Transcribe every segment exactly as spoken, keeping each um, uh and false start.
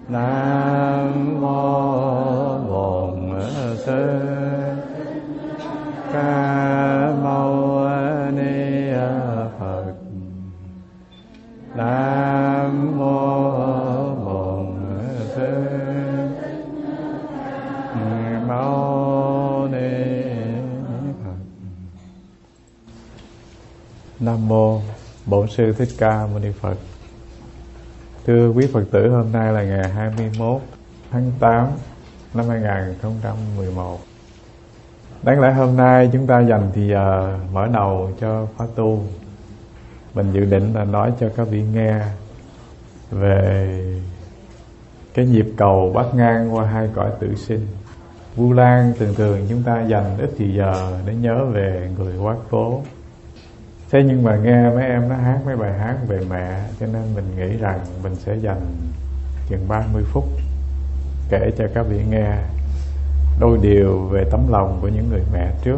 Nam mô Bổn Sư Ca Mâu Ni Phật. Nam mô Bổn Sư Mâu Ni Phật. Nam mô Bổn Sư Thích Ca Mâu Ni Phật. Thưa quý Phật tử, hôm nay là ngày hai mươi mốt tháng tám năm hai nghìn không trăm mười một. Đáng lẽ hôm nay chúng ta dành thì giờ mở đầu cho khóa tu. Mình dự định là nói cho các vị nghe về cái nhịp cầu bắt ngang qua hai cõi tử sinh. Vu Lan thường thường chúng ta dành ít thì giờ để nhớ về người quá cố. Thế nhưng mà nghe mấy em nó hát mấy bài hát về mẹ, cho nên mình nghĩ rằng mình sẽ dành chừng ba mươi phút kể cho các vị nghe đôi điều về tấm lòng của những người mẹ trước.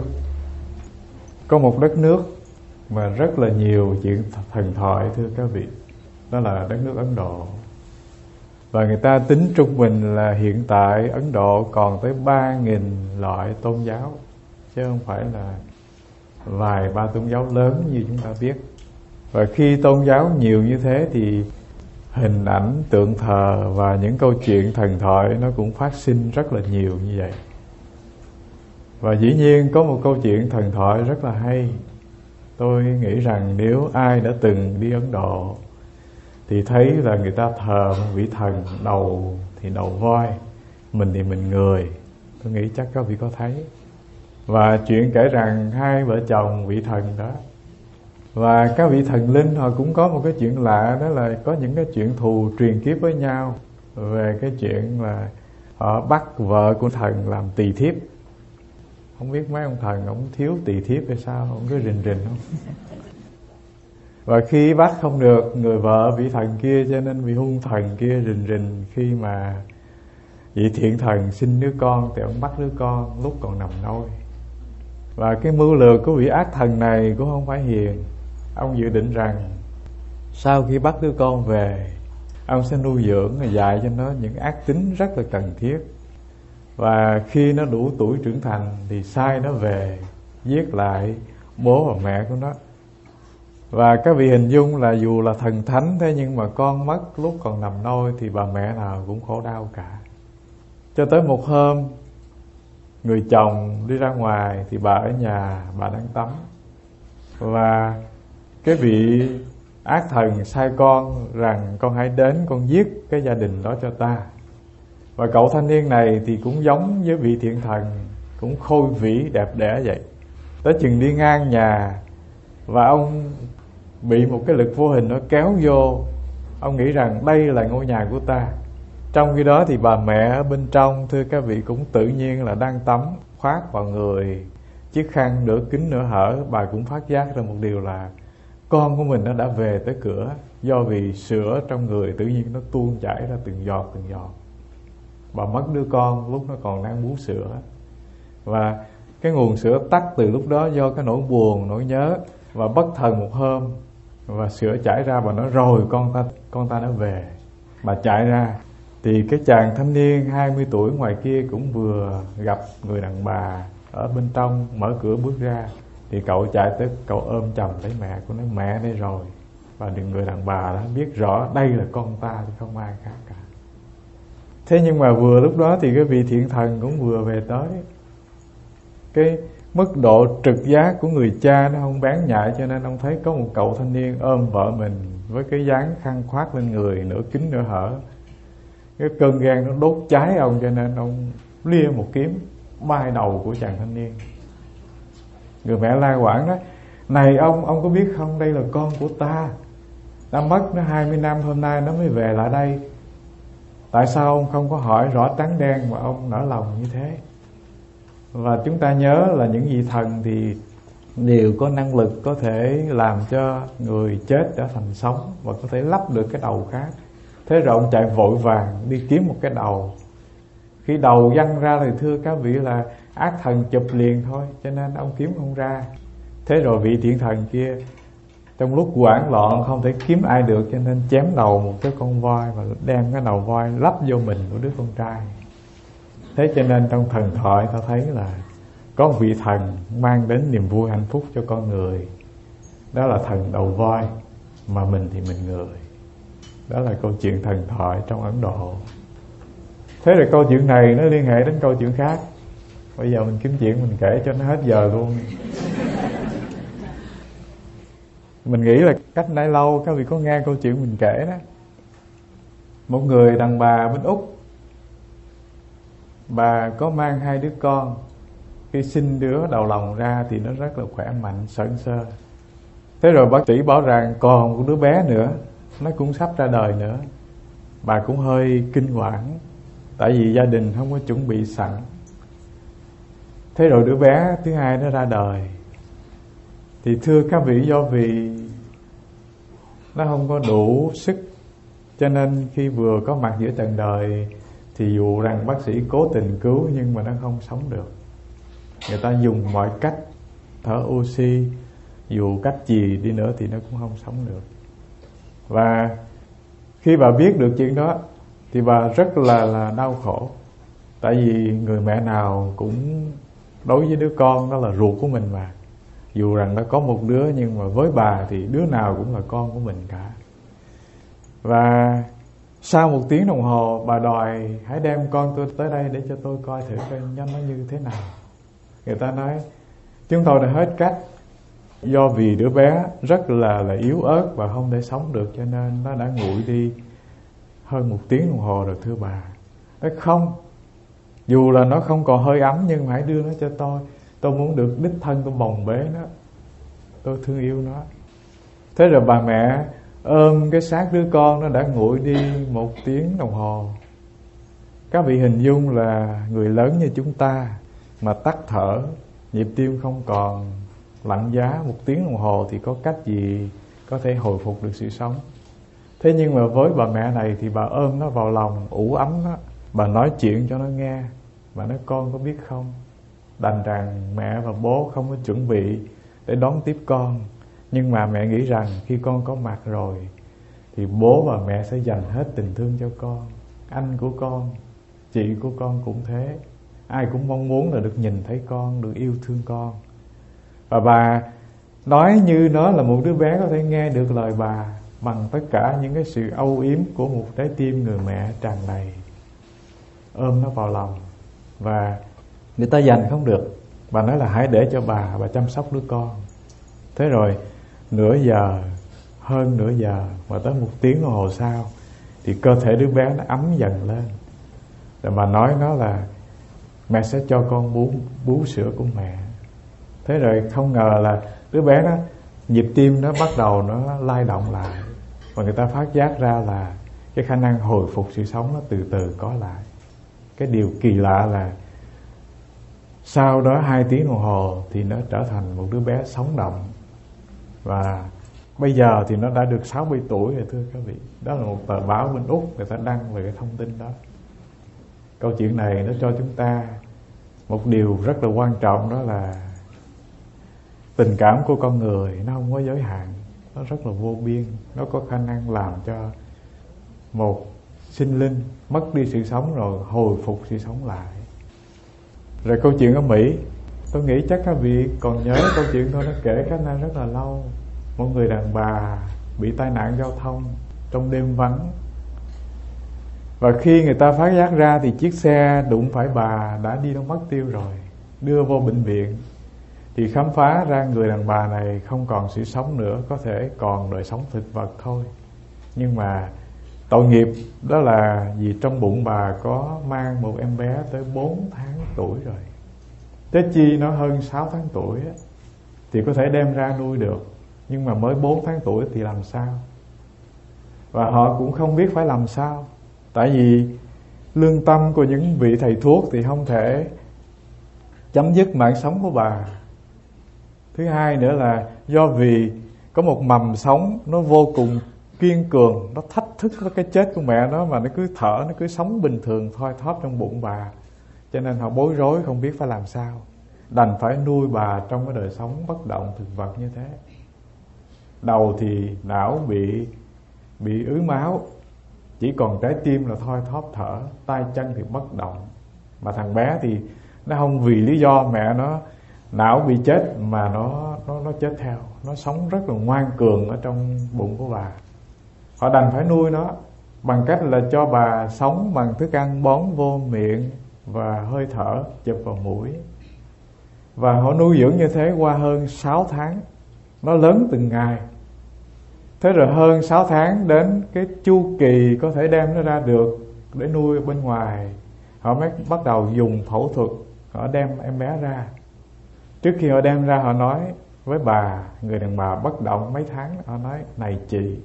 Có một đất nước mà rất là nhiều chuyện thần thoại, thưa các vị, đó là đất nước Ấn Độ. Và người ta tính trung bình là hiện tại Ấn Độ còn tới ba nghìn loại tôn giáo, chứ không phải là vài ba tôn giáo lớn như chúng ta biết. Và khi tôn giáo nhiều như thế thì hình ảnh, tượng thờ và những câu chuyện thần thoại nó cũng phát sinh rất là nhiều như vậy. Và dĩ nhiên có một câu chuyện thần thoại rất là hay. Tôi nghĩ rằng nếu ai đã từng đi Ấn Độ thì thấy là người ta thờ một vị thần, đầu thì đầu voi, mình thì mình người. Tôi nghĩ chắc các vị có thấy. Và chuyện kể rằng hai vợ chồng vị thần đó, và các vị thần linh họ cũng có một cái chuyện lạ, đó là có những cái chuyện thù truyền kiếp với nhau về cái chuyện là họ bắt vợ của thần làm tỳ thiếp. Không biết mấy ông thần ông thiếu tỳ thiếp hay sao, ông cứ rình rình không. Và khi bắt không được người vợ vị thần kia, cho nên vị hung thần kia rình rình. Khi mà vị thiện thần sinh đứa con thì ông bắt đứa con lúc còn nằm nôi. Và cái mưu lược của vị ác thần này cũng không phải hiền. Ông dự định rằng sau khi bắt đứa con về, ông sẽ nuôi dưỡng và dạy cho nó những ác tính rất là cần thiết. Và khi nó đủ tuổi trưởng thành thì sai nó về giết lại bố và mẹ của nó. Và các vị hình dung là dù là thần thánh, thế nhưng mà con mất lúc còn nằm nôi thì bà mẹ nào cũng khổ đau cả. Cho tới một hôm, người chồng đi ra ngoài thì bà ở nhà, bà đang tắm. Và cái vị ác thần sai con rằng con hãy đến con giết cái gia đình đó cho ta. Và cậu thanh niên này thì cũng giống với vị thiện thần, cũng khôi vĩ đẹp đẽ vậy. Tới chừng đi ngang nhà và ông bị một cái lực vô hình nó kéo vô. Ông nghĩ rằng đây là ngôi nhà của ta. Trong khi đó thì bà mẹ ở bên trong, thưa các vị, cũng tự nhiên là đang tắm, khoác vào người chiếc khăn nửa kín nửa hở. Bà cũng phát giác ra một điều là con của mình nó đã về tới cửa, do vì sữa trong người tự nhiên nó tuôn chảy ra từng giọt từng giọt. Bà mất đứa con lúc nó còn đang bú sữa. Và cái nguồn sữa tắt từ lúc đó do cái nỗi buồn, nỗi nhớ. Và bất thần một hôm, và sữa chảy ra, bà nói rồi con ta, con ta đã về. Bà chạy ra thì cái chàng thanh niên hai mươi tuổi ngoài kia cũng vừa gặp người đàn bà ở bên trong, mở cửa bước ra. Thì cậu chạy tới, cậu ôm chầm lấy mẹ của nó. Mẹ đây rồi. Và người đàn bà đã biết rõ đây là con ta chứ không ai khác cả. Thế nhưng mà vừa lúc đó thì cái vị thiện thần cũng vừa về tới. Cái mức độ trực giác của người cha nó không bán nhại, cho nên ông thấy có một cậu thanh niên ôm vợ mình với cái dáng khăn khoác lên người nửa kín nửa hở. Cái cơn gan nó đốt cháy ông, cho nên ông lia một kiếm bay đầu của chàng thanh niên. Người mẹ la quảng đó: này ông, ông có biết không, đây là con của ta. Ta mất nó hai mươi năm, hôm nay nó mới về lại đây. Tại sao ông không có hỏi rõ trắng đen mà ông nỡ lòng như thế? Và chúng ta nhớ là những vị thần thì đều có năng lực có thể làm cho người chết trở thành sống, và có thể lắp được cái đầu khác. Thế rồi ông chạy vội vàng đi kiếm một cái đầu. Khi đầu văng ra thì thưa các vị là ác thần chụp liền thôi, cho nên ông kiếm không ra. Thế rồi vị thiện thần kia Trong lúc hoảng loạn không thể kiếm ai được, cho nên chém đầu một cái con voi và đem cái đầu voi lắp vô mình của đứa con trai. Thế cho nên trong thần thoại ta thấy là có một vị thần mang đến niềm vui hạnh phúc cho con người, đó là thần đầu voi, mà mình thì mình người. Đó là câu chuyện thần thoại trong Ấn Độ. Thế rồi câu chuyện này nó liên hệ đến câu chuyện khác. Bây giờ mình kiếm chuyện mình kể cho nó hết giờ luôn. Mình nghĩ là cách nãy lâu các vị có nghe câu chuyện mình kể đó. Một người đàn bà bên Úc, bà có mang hai đứa con. Khi sinh đứa đầu lòng ra thì nó rất là khỏe mạnh, sởn sơ. Thế rồi bác sĩ bảo rằng còn một đứa bé nữa, nó cũng sắp ra đời nữa. Bà cũng hơi kinh hoàng, tại vì gia đình không có chuẩn bị sẵn. Thế rồi đứa bé thứ hai nó ra đời. Thì thưa các vị, do vì nó không có đủ sức, cho nên khi vừa có mặt giữa trần đời thì dù rằng bác sĩ cố tình cứu nhưng mà nó không sống được. Người ta dùng mọi cách thở oxy, dù cách gì đi nữa thì nó cũng không sống được. Và khi bà biết được chuyện đó thì bà rất là là đau khổ. Tại vì người mẹ nào cũng đối với đứa con đó là ruột của mình mà. Dù rằng nó có một đứa nhưng mà với bà thì đứa nào cũng là con của mình cả. Và sau một tiếng đồng hồ bà đòi hãy đem con tôi tới đây để cho tôi coi thử coi nó như thế nào. Người ta nói chúng tôi đã hết cách, do vì đứa bé rất là là yếu ớt và không thể sống được, cho nên nó đã nguội đi hơn một tiếng đồng hồ rồi thưa bà. Nói không, dù là nó không còn hơi ấm nhưng mà hãy đưa nó cho tôi. Tôi muốn được đích thân tôi bồng bế nó, tôi thương yêu nó. Thế rồi bà mẹ ôm cái xác đứa con nó đã nguội đi một tiếng đồng hồ. Các vị hình dung là người lớn như chúng ta mà tắt thở, nhịp tim không còn, lạnh giá một tiếng đồng hồ thì có cách gì có thể hồi phục được sự sống. Thế nhưng mà với bà mẹ này thì bà ôm nó vào lòng, ủ ấm nó, bà nói chuyện cho nó nghe. Bà nói con có biết không, đành rằng mẹ và bố không có chuẩn bị để đón tiếp con, nhưng mà mẹ nghĩ rằng khi con có mặt rồi thì bố và mẹ sẽ dành hết tình thương cho con. Anh của con, chị của con cũng thế. Ai cũng mong muốn là được nhìn thấy con, được yêu thương con. Và bà nói như nó là một đứa bé có thể nghe được lời bà, bằng tất cả những cái sự âu yếm của một trái tim người mẹ tràn đầy. Ôm nó vào lòng. Và người ta dành không được, bà nói là hãy để cho bà bà chăm sóc đứa con. Thế rồi nửa giờ, hơn nửa giờ, và tới một tiếng đồng hồ sau thì cơ thể đứa bé nó ấm dần lên. Rồi bà nói nó là mẹ sẽ cho con bú, bú sữa của mẹ. Thế rồi không ngờ là đứa bé đó, nhịp tim nó bắt đầu nó lay động lại. Và người ta phát giác ra là cái khả năng hồi phục sự sống nó từ từ có lại. Cái điều kỳ lạ là sau đó hai tiếng đồng hồ thì nó trở thành một đứa bé sống động. Và bây giờ thì nó đã được sáu mươi tuổi rồi thưa các vị. Đó là một tờ báo bên Úc, người ta đăng về cái thông tin đó. Câu chuyện này nó cho chúng ta một điều rất là quan trọng, đó là tình cảm của con người nó không có giới hạn, nó rất là vô biên. Nó có khả năng làm cho một sinh linh mất đi sự sống rồi hồi phục sự sống lại. Rồi câu chuyện ở Mỹ, tôi nghĩ chắc các vị còn nhớ câu chuyện tôi đã kể cách nay rất là lâu. Một người đàn bà bị tai nạn giao thông trong đêm vắng, và khi người ta phát giác ra thì chiếc xe đụng phải bà đã đi đâu mất tiêu rồi. Đưa vô bệnh viện thì khám phá ra người đàn bà này không còn sự sống nữa, có thể còn đời sống thực vật thôi. Nhưng mà tội nghiệp đó là vì trong bụng bà có mang một em bé tới bốn tháng tuổi rồi. Tế chi nó hơn sáu tháng tuổi á, thì có thể đem ra nuôi được. Nhưng mà mới bốn tháng tuổi thì làm sao? Và họ cũng không biết phải làm sao. Tại vì lương tâm của những vị thầy thuốc thì không thể chấm dứt mạng sống của bà. Thứ hai nữa là do vì có một mầm sống nó vô cùng kiên cường, nó thách thức với cái chết của mẹ nó, mà nó cứ thở, nó cứ sống bình thường thoi thóp trong bụng bà. Cho nên họ bối rối không biết phải làm sao, đành phải nuôi bà trong cái đời sống bất động thực vật như thế. đầu thì não bị bị ứ máu, chỉ còn trái tim là thoi thóp thở, tay chân thì bất động. Mà thằng bé thì nó không vì lý do mẹ nó não bị chết mà nó nó nó chết theo, nó sống rất là ngoan cường ở trong bụng của bà. Họ đành phải nuôi nó bằng cách là cho bà sống bằng thức ăn bón vô miệng và hơi thở chụp vào mũi. Và họ nuôi dưỡng như thế qua hơn sáu tháng. Nó lớn từng ngày. Thế rồi hơn sáu tháng đến cái chu kỳ có thể đem nó ra được để nuôi ở bên ngoài, họ mới bắt đầu dùng phẫu thuật. Họ đem em bé ra. Trước khi họ đem ra, họ nói với bà, người đàn bà bất động mấy tháng, họ nói: này chị,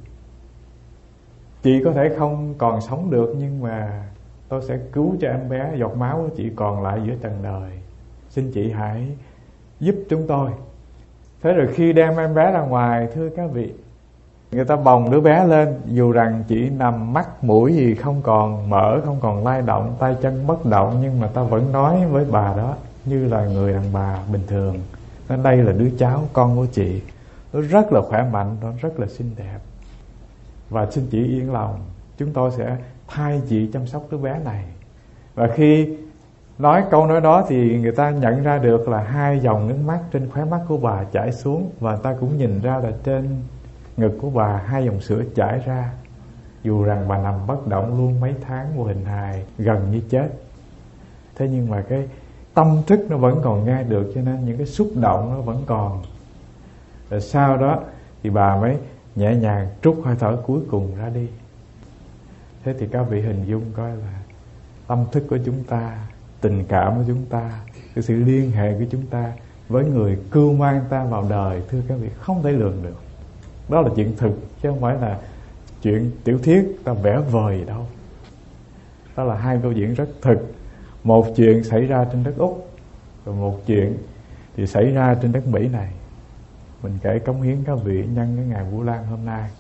chị có thể không còn sống được, nhưng mà tôi sẽ cứu cho em bé, giọt máu của chị còn lại giữa trần đời. Xin chị hãy giúp chúng tôi. Thế rồi khi đem em bé ra ngoài, thưa các vị, người ta bồng đứa bé lên, dù rằng chỉ nằm mắt mũi gì không còn mở, không còn lay động, tay chân bất động, nhưng mà ta vẫn nói với bà đó như là người đàn bà bình thường. Nên đây là đứa cháu con của chị, nó rất là khỏe mạnh, nó rất là xinh đẹp, và xin chị yên lòng, chúng tôi sẽ thay chị chăm sóc đứa bé này. Và khi nói câu nói đó thì người ta nhận ra được là hai dòng nước mắt trên khóe mắt của bà chảy xuống, và ta cũng nhìn ra là trên ngực của bà hai dòng sữa chảy ra, dù rằng bà nằm bất động luôn mấy tháng vô hình hài gần như chết. Thế nhưng mà cái tâm thức nó vẫn còn nghe được, cho nên những cái xúc động nó vẫn còn. Rồi sau đó thì bà mới nhẹ nhàng trút hơi thở cuối cùng ra đi. Thế thì các vị hình dung coi là tâm thức của chúng ta, tình cảm của chúng ta, cái sự liên hệ của chúng ta với người cưu mang ta vào đời, thưa các vị, không thể lường được. Đó là chuyện thực, chứ không phải là chuyện tiểu thuyết ta vẽ vời gì đâu. Đó là hai câu chuyện rất thực. Một chuyện xảy ra trên đất Úc, và một chuyện thì xảy ra trên đất Mỹ này. Mình kể cống hiến các vị nhân cái ngày Vu Lan hôm nay.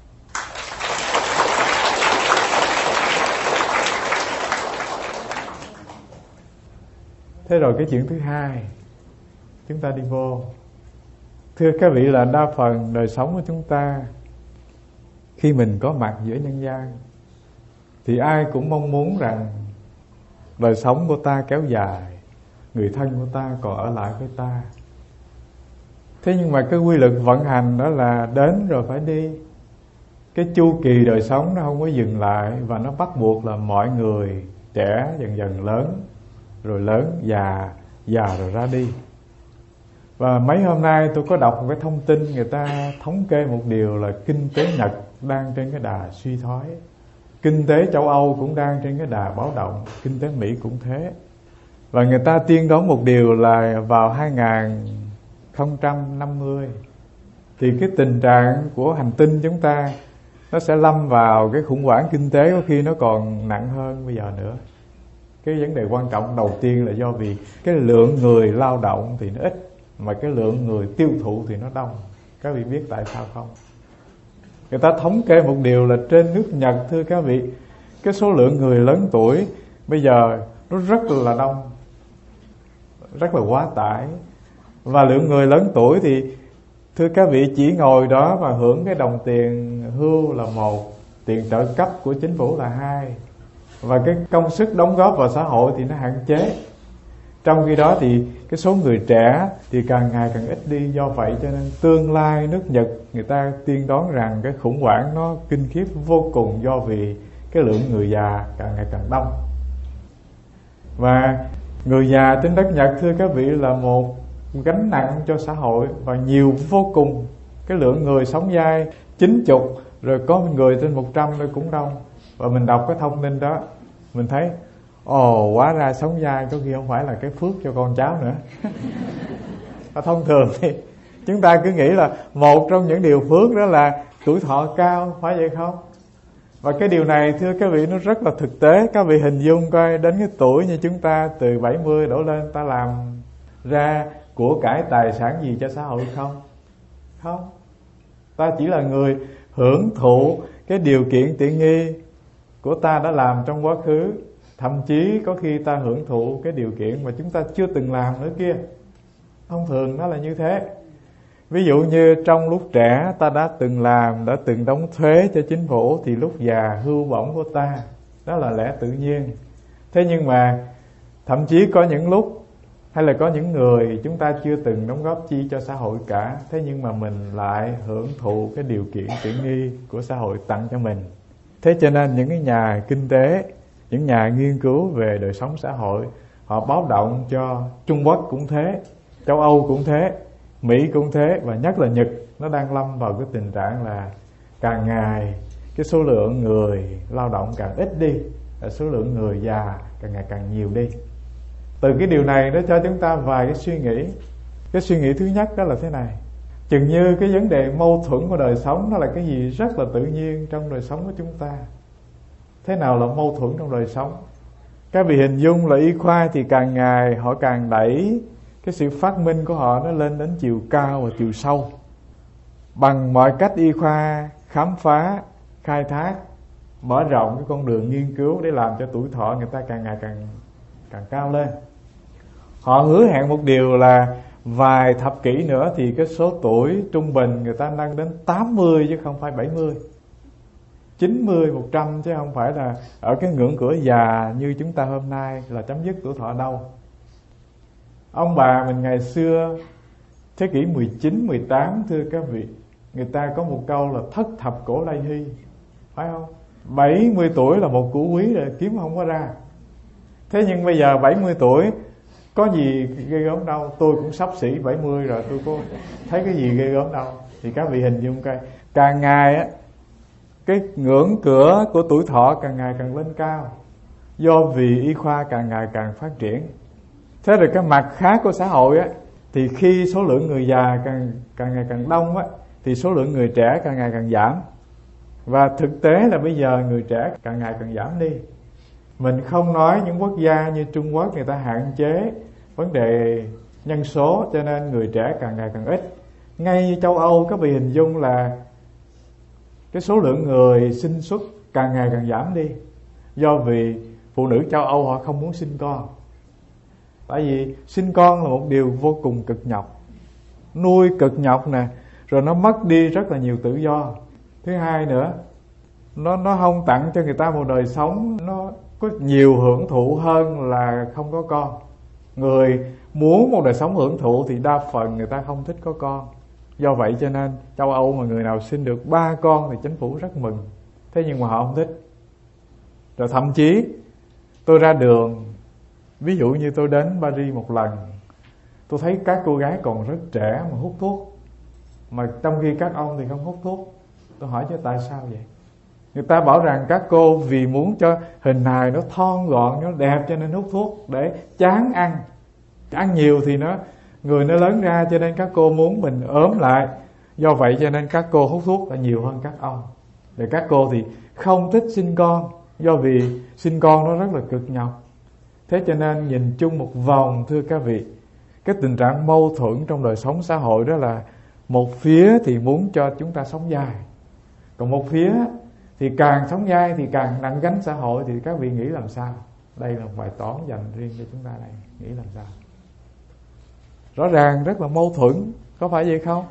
Thế rồi cái chuyện thứ hai, chúng ta đi vô. Thưa các vị, là đa phần đời sống của chúng ta, khi mình có mặt giữa nhân gian, thì ai cũng mong muốn rằng đời sống của ta kéo dài, người thân của ta còn ở lại với ta. Thế nhưng mà cái quy luật vận hành đó là đến rồi phải đi. Cái chu kỳ đời sống nó không có dừng lại, và nó bắt buộc là mọi người trẻ dần dần lớn, rồi lớn già, già rồi ra đi. Và mấy hôm nay tôi có đọc một cái thông tin, người ta thống kê một điều là kinh tế Nhật đang trên cái đà suy thoái, kinh tế châu Âu cũng đang trên cái đà báo động, kinh tế Mỹ cũng thế. Và người ta tiên đoán một điều là vào hai không năm mươi thì cái tình trạng của hành tinh chúng ta nó sẽ lâm vào cái khủng hoảng kinh tế, có khi nó còn nặng hơn bây giờ nữa. Cái vấn đề quan trọng đầu tiên là do vì cái lượng người lao động thì nó ít, mà cái lượng người tiêu thụ thì nó đông. Các vị biết tại sao không? Người ta thống kê một điều là trên nước Nhật, thưa các vị, cái số lượng người lớn tuổi bây giờ nó rất là đông, rất là quá tải. Và lượng người lớn tuổi thì thưa các vị chỉ ngồi đó và hưởng cái đồng tiền hưu là một, tiền trợ cấp của chính phủ là hai, và cái công sức đóng góp vào xã hội thì nó hạn chế. Trong khi đó thì cái số người trẻ thì càng ngày càng ít đi. Do vậy cho nên tương lai nước Nhật, người ta tiên đoán rằng cái khủng hoảng nó kinh khiếp vô cùng, do vì cái lượng người già càng ngày càng đông. Và người già trên đất Nhật, thưa các vị, là một gánh nặng cho xã hội, và nhiều vô cùng. Cái lượng người sống dai chín chục, rồi có người trên một trăm nữa cũng đông. Và mình đọc cái thông tin đó, mình thấy ồ, hóa ra sống dai có khi không phải là cái phước cho con cháu nữa. Thông thường thì chúng ta cứ nghĩ là một trong những điều phước đó là tuổi thọ cao, phải vậy không? Và cái điều này, thưa các vị, nó rất là thực tế. Các vị hình dung coi, đến cái tuổi như chúng ta từ bảy mươi đổ lên, ta làm ra của cải tài sản gì cho xã hội không? Không. Ta chỉ là người hưởng thụ cái điều kiện tiện nghi của ta đã làm trong quá khứ. Thậm chí có khi ta hưởng thụ cái điều kiện mà chúng ta chưa từng làm nữa kia. Thông thường nó là như thế. Ví dụ như trong lúc trẻ ta đã từng làm, đã từng đóng thuế cho chính phủ, thì lúc già hưu bổng của ta, đó là lẽ tự nhiên. Thế nhưng mà thậm chí có những lúc hay là có những người chúng ta chưa từng đóng góp chi cho xã hội cả, thế nhưng mà mình lại hưởng thụ cái điều kiện tiện nghi của xã hội tặng cho mình. Thế cho nên những cái nhà kinh tế, những nhà nghiên cứu về đời sống xã hội, họ báo động cho Trung Quốc cũng thế, châu Âu cũng thế, Mỹ cũng thế, và nhất là Nhật, nó đang lâm vào cái tình trạng là càng ngày cái số lượng người lao động càng ít đi, số lượng người già càng ngày càng nhiều đi. Từ cái điều này nó cho chúng ta vài cái suy nghĩ. Cái suy nghĩ thứ nhất đó là thế này: chừng như cái vấn đề mâu thuẫn của đời sống nó là cái gì rất là tự nhiên trong đời sống của chúng ta. Thế nào là mâu thuẫn trong đời sống? Các vị hình dung là y khoa thì càng ngày họ càng đẩy cái sự phát minh của họ nó lên đến chiều cao và chiều sâu. Bằng mọi cách y khoa khám phá, khai thác, mở rộng cái con đường nghiên cứu để làm cho tuổi thọ người ta càng ngày càng càng cao lên. Họ hứa hẹn một điều là vài thập kỷ nữa thì cái số tuổi trung bình người ta nâng đến tám mươi chứ không phải bảy mươi, chín mươi, một trăm, chứ không phải là ở cái ngưỡng cửa già như chúng ta hôm nay là chấm dứt tuổi thọ đâu. Ông bà mình ngày xưa thế kỷ mười chín, mười tám, thưa các vị, người ta có một câu là thất thập cổ lai hy, phải không? bảy mươi tuổi là một củ quý rồi, kiếm không có ra. Thế nhưng bây giờ bảy mươi tuổi có gì ghê gớm đâu. Tôi cũng sắp xỉ bảy mươi rồi, tôi có thấy cái gì ghê gớm đâu. Thì các vị hình dung coi, càng ngày á, cái ngưỡng cửa của tuổi thọ càng ngày càng lên cao, do vì y khoa càng ngày càng phát triển. Thế rồi cái mặt khác của xã hội á, thì khi số lượng người già càng càng ngày càng đông á, thì số lượng người trẻ càng ngày càng giảm. Và thực tế là bây giờ người trẻ càng ngày càng giảm đi. Mình không nói những quốc gia như Trung Quốc người ta hạn chế vấn đề nhân số cho nên người trẻ càng ngày càng ít. Ngay châu Âu các vị hình dung là cái số lượng người sinh xuất càng ngày càng giảm đi, do vì phụ nữ châu Âu họ không muốn sinh con. Tại vì sinh con là một điều vô cùng cực nhọc, nuôi cực nhọc nè, rồi nó mất đi rất là nhiều tự do. Thứ hai nữa, nó nó không tặng cho người ta một đời sống nó có nhiều hưởng thụ hơn là không có con. Người muốn một đời sống hưởng thụ thì đa phần người ta không thích có con. Do vậy cho nên châu Âu mà người nào sinh được ba con thì chính phủ rất mừng. Thế nhưng mà họ không thích. Rồi thậm chí tôi ra đường, ví dụ như tôi đến Paris một lần, tôi thấy các cô gái còn rất trẻ mà hút thuốc, mà trong khi các ông thì không hút thuốc. Tôi hỏi chứ tại sao vậy? Người ta bảo rằng các cô vì muốn cho hình hài nó thon gọn, nó đẹp cho nên hút thuốc để chán ăn. Ăn nhiều thì nó người nó lớn ra, cho nên các cô muốn mình ốm lại. Do vậy cho nên các cô hút thuốc là nhiều hơn các ông. Để các cô thì không thích sinh con, do vì sinh con nó rất là cực nhọc. Thế cho nên nhìn chung một vòng, thưa các vị, cái tình trạng mâu thuẫn trong đời sống xã hội đó là một phía thì muốn cho chúng ta sống dài, còn một phía thì càng sống dai thì càng nặng gánh xã hội. Thì các vị nghĩ làm sao? Đây là một bài toán dành riêng cho chúng ta đây. Nghĩ làm sao? Rõ ràng rất là mâu thuẫn, có phải vậy không?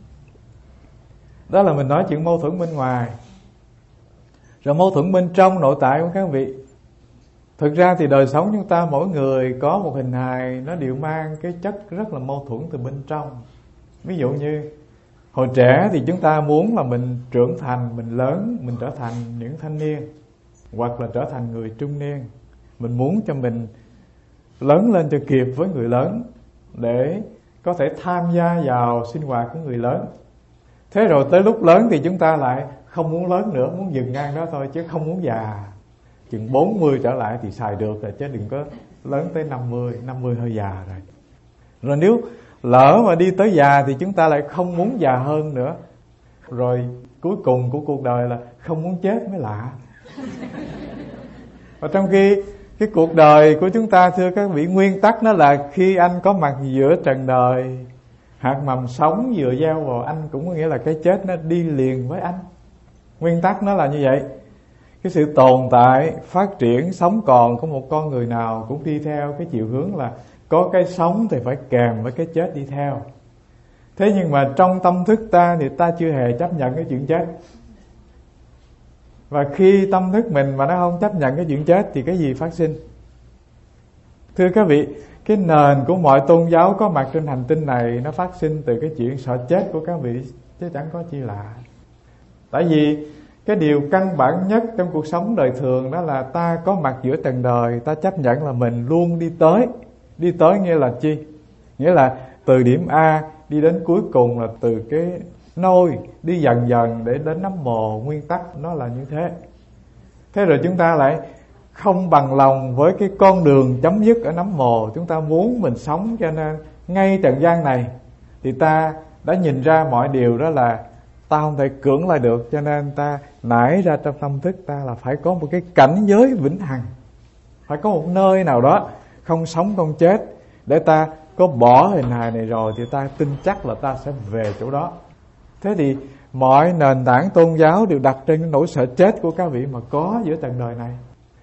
Đó là mình nói chuyện mâu thuẫn bên ngoài. Rồi mâu thuẫn bên trong nội tại của các vị. Thực ra thì đời sống chúng ta mỗi người có một hình hài, nó đều mang cái chất rất là mâu thuẫn từ bên trong. Ví dụ như hồi trẻ thì chúng ta muốn là mình trưởng thành, mình lớn, mình trở thành những thanh niên, hoặc là trở thành người trung niên. Mình muốn cho mình lớn lên cho kịp với người lớn, để có thể tham gia vào sinh hoạt của người lớn. Thế rồi tới lúc lớn thì chúng ta lại không muốn lớn nữa, muốn dừng ngang đó thôi, chứ không muốn già. Chừng bốn mươi trở lại thì xài được rồi, chứ đừng có lớn tới năm mươi, năm mươi hơi già rồi. Rồi nếu lỡ mà đi tới già thì chúng ta lại không muốn già hơn nữa. Rồi cuối cùng của cuộc đời là không muốn chết mới lạ. Và trong khi cái cuộc đời của chúng ta, thưa các vị, nguyên tắc nó là khi anh có mặt giữa trần đời, hạt mầm sống vừa gieo vào anh, cũng có nghĩa là cái chết nó đi liền với anh. Nguyên tắc nó là như vậy. Cái sự tồn tại, phát triển, sống còn của một con người nào cũng đi theo cái chiều hướng là có cái sống thì phải kèm với cái chết đi theo. Thế nhưng mà trong tâm thức ta thì ta chưa hề chấp nhận cái chuyện chết. Và khi tâm thức mình mà nó không chấp nhận cái chuyện chết thì cái gì phát sinh? Thưa các vị, cái nền của mọi tôn giáo có mặt trên hành tinh này nó phát sinh từ cái chuyện sợ chết của các vị, chứ chẳng có chi lạ. Tại vì cái điều căn bản nhất trong cuộc sống đời thường đó là ta có mặt giữa trần đời, ta chấp nhận là mình luôn đi tới. Đi tới nghĩa là chi? Nghĩa là từ điểm A đi đến cuối cùng là từ cái nôi, đi dần dần để đến nấm mồ. Nguyên tắc nó là như thế. Thế rồi chúng ta lại không bằng lòng với cái con đường chấm dứt ở nấm mồ. Chúng ta muốn mình sống, cho nên ngay trần gian này thì ta đã nhìn ra mọi điều đó là ta không thể cưỡng lại được, cho nên ta nảy ra trong tâm thức ta là phải có một cái cảnh giới vĩnh hằng, phải có một nơi nào đó không sống không chết, để ta có bỏ hình hài này rồi thì ta tin chắc là ta sẽ về chỗ đó. Thế thì mọi nền tảng tôn giáo đều đặt trên cái nỗi sợ chết của các vị mà có giữa trần đời này.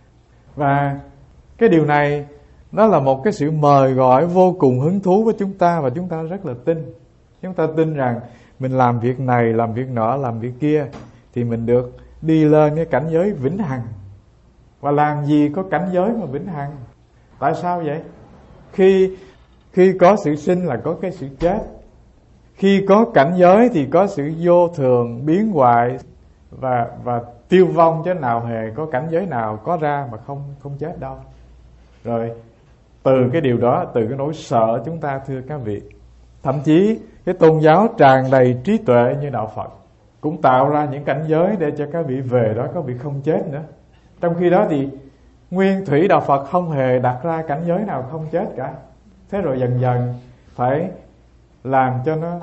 Và cái điều này nó là một cái sự mời gọi vô cùng hứng thú với chúng ta, và chúng ta rất là tin. Chúng ta tin rằng mình làm việc này, làm việc nọ, làm việc kia thì mình được đi lên cái cảnh giới vĩnh hằng. Và làm gì có cảnh giới mà vĩnh hằng? Tại sao vậy? Khi khi có sự sinh là có cái sự chết. Khi có cảnh giới thì có sự vô thường, biến hoại và và tiêu vong, chứ nào hề có cảnh giới nào có ra mà không không chết đâu. Rồi từ cái điều đó, từ cái nỗi sợ chúng ta, thưa các vị, thậm chí cái tôn giáo tràn đầy trí tuệ như đạo Phật cũng tạo ra những cảnh giới để cho các vị về đó, các vị không chết nữa. Trong khi đó thì nguyên thủy đạo Phật không hề đặt ra cảnh giới nào không chết cả. Thế rồi dần dần phải làm cho nó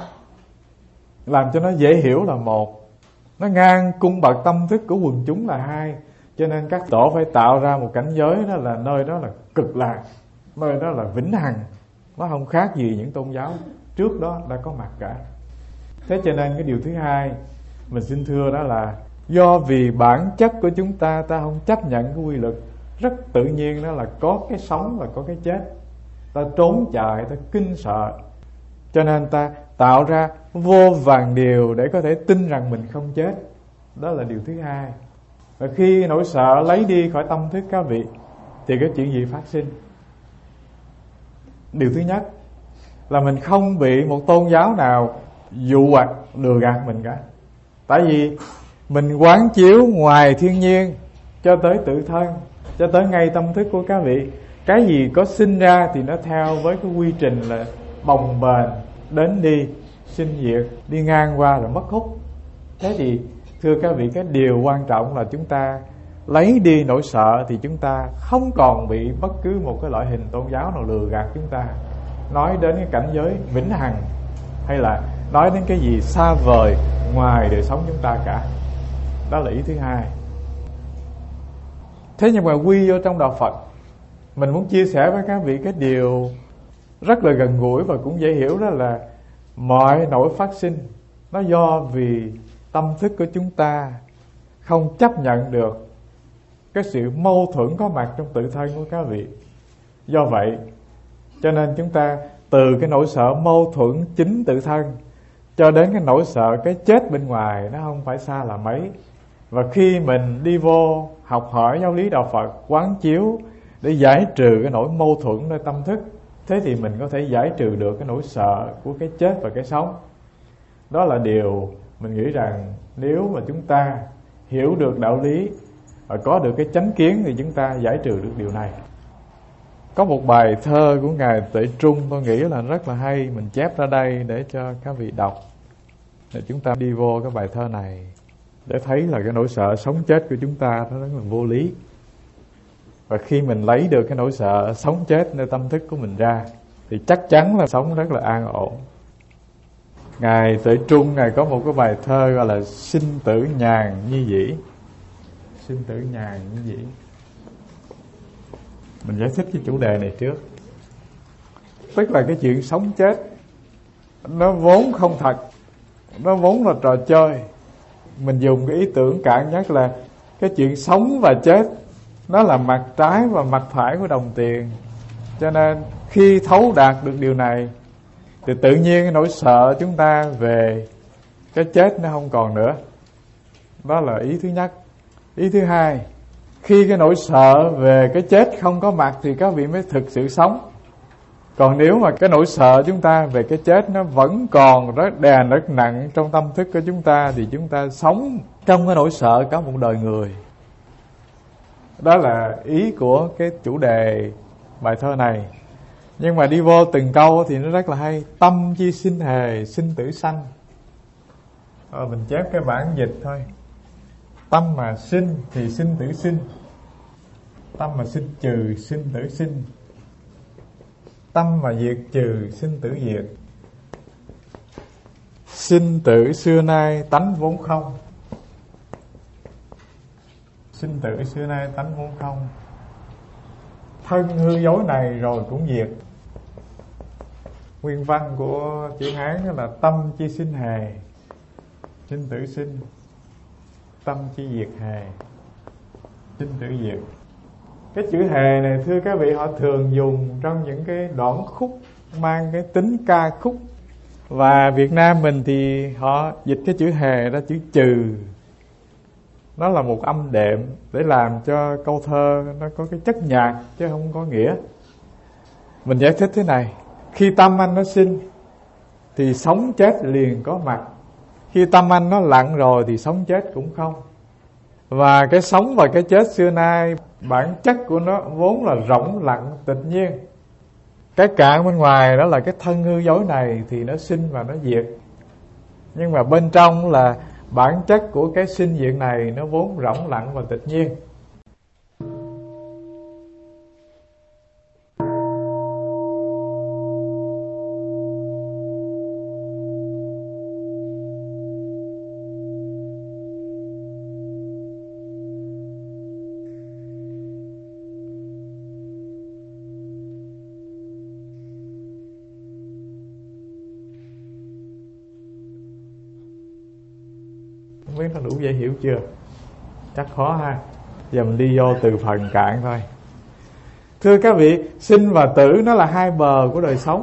làm cho nó dễ hiểu là một, nó ngang cung bậc tâm thức của quần chúng là hai. Cho nên các tổ phải tạo ra một cảnh giới, đó là nơi đó là cực lạc, nơi đó là vĩnh hằng. Nó không khác gì những tôn giáo trước đó đã có mặt cả. Thế cho nên cái điều thứ hai mình xin thưa đó là do vì bản chất của chúng ta, ta không chấp nhận cái quy luật rất tự nhiên, đó là có cái sống và có cái chết. Ta trốn chạy, ta kinh sợ, cho nên ta tạo ra vô vàn điều để có thể tin rằng mình không chết. Đó là điều thứ hai. Và khi nỗi sợ lấy đi khỏi tâm thức các vị thì cái chuyện gì phát sinh? Điều thứ nhất là mình không bị một tôn giáo nào dụ hoặc lừa gạt mình cả. Tại vì mình quán chiếu ngoài thiên nhiên cho tới tự thân, cho tới ngay tâm thức của các vị. Cái gì có sinh ra thì nó theo với cái quy trình là bồng bềnh, đến đi, sinh diệt, đi ngang qua rồi mất hút. Thế thì thưa các vị, cái điều quan trọng là chúng ta lấy đi nỗi sợ thì chúng ta không còn bị bất cứ một cái loại hình tôn giáo nào lừa gạt chúng ta, nói đến cái cảnh giới vĩnh hằng hay là nói đến cái gì xa vời ngoài đời sống chúng ta cả. Đó là ý thứ hai. Thế nhưng mà quy vô trong đạo Phật, mình muốn chia sẻ với các vị cái điều rất là gần gũi và cũng dễ hiểu, đó là mọi nỗi phát sinh nó do vì tâm thức của chúng ta không chấp nhận được cái sự mâu thuẫn có mặt trong tự thân của các vị. Do vậy cho nên chúng ta từ cái nỗi sợ mâu thuẫn chính tự thân cho đến cái nỗi sợ cái chết bên ngoài, nó không phải xa là mấy. Và khi mình đi vô học hỏi giáo lý đạo Phật, quán chiếu để giải trừ cái nỗi mâu thuẫn nơi tâm thức, thế thì mình có thể giải trừ được cái nỗi sợ của cái chết và cái sống. Đó là điều mình nghĩ rằng nếu mà chúng ta hiểu được đạo lý và có được cái chánh kiến thì chúng ta giải trừ được điều này. Có một bài thơ của Ngài Tuệ Trung tôi nghĩ là rất là hay, mình chép ra đây để cho các vị đọc. Để chúng ta đi vô cái bài thơ này để thấy là cái nỗi sợ sống chết của chúng ta nó rất là vô lý. Và khi mình lấy được cái nỗi sợ sống chết nơi tâm thức của mình ra thì chắc chắn là sống rất là an ổn. Ngài Tuệ Trung, Ngài có một cái bài thơ gọi là Sinh tử nhàn như dĩ. Sinh tử nhàn như dĩ. Mình giải thích cái chủ đề này trước. Tức là cái chuyện sống chết nó vốn không thật, nó vốn là trò chơi. Mình dùng cái ý tưởng cạn nhất là cái chuyện sống và chết nó là mặt trái và mặt phải của đồng tiền. Cho nên khi thấu đạt được điều này thì tự nhiên cái nỗi sợ chúng ta về cái chết nó không còn nữa. Đó là ý thứ nhất. Ý thứ hai, khi cái nỗi sợ về cái chết không có mặt thì các vị mới thực sự sống. Còn nếu mà cái nỗi sợ chúng ta về cái chết nó vẫn còn rất đè rất nặng trong tâm thức của chúng ta, thì chúng ta sống trong cái nỗi sợ cả một đời người. Đó là ý của cái chủ đề bài thơ này. Nhưng mà đi vô từng câu thì nó rất là hay. Tâm chi sinh hề, sinh tử sanh. Rồi mình chép cái bản dịch thôi. Tâm mà sinh thì sinh tử sinh. Tâm mà sinh trừ, sinh tử sinh. Tâm mà diệt trừ, sinh tử diệt. Sinh tử xưa nay tánh vốn không. Sinh tử xưa nay tánh vốn không. Thân hư dối này rồi cũng diệt. Nguyên văn của chữ Hán đó là tâm chi sinh hề, sinh tử sinh. Tâm chi diệt hề, sinh tử diệt. Cái chữ hề này thưa các vị, họ thường dùng trong những cái đoạn khúc mang cái tính ca khúc. Và Việt Nam mình thì họ dịch cái chữ hề ra chữ trừ. Nó là một âm đệm để làm cho câu thơ nó có cái chất nhạc chứ không có nghĩa. Mình giải thích thế này. Khi tâm anh nó sinh thì sống chết liền có mặt. Khi tâm anh nó lặng rồi thì sống chết cũng không. Và cái sống và cái chết xưa nay bản chất của nó vốn là rỗng lặng tự nhiên. Cái cạn bên ngoài đó là cái thân hư dối này thì nó sinh và nó diệt. Nhưng mà bên trong là bản chất của cái sinh diệt này nó vốn rỗng lặng và tự nhiên. Không biết nó đủ dễ hiểu chưa? Chắc khó ha. Giờ mình đi vô từ phần cạn thôi. Thưa các vị, sinh và tử nó là hai bờ của đời sống.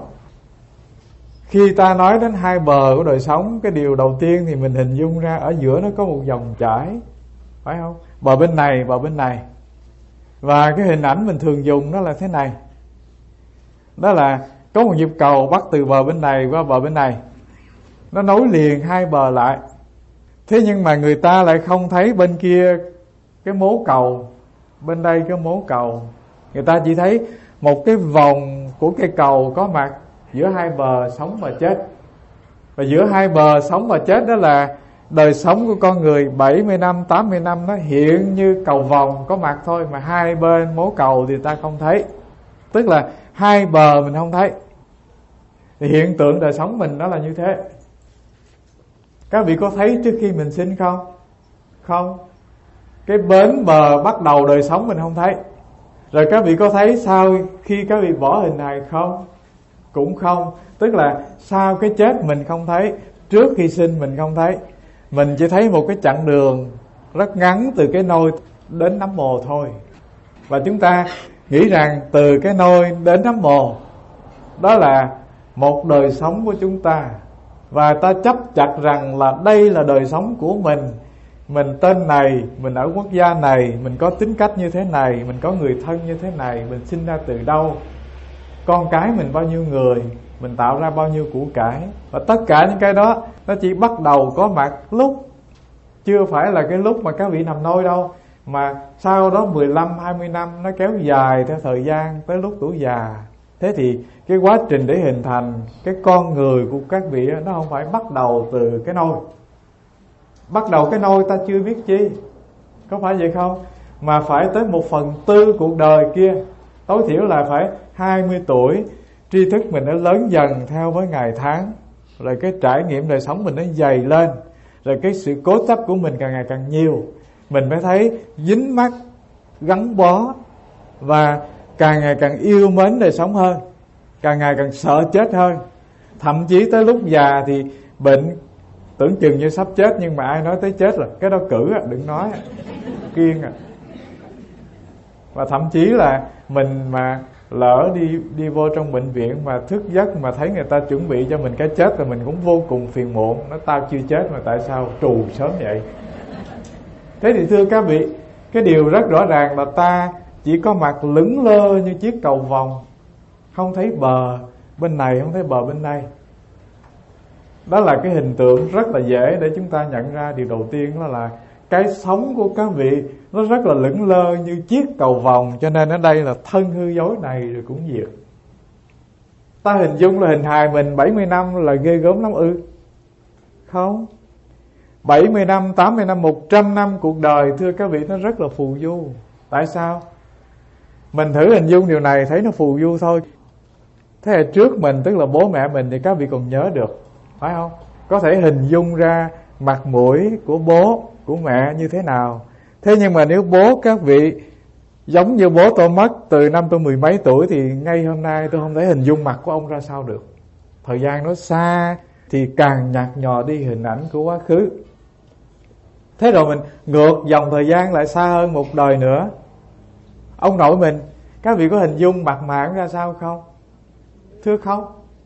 Khi ta nói đến hai bờ của đời sống, cái điều đầu tiên thì mình hình dung ra ở giữa nó có một dòng chảy, phải không? Bờ bên này, bờ bên này. Và cái hình ảnh mình thường dùng nó là thế này. Đó là có một nhịp cầu bắt từ bờ bên này qua bờ bên này. Nó nối liền hai bờ lại. Thế nhưng mà người ta lại không thấy bên kia cái mố cầu, bên đây cái mố cầu. Người ta chỉ thấy một cái vòng của cây cầu có mặt giữa hai bờ sống và chết. Và giữa hai bờ sống và chết đó là đời sống của con người bảy mươi năm, tám mươi năm nó hiện như cầu vòng có mặt thôi. Mà hai bên mố cầu thì ta không thấy. Tức là hai bờ mình không thấy. Thì hiện tượng đời sống mình đó là như thế. Các vị có thấy trước khi mình sinh không? Không. Cái bến bờ bắt đầu đời sống mình không thấy. Rồi các vị có thấy sau khi các vị bỏ hình hài không? Cũng không. Tức là sau cái chết mình không thấy, trước khi sinh mình không thấy. Mình chỉ thấy một cái chặng đường rất ngắn từ cái nôi đến nấm mồ thôi. Và chúng ta nghĩ rằng từ cái nôi đến nấm mồ đó là một đời sống của chúng ta. Và ta chấp chặt rằng là đây là đời sống của mình. Mình tên này, mình ở quốc gia này, mình có tính cách như thế này, mình có người thân như thế này, mình sinh ra từ đâu, con cái mình bao nhiêu người, mình tạo ra bao nhiêu của cải. Và tất cả những cái đó nó chỉ bắt đầu có mặt lúc, chưa phải là cái lúc mà các vị nằm nôi đâu, mà sau đó mười lăm, hai mươi năm nó kéo dài theo thời gian tới lúc tuổi già. Thế thì cái quá trình để hình thành cái con người của các vị đó, nó không phải bắt đầu từ cái nôi. Bắt đầu cái nôi ta chưa biết chi, có phải vậy không? Mà phải tới một phần tư cuộc đời kia. Tối thiểu là phải hai mươi tuổi, tri thức mình nó lớn dần theo với ngày tháng. Rồi cái trải nghiệm đời sống mình nó dày lên. Rồi cái sự cố chấp của mình càng ngày càng nhiều. Mình mới thấy dính mắc, gắn bó và càng ngày càng yêu mến đời sống hơn, càng ngày càng sợ chết hơn. Thậm chí tới lúc già thì bệnh tưởng chừng như sắp chết, nhưng mà ai nói tới chết là cái đó cử, đừng nói, kiêng à. Và thậm chí là mình mà lỡ đi đi vô trong bệnh viện mà thức giấc mà thấy người ta chuẩn bị cho mình cái chết, là mình cũng vô cùng phiền muộn. Nó tao chưa chết mà tại sao trù sớm vậy? Thế thì thưa các vị, cái điều rất rõ ràng là ta chỉ có mặt lững lơ như chiếc cầu vồng, không thấy bờ bên này, không thấy bờ bên đây. Đó là cái hình tượng rất là dễ để chúng ta nhận ra. Điều đầu tiên đó là cái sống của các vị nó rất là lững lơ như chiếc cầu vồng, cho nên ở đây là thân hư dối này rồi cũng diệt. Ta hình dung là hình hài mình bảy mươi năm là ghê gớm lắm ư? Không. bảy mươi năm, tám mươi năm, một trăm năm cuộc đời, thưa các vị, nó rất là phù du. Tại sao? Mình thử hình dung điều này thấy nó phù du thôi. Thế hệ trước mình, tức là bố mẹ mình, thì các vị còn nhớ được, phải không? Có thể hình dung ra mặt mũi của bố, của mẹ như thế nào. Thế nhưng mà nếu bố các vị giống như bố tôi mất từ năm tôi mười mấy tuổi, thì ngay hôm nay tôi không thể hình dung mặt của ông ra sao được. Thời gian nó xa thì càng nhạt nhòa đi hình ảnh của quá khứ. Thế rồi mình ngược dòng thời gian lại xa hơn một đời nữa. Ông nội mình, các vị có hình dung mặt mày ra sao không? Thưa không.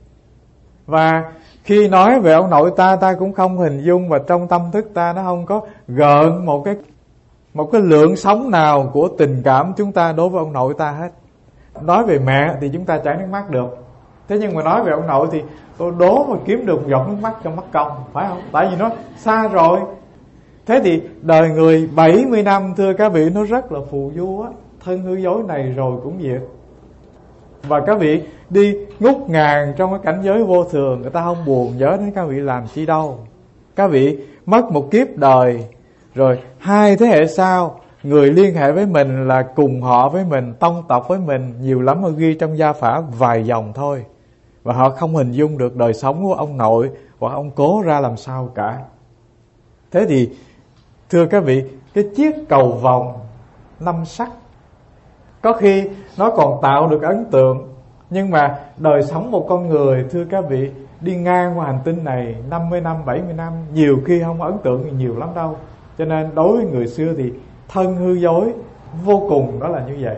Và khi nói về ông nội ta, ta cũng không hình dung, và trong tâm thức ta nó không có gợn một cái một cái lượng sống nào của tình cảm chúng ta đối với ông nội ta hết. Nói về mẹ thì chúng ta chảy nước mắt được, thế nhưng mà nói về ông nội thì tôi đố mà kiếm được một giọt nước mắt trong mắt công, phải không? Tại vì nó xa rồi. Thế thì đời người bảy mươi năm, thưa các vị, nó rất là phù du á. Thân hư dối này rồi cũng diệt. Và các vị đi ngút ngàn trong cái cảnh giới vô thường, người ta không buồn nhớ đến các vị làm chi đâu. Các vị mất một kiếp đời, rồi hai thế hệ sau, người liên hệ với mình là cùng họ với mình, tông tộc với mình, nhiều lắm họ ghi trong gia phả vài dòng thôi. Và họ không hình dung được đời sống của ông nội hoặc ông cố ra làm sao cả. Thế thì thưa các vị, cái chiếc cầu vồng năm sắc có khi nó còn tạo được ấn tượng, nhưng mà đời sống một con người, thưa các vị, đi ngang qua hành tinh này năm mươi năm, bảy mươi năm, nhiều khi không ấn tượng thì nhiều lắm đâu. Cho nên đối với người xưa thì thân hư dối vô cùng, đó là như vậy.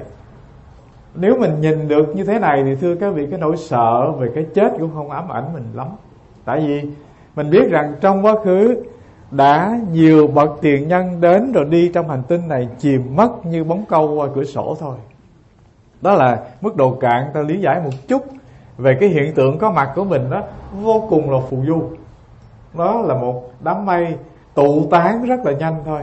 Nếu mình nhìn được như thế này thì thưa các vị, cái nỗi sợ về cái chết cũng không ám ảnh mình lắm. Tại vì mình biết rằng trong quá khứ đã nhiều bậc tiền nhân đến rồi đi trong hành tinh này, chìm mất như bóng câu qua cửa sổ thôi. Đó là mức độ cạn ta lý giải một chút về cái hiện tượng có mặt của mình đó, vô cùng là phù du. Đó là một đám mây tụ tán rất là nhanh thôi.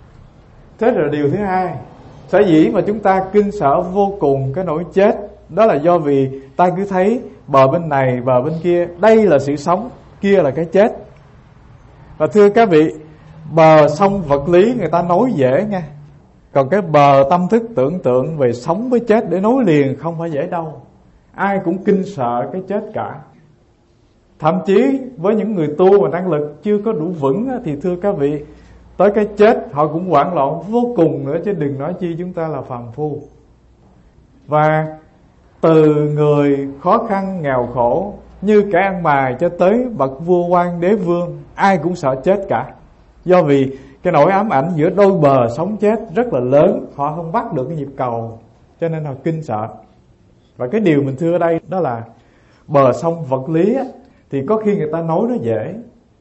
Thế rồi điều thứ hai, sở dĩ mà chúng ta kinh sợ vô cùng cái nỗi chết, đó là do vì ta cứ thấy bờ bên này, bờ bên kia, đây là sự sống, kia là cái chết. Và thưa các vị, bờ sông vật lý người ta nói dễ nha, còn cái bờ tâm thức tưởng tượng về sống với chết để nối liền không phải dễ đâu. Ai cũng kinh sợ cái chết cả. Thậm chí với những người tu mà năng lực chưa có đủ vững thì thưa các vị, tới cái chết họ cũng hoảng loạn vô cùng nữa, chứ đừng nói chi chúng ta là phàm phu. Và từ người khó khăn nghèo khổ như kẻ ăn mày cho tới bậc vua quan đế vương, ai cũng sợ chết cả. Do vì cái nỗi ám ảnh giữa đôi bờ sống chết rất là lớn, họ không bắt được cái nhịp cầu, cho nên họ kinh sợ. Và cái điều mình thưa ở đây đó là bờ sông vật lý á, thì có khi người ta nói nó dễ.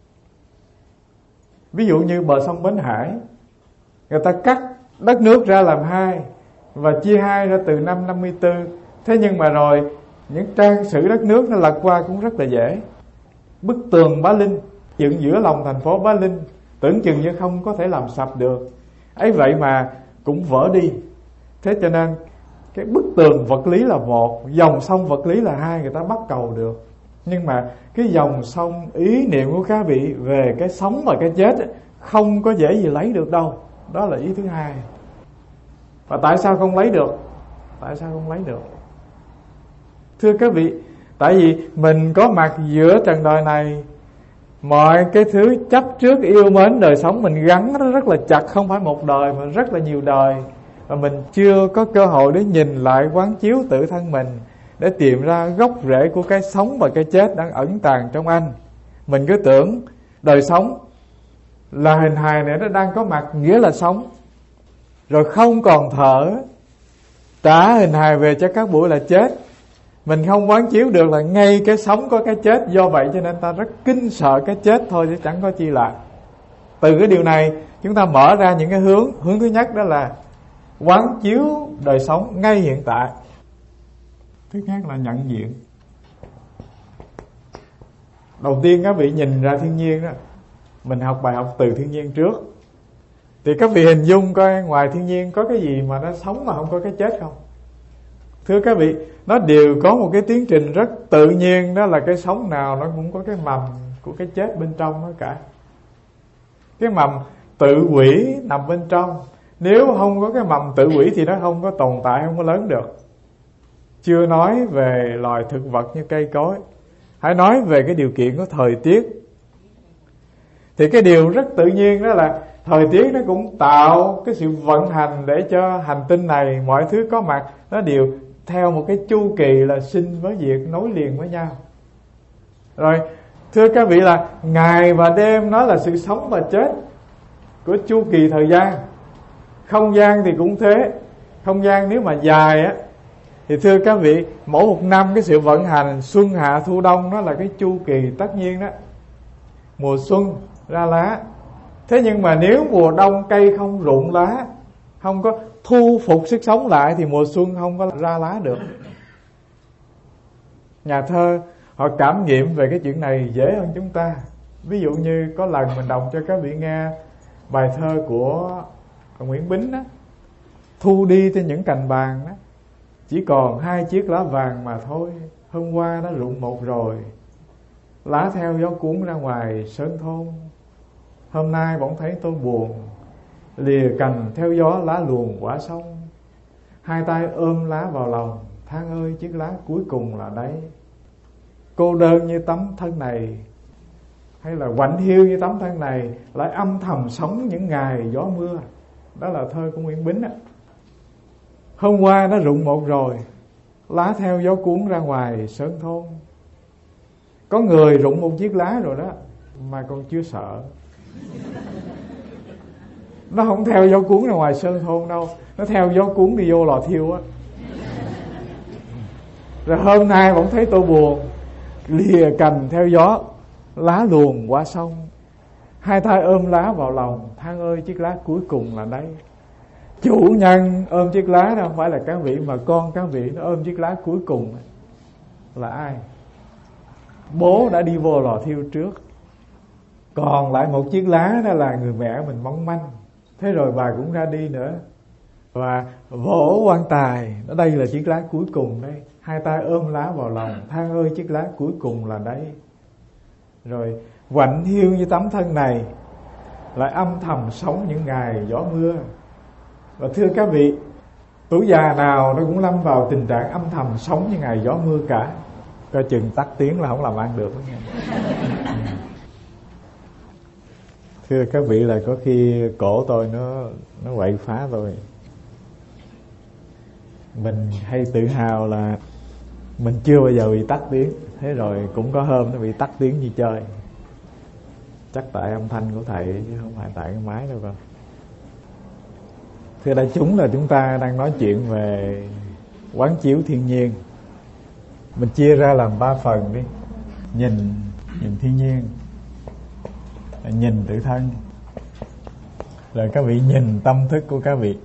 Ví dụ như bờ sông Bến Hải, người ta cắt đất nước ra làm hai và chia hai ra từ năm năm mươi tư. Thế nhưng mà rồi những trang sử đất nước nó lật qua cũng rất là dễ. Bức tường Bá Linh dựng giữa lòng thành phố Bá Linh, tưởng chừng như không có thể làm sập được, ấy vậy mà cũng vỡ đi. Thế cho nên cái bức tường vật lý là một, dòng sông vật lý là hai, người ta bắt cầu được. Nhưng mà cái dòng sông ý niệm của các vị về cái sống và cái chết không có dễ gì lấy được đâu. Đó là ý thứ hai. Và tại sao không lấy được? Tại sao không lấy được? Thưa các vị, tại vì mình có mặt giữa trần đời này, mọi cái thứ chấp trước yêu mến đời sống mình gắn nó rất là chặt, không phải một đời mà rất là nhiều đời. Và mình chưa có cơ hội để nhìn lại quán chiếu tự thân mình, để tìm ra gốc rễ của cái sống và cái chết đang ẩn tàng trong anh. Mình cứ tưởng đời sống là hình hài này nó đang có mặt, nghĩa là sống. Rồi không còn thở trả hình hài về cho các buổi là chết. Mình không quán chiếu được là ngay cái sống có cái chết. Do vậy cho nên ta rất kinh sợ cái chết thôi, chứ chẳng có chi là. Từ cái điều này chúng ta mở ra những cái hướng. Hướng thứ nhất đó là quán chiếu đời sống ngay hiện tại. Thứ khác là nhận diện. Đầu tiên các vị nhìn ra thiên nhiên đó, mình học bài học từ thiên nhiên trước, thì các vị hình dung coi ngoài thiên nhiên có cái gì mà nó sống mà không có cái chết không? Thưa các vị, nó đều có một cái tiến trình rất tự nhiên. Đó là cái sống nào nó cũng có cái mầm của cái chết bên trong đó cả. Cái mầm tự hủy nằm bên trong. Nếu không có cái mầm tự hủy thì nó không có tồn tại, không có lớn được. Chưa nói về loài thực vật như cây cối, hãy nói về cái điều kiện của thời tiết. Thì cái điều rất tự nhiên đó là thời tiết nó cũng tạo cái sự vận hành để cho hành tinh này mọi thứ có mặt, nó đều theo một cái chu kỳ là sinh với diệt, nối liền với nhau. Rồi thưa các vị là ngày và đêm nó là sự sống và chết của chu kỳ thời gian. Không gian thì cũng thế. Không gian nếu mà dài á thì thưa các vị, mỗi một năm cái sự vận hành xuân hạ thu đông nó là cái chu kỳ tất nhiên đó. Mùa xuân ra lá. Thế nhưng mà nếu mùa đông cây không rụng lá, không có thu phục sức sống lại, thì mùa xuân không có ra lá được. Nhà thơ họ cảm nghiệm về cái chuyện này dễ hơn chúng ta. Ví dụ như có lần mình đọc cho các vị nghe bài thơ của Nguyễn Bính đó. Thu đi trên những cành vàng đó, chỉ còn hai chiếc lá vàng mà thôi. Hôm qua nó rụng một rồi, lá theo gió cuốn ra ngoài sơn thôn. Hôm nay bỗng thấy tôi buồn, lìa cành theo gió lá luồn quả sông. Hai tay ôm lá vào lòng, than ơi chiếc lá cuối cùng là đây. Cô đơn như tấm thân này, hay là quạnh hiu như tấm thân này, lại âm thầm sống những ngày gió mưa. Đó là thơ của Nguyễn Bính á. Hôm qua nó rụng một rồi, lá theo gió cuốn ra ngoài sơn thôn. Có người rụng một chiếc lá rồi đó mà còn chưa sợ. Nó không theo gió cuốn ra ngoài sơn thôn đâu, nó theo gió cuốn đi vô lò thiêu á. Rồi hôm nay bỗng thấy tôi buồn, lìa cành theo gió, lá luồn qua sông. Hai tay ôm lá vào lòng, than ơi chiếc lá cuối cùng là đây. Chủ nhân ôm chiếc lá đó không phải là các vị, mà con các vị nó ôm chiếc lá cuối cùng là ai? Bố đã đi vô lò thiêu trước, còn lại một chiếc lá đó là người mẹ mình mong manh. Thế rồi bà cũng ra đi nữa. Và vỗ quan tài, ở đây là chiếc lá cuối cùng đây. Hai tay ôm lá vào lòng, than ơi chiếc lá cuối cùng là đây. Rồi quạnh hiu như tấm thân này, lại âm thầm sống những ngày gió mưa. Và thưa các vị, tuổi già nào nó cũng lâm vào tình trạng âm thầm sống như ngày gió mưa cả. Coi chừng tắt tiếng là không làm ăn được đó nghe. Thưa các vị là có khi cổ tôi nó nó quậy phá tôi. Mình hay tự hào là mình chưa bao giờ bị tắt tiếng. Thế rồi cũng có hôm nó bị tắt tiếng như chơi. Chắc tại âm thanh của thầy chứ không phải tại cái máy đâu con. Thưa đại chúng, là chúng ta đang nói chuyện về quán chiếu thiên nhiên. Mình chia ra làm ba phần đi. Nhìn nhìn thiên nhiên, nhìn tự thân, rồi các vị nhìn tâm thức của các vị.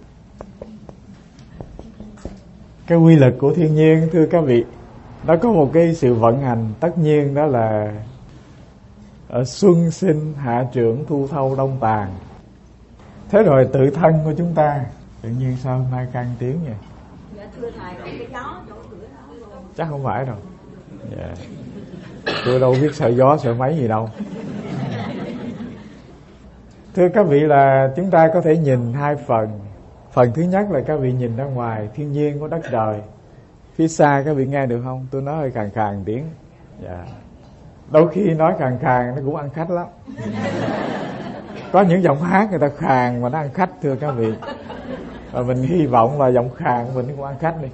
Cái quy luật của thiên nhiên thưa các vị, nó có một cái sự vận hành tất nhiên, đó là ở xuân sinh hạ trưởng thu thâu đông tàn. Thế rồi tự thân của chúng ta tự nhiên sao hôm nay căng tiếng vậy? Dạ thưa thầy, cái gió chỗ cửa đó. Chắc không phải đâu. Dạ. Tôi đâu biết sợ gió sợ máy gì đâu. Thưa các vị là chúng ta có thể nhìn hai phần. Phần thứ nhất là các vị nhìn ra ngoài thiên nhiên của đất trời. Phía xa các vị nghe được không? Tôi nói hơi khàn khàn tiếng. Dạ. Đôi khi nói khàn khàn nó cũng ăn khách lắm. Có những giọng hát người ta khàn mà nó ăn khách thưa các vị. Và mình hy vọng là giọng khàn mình cũng ăn khách đi.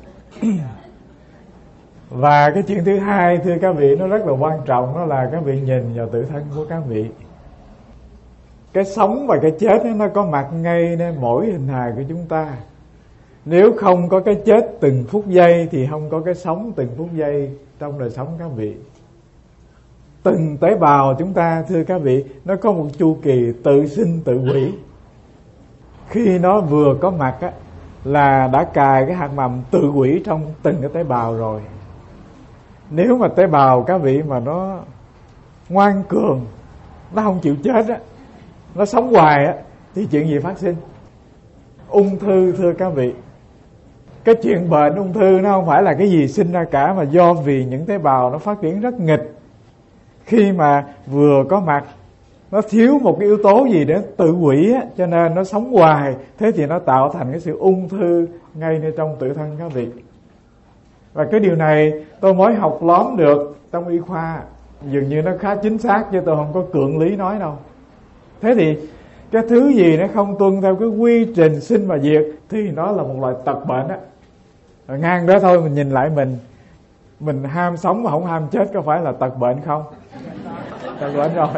Và cái chuyện thứ hai thưa các vị, nó rất là quan trọng, đó là các vị nhìn vào tự thân của các vị. Cái sống và cái chết nó có mặt ngay nơi mỗi hình hài của chúng ta. Nếu không có cái chết từng phút giây thì không có cái sống từng phút giây trong đời sống các vị. Từng tế bào chúng ta, thưa các vị, nó có một chu kỳ tự sinh tự hủy. Khi nó vừa có mặt á, là đã cài cái hạt mầm tự hủy trong từng cái tế bào rồi. Nếu mà tế bào các vị mà nó ngoan cường, nó không chịu chết á, nó sống hoài á, thì chuyện gì phát sinh? Ung thư, thưa các vị, cái chuyện bệnh ung thư nó không phải là cái gì sinh ra cả, mà do vì những tế bào nó phát triển rất nghịch. Khi mà vừa có mặt, nó thiếu một cái yếu tố gì để tự hủy á, cho nên nó sống hoài. Thế thì nó tạo thành cái sự ung thư ngay nơi trong tự thân các vị. Và cái điều này tôi mới học lóm được trong y khoa, dường như nó khá chính xác, chứ tôi không có cưỡng lý nói đâu. Thế thì cái thứ gì nó không tuân theo cái quy trình sinh và diệt thì nó là một loại tật bệnh á. Rồi ngang đó thôi, mình nhìn lại mình, mình ham sống mà không ham chết, có phải là tật bệnh không? Tật bệnh rồi.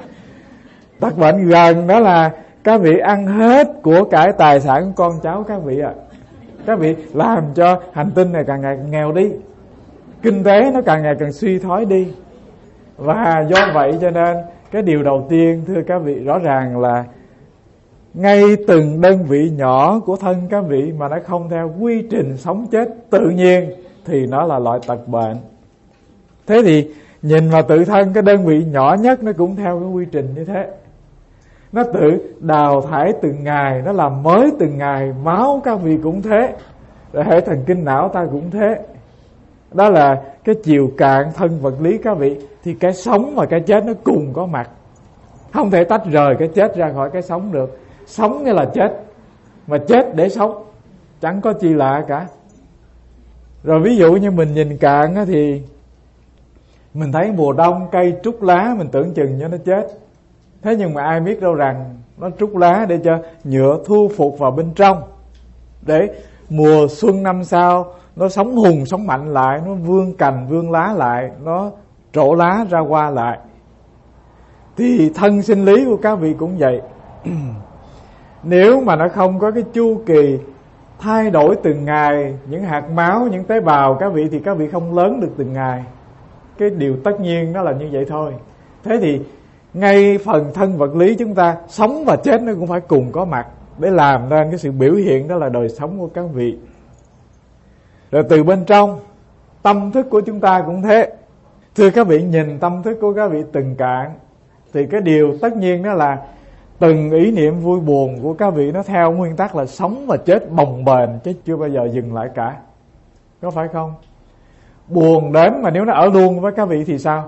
Tật bệnh gần đó là các vị ăn hết của cải tài sản của con cháu các vị ạ. À. Các vị làm cho hành tinh này càng ngày càng nghèo đi, kinh tế nó càng ngày càng suy thoái đi. Và do vậy cho nên cái điều đầu tiên, thưa các vị, rõ ràng là ngay từng đơn vị nhỏ của thân các vị mà nó không theo quy trình sống chết tự nhiên thì nó là loại tật bệnh. Thế thì nhìn vào tự thân, cái đơn vị nhỏ nhất nó cũng theo cái quy trình như thế. Nó tự đào thải từng ngày, nó làm mới từng ngày. Máu các vị cũng thế, rồi hệ thần kinh não ta cũng thế. Đó là cái chiều cạn thân vật lý các vị. Thì cái sống và cái chết nó cùng có mặt, không thể tách rời cái chết ra khỏi cái sống được. Sống nghĩa là chết, mà chết để sống, chẳng có chi lạ cả. Rồi ví dụ như mình nhìn cạn á, thì mình thấy mùa đông cây trút lá, mình tưởng chừng cho nó chết. Thế nhưng mà ai biết đâu rằng nó trút lá để cho nhựa thu phục vào bên trong, để mùa xuân năm sau nó sống hùng sống mạnh lại, nó vươn cành vươn lá lại, nó trổ lá ra hoa lại. Thì thân sinh lý của các vị cũng vậy. Nếu mà nó không có cái chu kỳ thay đổi từng ngày, những hạt máu, những tế bào các vị, thì các vị không lớn được từng ngày. Cái điều tất nhiên nó là như vậy thôi. Thế thì ngay phần thân vật lý chúng ta, sống và chết nó cũng phải cùng có mặt để làm nên cái sự biểu hiện đó là đời sống của các vị. Rồi từ bên trong, tâm thức của chúng ta cũng thế. Thưa các vị, nhìn tâm thức của các vị từng cạn thì cái điều tất nhiên đó là từng ý niệm vui buồn của các vị nó theo nguyên tắc là sống và chết bồng bềnh, chứ chưa bao giờ dừng lại cả. Có phải không? Buồn đến mà nếu nó ở luôn với các vị thì sao?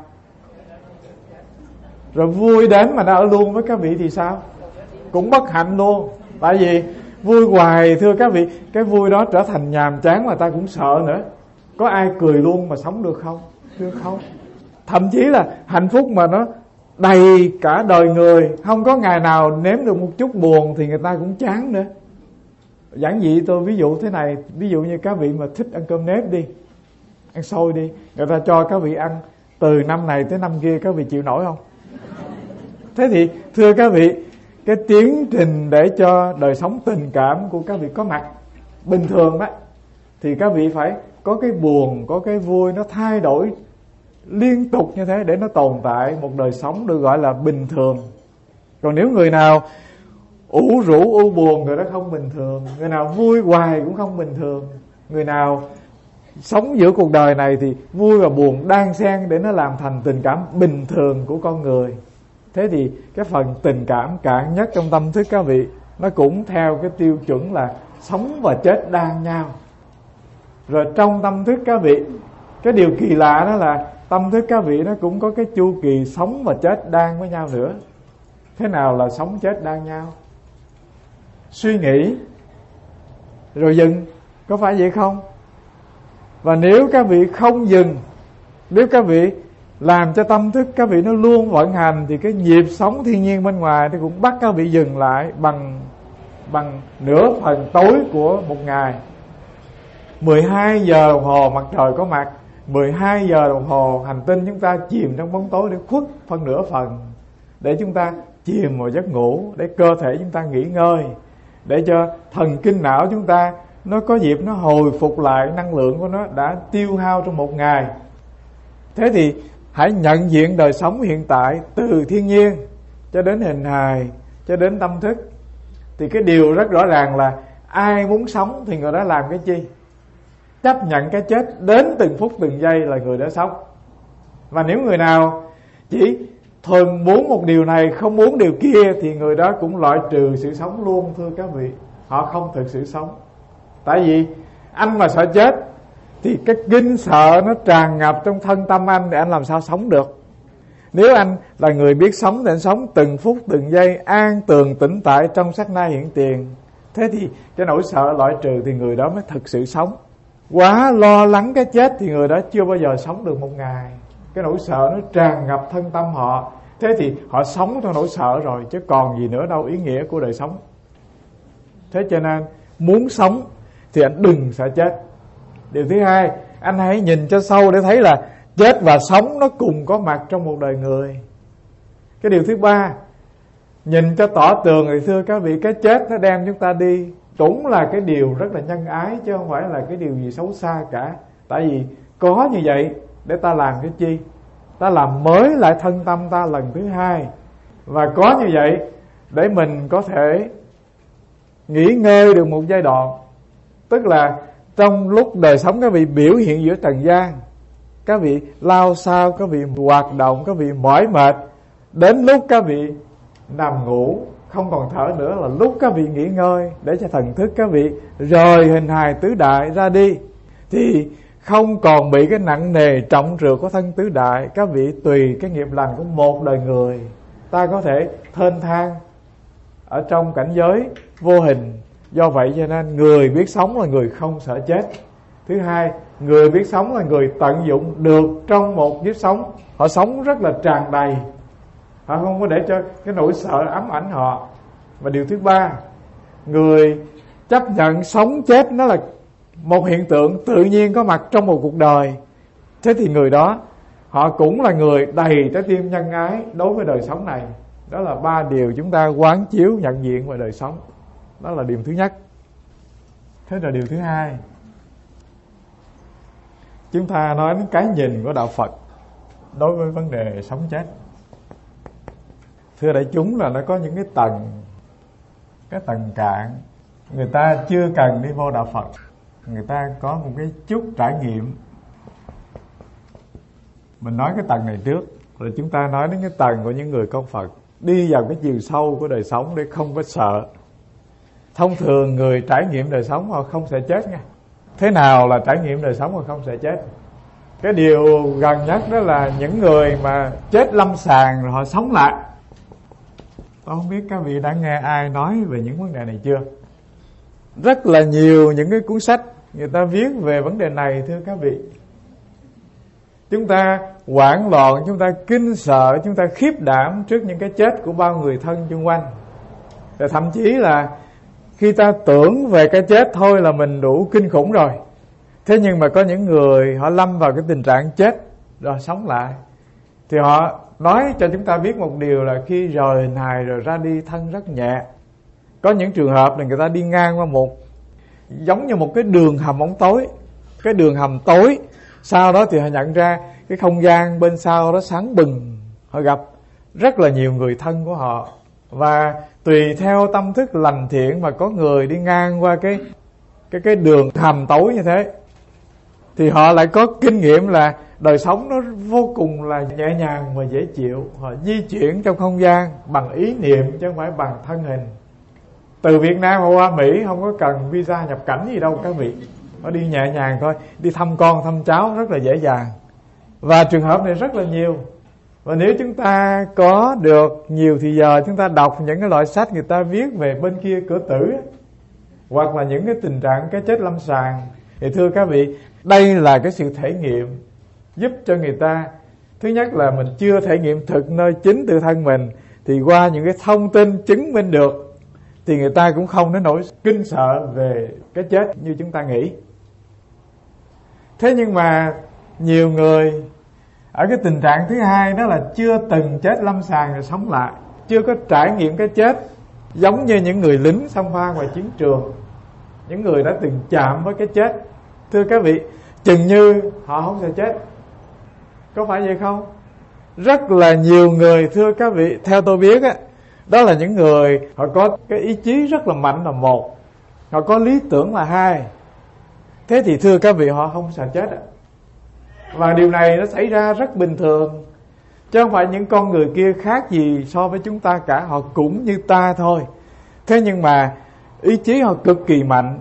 Rồi vui đến mà nó ở luôn với các vị thì sao? Cũng bất hạnh luôn. Tại vì vui hoài, thưa các vị, cái vui đó trở thành nhàm chán mà ta cũng sợ nữa. Có ai cười luôn mà sống được không? Thưa không. Thậm chí là hạnh phúc mà nó đầy cả đời người, không có ngày nào nếm được một chút buồn thì người ta cũng chán nữa. Giản dị tôi ví dụ thế này, ví dụ như các vị mà thích ăn cơm nếp đi, ăn xôi đi, người ta cho các vị ăn từ năm này tới năm kia, các vị chịu nổi không? Thế thì thưa các vị, cái tiến trình để cho đời sống tình cảm của các vị có mặt bình thường đó, thì các vị phải có cái buồn, có cái vui, nó thay đổi liên tục như thế để nó tồn tại một đời sống được gọi là bình thường. Còn nếu người nào ủ rũ u buồn, người đó không bình thường. Người nào vui hoài cũng không bình thường. Người nào sống giữa cuộc đời này thì vui và buồn đan xen để nó làm thành tình cảm bình thường của con người. Thế thì cái phần tình cảm cạn nhất trong tâm thức các vị, nó cũng theo cái tiêu chuẩn là sống và chết đan nhau. Rồi trong tâm thức các vị, cái điều kỳ lạ đó là tâm thức các vị nó cũng có cái chu kỳ sống và chết đan với nhau nữa. Thế nào là sống chết đan nhau? Suy nghĩ rồi dừng, có phải vậy không? Và nếu các vị không dừng, nếu các vị làm cho tâm thức các vị nó luôn vận hành, thì cái nhịp sống thiên nhiên bên ngoài nó cũng bắt các vị dừng lại bằng bằng nửa phần tối của một ngày. mười hai giờ đồng hồ mặt trời có mặt, mười hai giờ đồng hồ hành tinh chúng ta chìm trong bóng tối để khuất phân nửa phần, để chúng ta chìm vào giấc ngủ, để cơ thể chúng ta nghỉ ngơi, để cho thần kinh não chúng ta nó có dịp nó hồi phục lại năng lượng của nó đã tiêu hao trong một ngày. Thế thì hãy nhận diện đời sống hiện tại, từ thiên nhiên cho đến hình hài cho đến tâm thức. Thì cái điều rất rõ ràng là ai muốn sống thì người đó làm cái chi? Chấp nhận cái chết đến từng phút từng giây là người đó sống. Và nếu người nào chỉ thuần muốn một điều này, không muốn điều kia, thì người đó cũng loại trừ sự sống luôn, thưa các vị. Họ không thực sự sống. Tại vì anh mà sợ chết thì cái kinh sợ nó tràn ngập trong thân tâm anh, thì anh làm sao sống được. Nếu anh là người biết sống thì anh sống từng phút từng giây, an tường tĩnh tại trong sát na hiện tiền. Thế thì cái nỗi sợ loại trừ thì người đó mới thực sự sống. Quá lo lắng cái chết thì người đó chưa bao giờ sống được một ngày. Cái nỗi sợ nó tràn ngập thân tâm họ. Thế thì họ sống trong nỗi sợ rồi, chứ còn gì nữa đâu ý nghĩa của đời sống. Thế cho nên muốn sống thì anh đừng sợ chết. Điều thứ hai, anh hãy nhìn cho sâu để thấy là chết và sống nó cùng có mặt trong một đời người. Cái điều thứ ba, nhìn cho tỏ tường thì thưa các vị, cái chết nó đem chúng ta đi cũng là cái điều rất là nhân ái, chứ không phải là cái điều gì xấu xa cả. Tại vì có như vậy để ta làm cái chi? Ta làm mới lại thân tâm ta lần thứ hai. Và có như vậy để mình có thể nghỉ ngơi được một giai đoạn. Tức là trong lúc đời sống các vị biểu hiện giữa trần gian, các vị lao sao, các vị hoạt động, các vị mỏi mệt, đến lúc các vị nằm ngủ không còn thở nữa là lúc các vị nghỉ ngơi, để cho thần thức các vị rời hình hài tứ đại ra đi, thì không còn bị cái nặng nề trọng trược của thân tứ đại. Các vị tùy cái nghiệp lành của một đời người, ta có thể thênh thang ở trong cảnh giới vô hình. Do vậy cho nên người biết sống là người không sợ chết. Thứ hai, người biết sống là người tận dụng được trong một kiếp sống. Họ sống rất là tràn đầy, họ không có để cho cái nỗi sợ ám ảnh họ. Và điều thứ ba, người chấp nhận sống chết nó là một hiện tượng tự nhiên có mặt trong một cuộc đời. Thế thì người đó họ cũng là người đầy trái tim nhân ái đối với đời sống này. Đó là ba điều chúng ta quán chiếu nhận diện về đời sống. Đó là điều thứ nhất. Thế là điều thứ hai, chúng ta nói đến cái nhìn của đạo Phật đối với vấn đề sống chết. Thưa đại chúng là nó có những cái tầng, cái tầng cạn. Người ta chưa cần đi vô đạo Phật, người ta có một cái chút trải nghiệm. Mình nói cái tầng này trước, rồi chúng ta nói đến cái tầng của những người con Phật, đi vào cái chiều sâu của đời sống để không có sợ. Thông thường người trải nghiệm đời sống họ không sợ chết nha. Thế nào là trải nghiệm đời sống mà không sợ chết? Cái điều gần nhất đó là những người mà chết lâm sàng rồi họ sống lại. Tôi không biết các vị đã nghe ai nói về những vấn đề này chưa? Rất là nhiều những cái cuốn sách người ta viết về vấn đề này, thưa các vị. Chúng ta hoảng loạn, chúng ta kinh sợ, chúng ta khiếp đảm trước những cái chết của bao người thân xung quanh. Và thậm chí là khi ta tưởng về cái chết thôi là mình đủ kinh khủng rồi. Thế nhưng mà có những người họ lâm vào cái tình trạng chết rồi sống lại, thì họ nói cho chúng ta biết một điều là khi rời hình hài rồi ra đi thân rất nhẹ. Có những trường hợp là người ta đi ngang qua một, giống như một cái đường hầm ống tối, cái đường hầm tối. Sau đó thì họ nhận ra cái không gian bên sau đó sáng bừng. Họ gặp rất là nhiều người thân của họ. Và tùy theo tâm thức lành thiện mà có người đi ngang qua cái cái cái đường hầm tối như thế, thì họ lại có kinh nghiệm là đời sống nó vô cùng là nhẹ nhàng và dễ chịu. Họ di chuyển trong không gian bằng ý niệm chứ không phải bằng thân hình. Từ Việt Nam qua Mỹ không có cần visa nhập cảnh gì đâu các vị. Họ đi nhẹ nhàng thôi, đi thăm con thăm cháu rất là dễ dàng. Và trường hợp này rất là nhiều. Và nếu chúng ta có được nhiều thì giờ chúng ta đọc những cái loại sách người ta viết về bên kia cửa tử, hoặc là những cái tình trạng cái chết lâm sàng, thì thưa các vị, đây là cái sự thể nghiệm giúp cho người ta, thứ nhất là mình chưa thể nghiệm thực nơi chính tự thân mình, thì qua những cái thông tin chứng minh được thì người ta cũng không đến nỗi kinh sợ về cái chết như chúng ta nghĩ. Thế nhưng mà nhiều người ở cái tình trạng thứ hai, đó là chưa từng chết lâm sàng rồi sống lại, chưa có trải nghiệm cái chết giống như những người lính xông pha ngoài chiến trường. những người đã từng chạm với cái chết. Thưa các vị, chừng như họ không sợ chết. Có phải vậy không? Rất là nhiều người, thưa các vị, theo tôi biết á, đó là những người họ có cái ý chí rất là mạnh là một, họ có lý tưởng là hai. Thế thì thưa các vị, họ không sợ chết ạ. Và điều này nó xảy ra rất bình thường, chứ không phải những con người kia khác gì so với chúng ta cả. Họ cũng như ta thôi. Thế nhưng mà ý chí họ cực kỳ mạnh.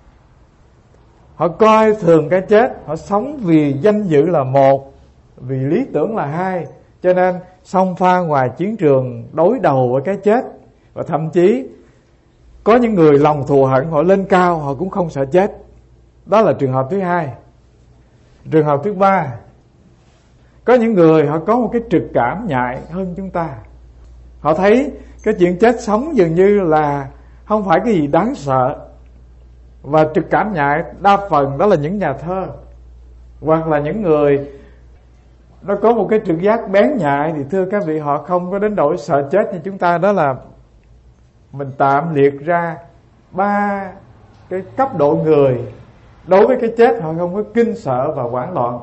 Họ coi thường cái chết. Họ sống vì danh dự là một, vì lý tưởng là hai. Cho nên xông pha ngoài chiến trường, đối đầu với cái chết. Và thậm chí có những người lòng thù hận, họ lên cao, họ cũng không sợ chết. Đó là trường hợp thứ hai. Trường hợp thứ ba, có những người họ có một cái trực cảm nhạy hơn chúng ta. Họ thấy cái chuyện chết sống dường như là không phải cái gì đáng sợ. Và trực cảm nhạy đa phần đó là những nhà thơ, hoặc là những người nó có một cái trực giác bén nhạy. Thì thưa các vị, họ không có đến nỗi sợ chết như chúng ta. Đó là mình tạm liệt ra ba cái cấp độ người. Đối với cái chết họ không có kinh sợ và hoảng loạn.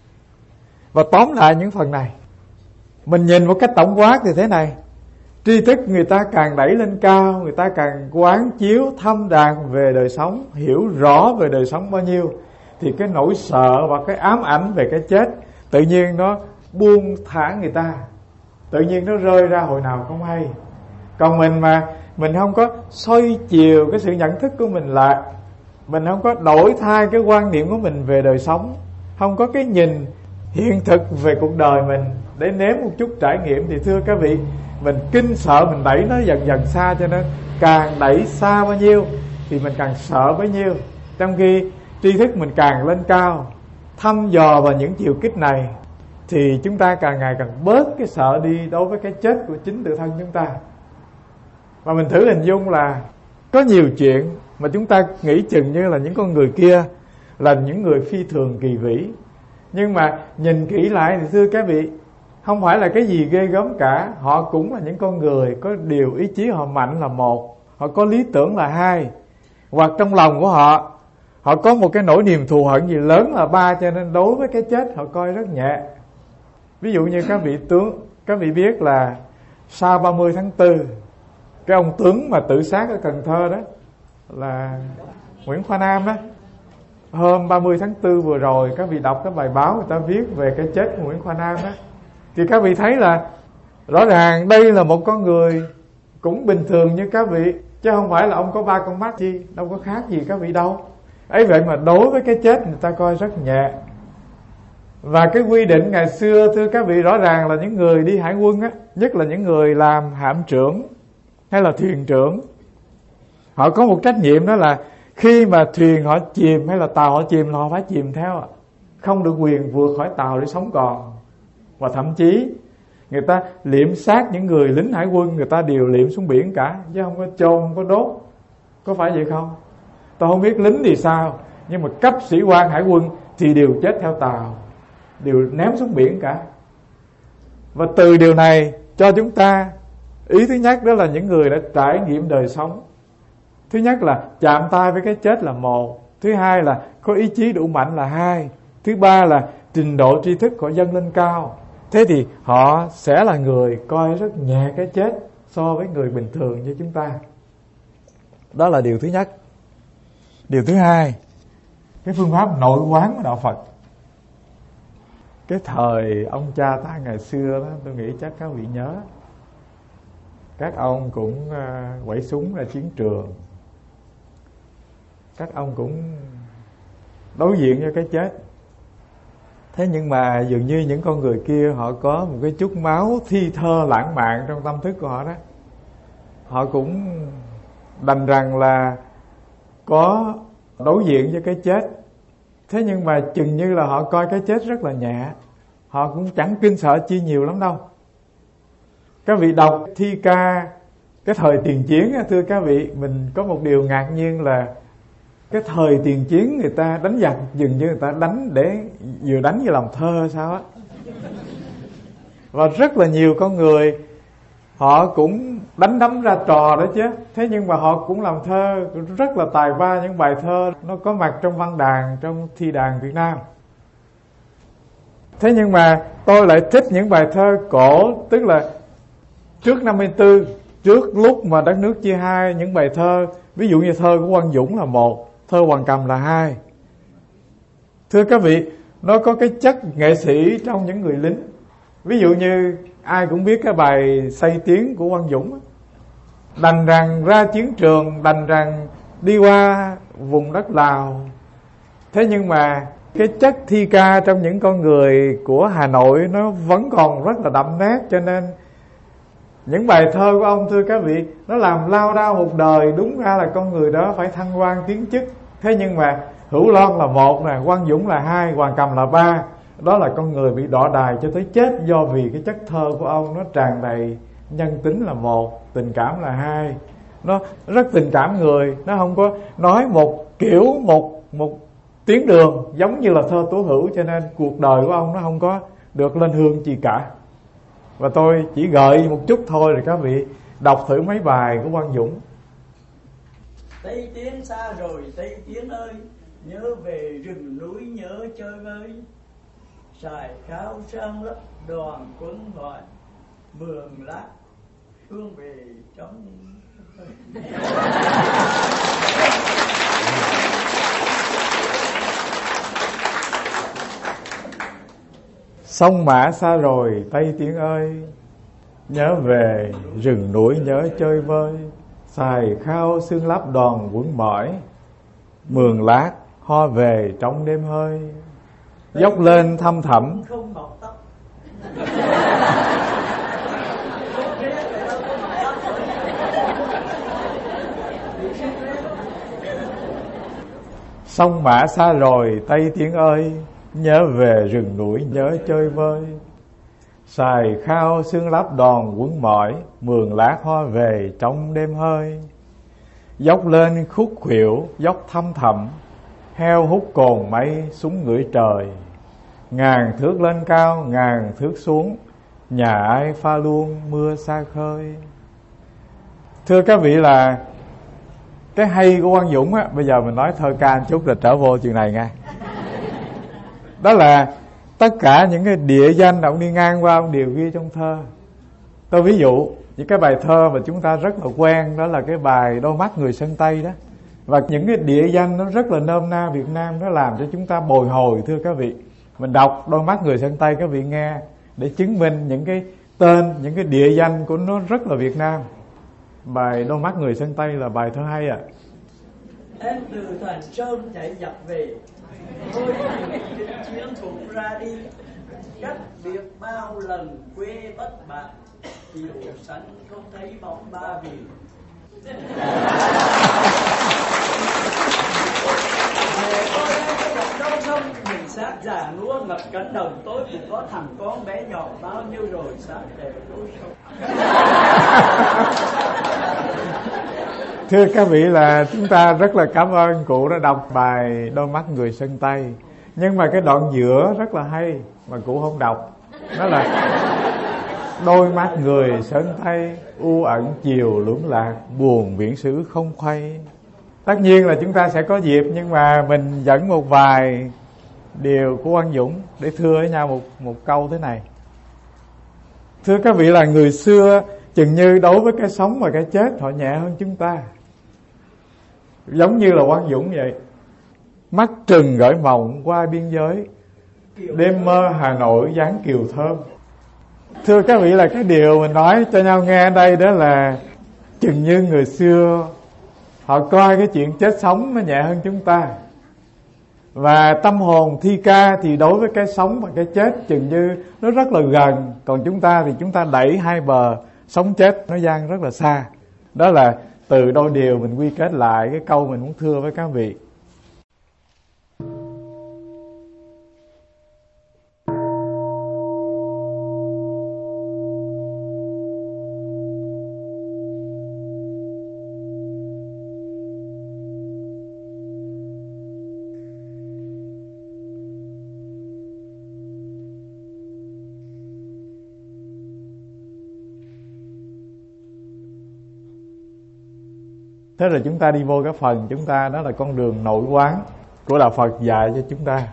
Và tóm lại những phần này, mình nhìn một cách tổng quát thì thế này: tri thức người ta càng đẩy lên cao, người ta càng quán chiếu thâm đàn về đời sống, hiểu rõ về đời sống bao nhiêu, thì cái nỗi sợ và cái ám ảnh về cái chết tự nhiên nó buông thả người ta, tự nhiên nó rơi ra hồi nào không hay. Còn mình mà mình không có xoay chiều cái sự nhận thức của mình lại, mình không có đổi thay cái quan niệm của mình về đời sống, không có cái nhìn hiện thực về cuộc đời mình để nếm một chút trải nghiệm, thì thưa các vị, mình kinh sợ, mình đẩy nó dần dần xa. Cho nên càng đẩy xa bao nhiêu thì mình càng sợ bấy nhiêu. Trong khi tri thức mình càng lên cao, thăm dò vào những chiều kích này, thì chúng ta càng ngày càng bớt cái sợ đi đối với cái chết của chính tự thân chúng ta. Và mình thử hình dung là có nhiều chuyện mà chúng ta nghĩ chừng như là những con người kia là những người phi thường kỳ vĩ, nhưng mà nhìn kỹ lại thì thưa các vị, không phải là cái gì ghê gớm cả. Họ cũng là những con người có điều ý chí họ mạnh là một, họ có lý tưởng là hai, hoặc trong lòng của họ họ có một cái nỗi niềm thù hận gì lớn là ba. Cho nên đối với cái chết họ coi rất nhẹ. Ví dụ như các vị tướng, các vị biết là sau ba mươi tháng tư, cái ông tướng mà tự sát ở Cần Thơ đó là Nguyễn Khoa Nam đó, hôm ba mươi tháng tư vừa rồi các vị đọc cái bài báo người ta viết về cái chết của Nguyễn Khoa Nam đó, thì các vị thấy là rõ ràng đây là một con người cũng bình thường như các vị, chứ không phải là ông có ba con mắt chi, đâu có khác gì các vị đâu. Ấy vậy mà đối với cái chết người ta coi rất nhẹ. Và cái quy định ngày xưa thưa các vị, rõ ràng là những người đi hải quân á, nhất là những người làm hạm trưởng hay là thuyền trưởng, họ có một trách nhiệm, đó là khi mà thuyền họ chìm hay là tàu họ chìm là họ phải chìm theo, không được quyền vượt khỏi tàu để sống còn. Và thậm chí người ta liệm xác những người lính hải quân, người ta đều liệm xuống biển cả, chứ không có chôn, không có đốt. Có phải vậy không? Tôi không biết lính thì sao, nhưng mà cấp sĩ quan hải quân thì đều chết theo tàu, đều ném xuống biển cả. Và từ điều này cho chúng ta ý thứ nhất, đó là những người đã trải nghiệm đời sống. Thứ nhất là chạm tay với cái chết là một, thứ hai là có ý chí đủ mạnh là hai, thứ ba là trình độ tri thức họ dâng lên cao. Thế thì họ sẽ là người coi rất nhẹ cái chết so với người bình thường như chúng ta. Đó là điều thứ nhất. Điều thứ hai, cái phương pháp nội quán của đạo Phật. Cái thời ông cha ta ngày xưa đó, tôi nghĩ chắc các vị nhớ, các ông cũng uh, quẩy súng ra chiến trường, các ông cũng đối diện với cái chết. Thế nhưng mà dường như những con người kia họ có một cái chút máu thi thơ lãng mạn trong tâm thức của họ đó. Họ cũng đành rằng là có đối diện với cái chết. Thế nhưng mà chừng như là họ coi cái chết rất là nhẹ, họ cũng chẳng kinh sợ chi nhiều lắm đâu. Các vị đọc thi ca cái thời tiền chiến, thưa các vị, mình có một điều ngạc nhiên là cái thời tiền chiến người ta đánh giặc dường như người ta đánh để vừa đánh vừa làm thơ sao á. Và rất là nhiều con người họ cũng đánh đấm ra trò đó chứ. Thế nhưng mà họ cũng làm thơ rất là tài ba, những bài thơ nó có mặt trong văn đàn, trong thi đàn Việt Nam. Thế nhưng mà tôi lại thích những bài thơ cổ, tức là trước năm mươi tư, trước lúc mà đất nước chia hai, những bài thơ, ví dụ như thơ của Quang Dũng là một, thơ Hoàng Cầm là hai. Thưa các vị, nó có cái chất nghệ sĩ trong những người lính. Ví dụ như ai cũng biết cái bài Say Tiếng của Quang Dũng, đành rằng ra chiến trường, đành rằng đi qua vùng đất Lào. Thế nhưng mà cái chất thi ca trong những con người của Hà Nội nó vẫn còn rất là đậm nét. Cho nên những bài thơ của ông, thưa các vị, nó làm lao đao một đời. Đúng ra là con người đó phải thăng quan tiến chức. Thế nhưng mà Hữu Loan là một nè, Quang Dũng là hai, Hoàng Cầm là ba. Đó là con người bị đọa đài cho tới chết, do vì cái chất thơ của ông nó tràn đầy nhân tính là một, tình cảm là hai. Nó rất tình cảm người, nó không có nói một kiểu, một một tuyến đường giống như là thơ Tố Hữu. Cho nên cuộc đời của ông nó không có được lên hương gì cả. Và tôi chỉ gợi một chút thôi, rồi các vị đọc thử mấy bài của Quang Dũng. Tây Tiến xa rồi Tây Tiến ơi, nhớ về rừng núi nhớ chơi vơi. Sài khao sang lấp đoàn quân gọi, mường lát hương về trong. Sông Mã xa rồi Tây Tiến ơi, nhớ về rừng núi nhớ chơi vơi. Sài khao xương lắp đoàn quân mỏi, mường lát ho về trong đêm hơi. Dốc lên thăm thẳm không bọc tóc. Sông Mã xa rồi Tây Tiến ơi, nhớ về rừng núi nhớ chơi vơi. Sài khao xương lắp đoàn quân mỏi, mường lát ho về trong đêm hơi. Dốc lên khúc khuỷu dốc thăm thẳm, heo hút cồn mây súng ngửi trời. Ngàn thước lên cao ngàn thước xuống, nhà ai pha luôn mưa xa khơi. Thưa các vị, là cái hay của Quang Dũng á, bây giờ mình nói thơ ca một chút rồi trở vô chuyện này nha. Đó là tất cả những cái địa danh ông đi ngang qua ông đều ghi trong thơ. Tôi ví dụ những cái bài thơ mà chúng ta rất là quen, đó là cái bài Đôi mắt người sơn Tây đó. Và những cái địa danh nó rất là nôm na Việt Nam, nó làm cho chúng ta bồi hồi. Thưa các vị, mình đọc Đôi mắt người sơn Tây, các vị nghe, để chứng minh những cái tên, những cái địa danh của nó rất là Việt Nam. Bài Đôi mắt người sơn Tây là bài thơ hay ạ. À. Em từ Thành Sơn chạy dọc về, tôi trên chiến cũng ra đi. Cách biệt bao lần quê bất bạc, chiều xanh không thấy bóng Ba Vì. Mẹ tôi đang có một đâu không, mình xác già lúa ngập cánh đồng. Tôi cũng có thằng con bé nhỏ bao nhiêu rồi, xác để tôi sống. Thưa các vị, là chúng ta rất là cảm ơn cụ đã đọc bài Đôi mắt người sơn Tây. Nhưng mà cái đoạn giữa rất là hay mà cụ không đọc. Đó là đôi mắt người sơn Tây, u ẩn chiều lưỡng lạc, buồn viễn xứ không khuây. Tất nhiên là chúng ta sẽ có dịp, nhưng mà mình dẫn một vài điều của Quang Dũng để thưa với nhau một, một câu thế này. Thưa các vị, là người xưa chừng như đối với cái sống và cái chết họ nhẹ hơn chúng ta. Giống như là Quang Dũng vậy. Mắt trừng gửi mộng qua biên giới, đêm mơ Hà Nội dáng kiều thơm. Thưa các vị, là cái điều mình nói cho nhau nghe ở đây đó là chừng như người xưa họ coi cái chuyện chết sống nó nhẹ hơn chúng ta. Và tâm hồn thi ca thì đối với cái sống và cái chết chừng như nó rất là gần. Còn chúng ta thì chúng ta đẩy hai bờ sống chết nó dang rất là xa. Đó là từ đôi điều mình quy kết lại cái câu mình muốn thưa với các vị. Thế rồi chúng ta đi vô cái phần chúng ta, đó là con đường nội quán của Đạo Phật dạy cho chúng ta.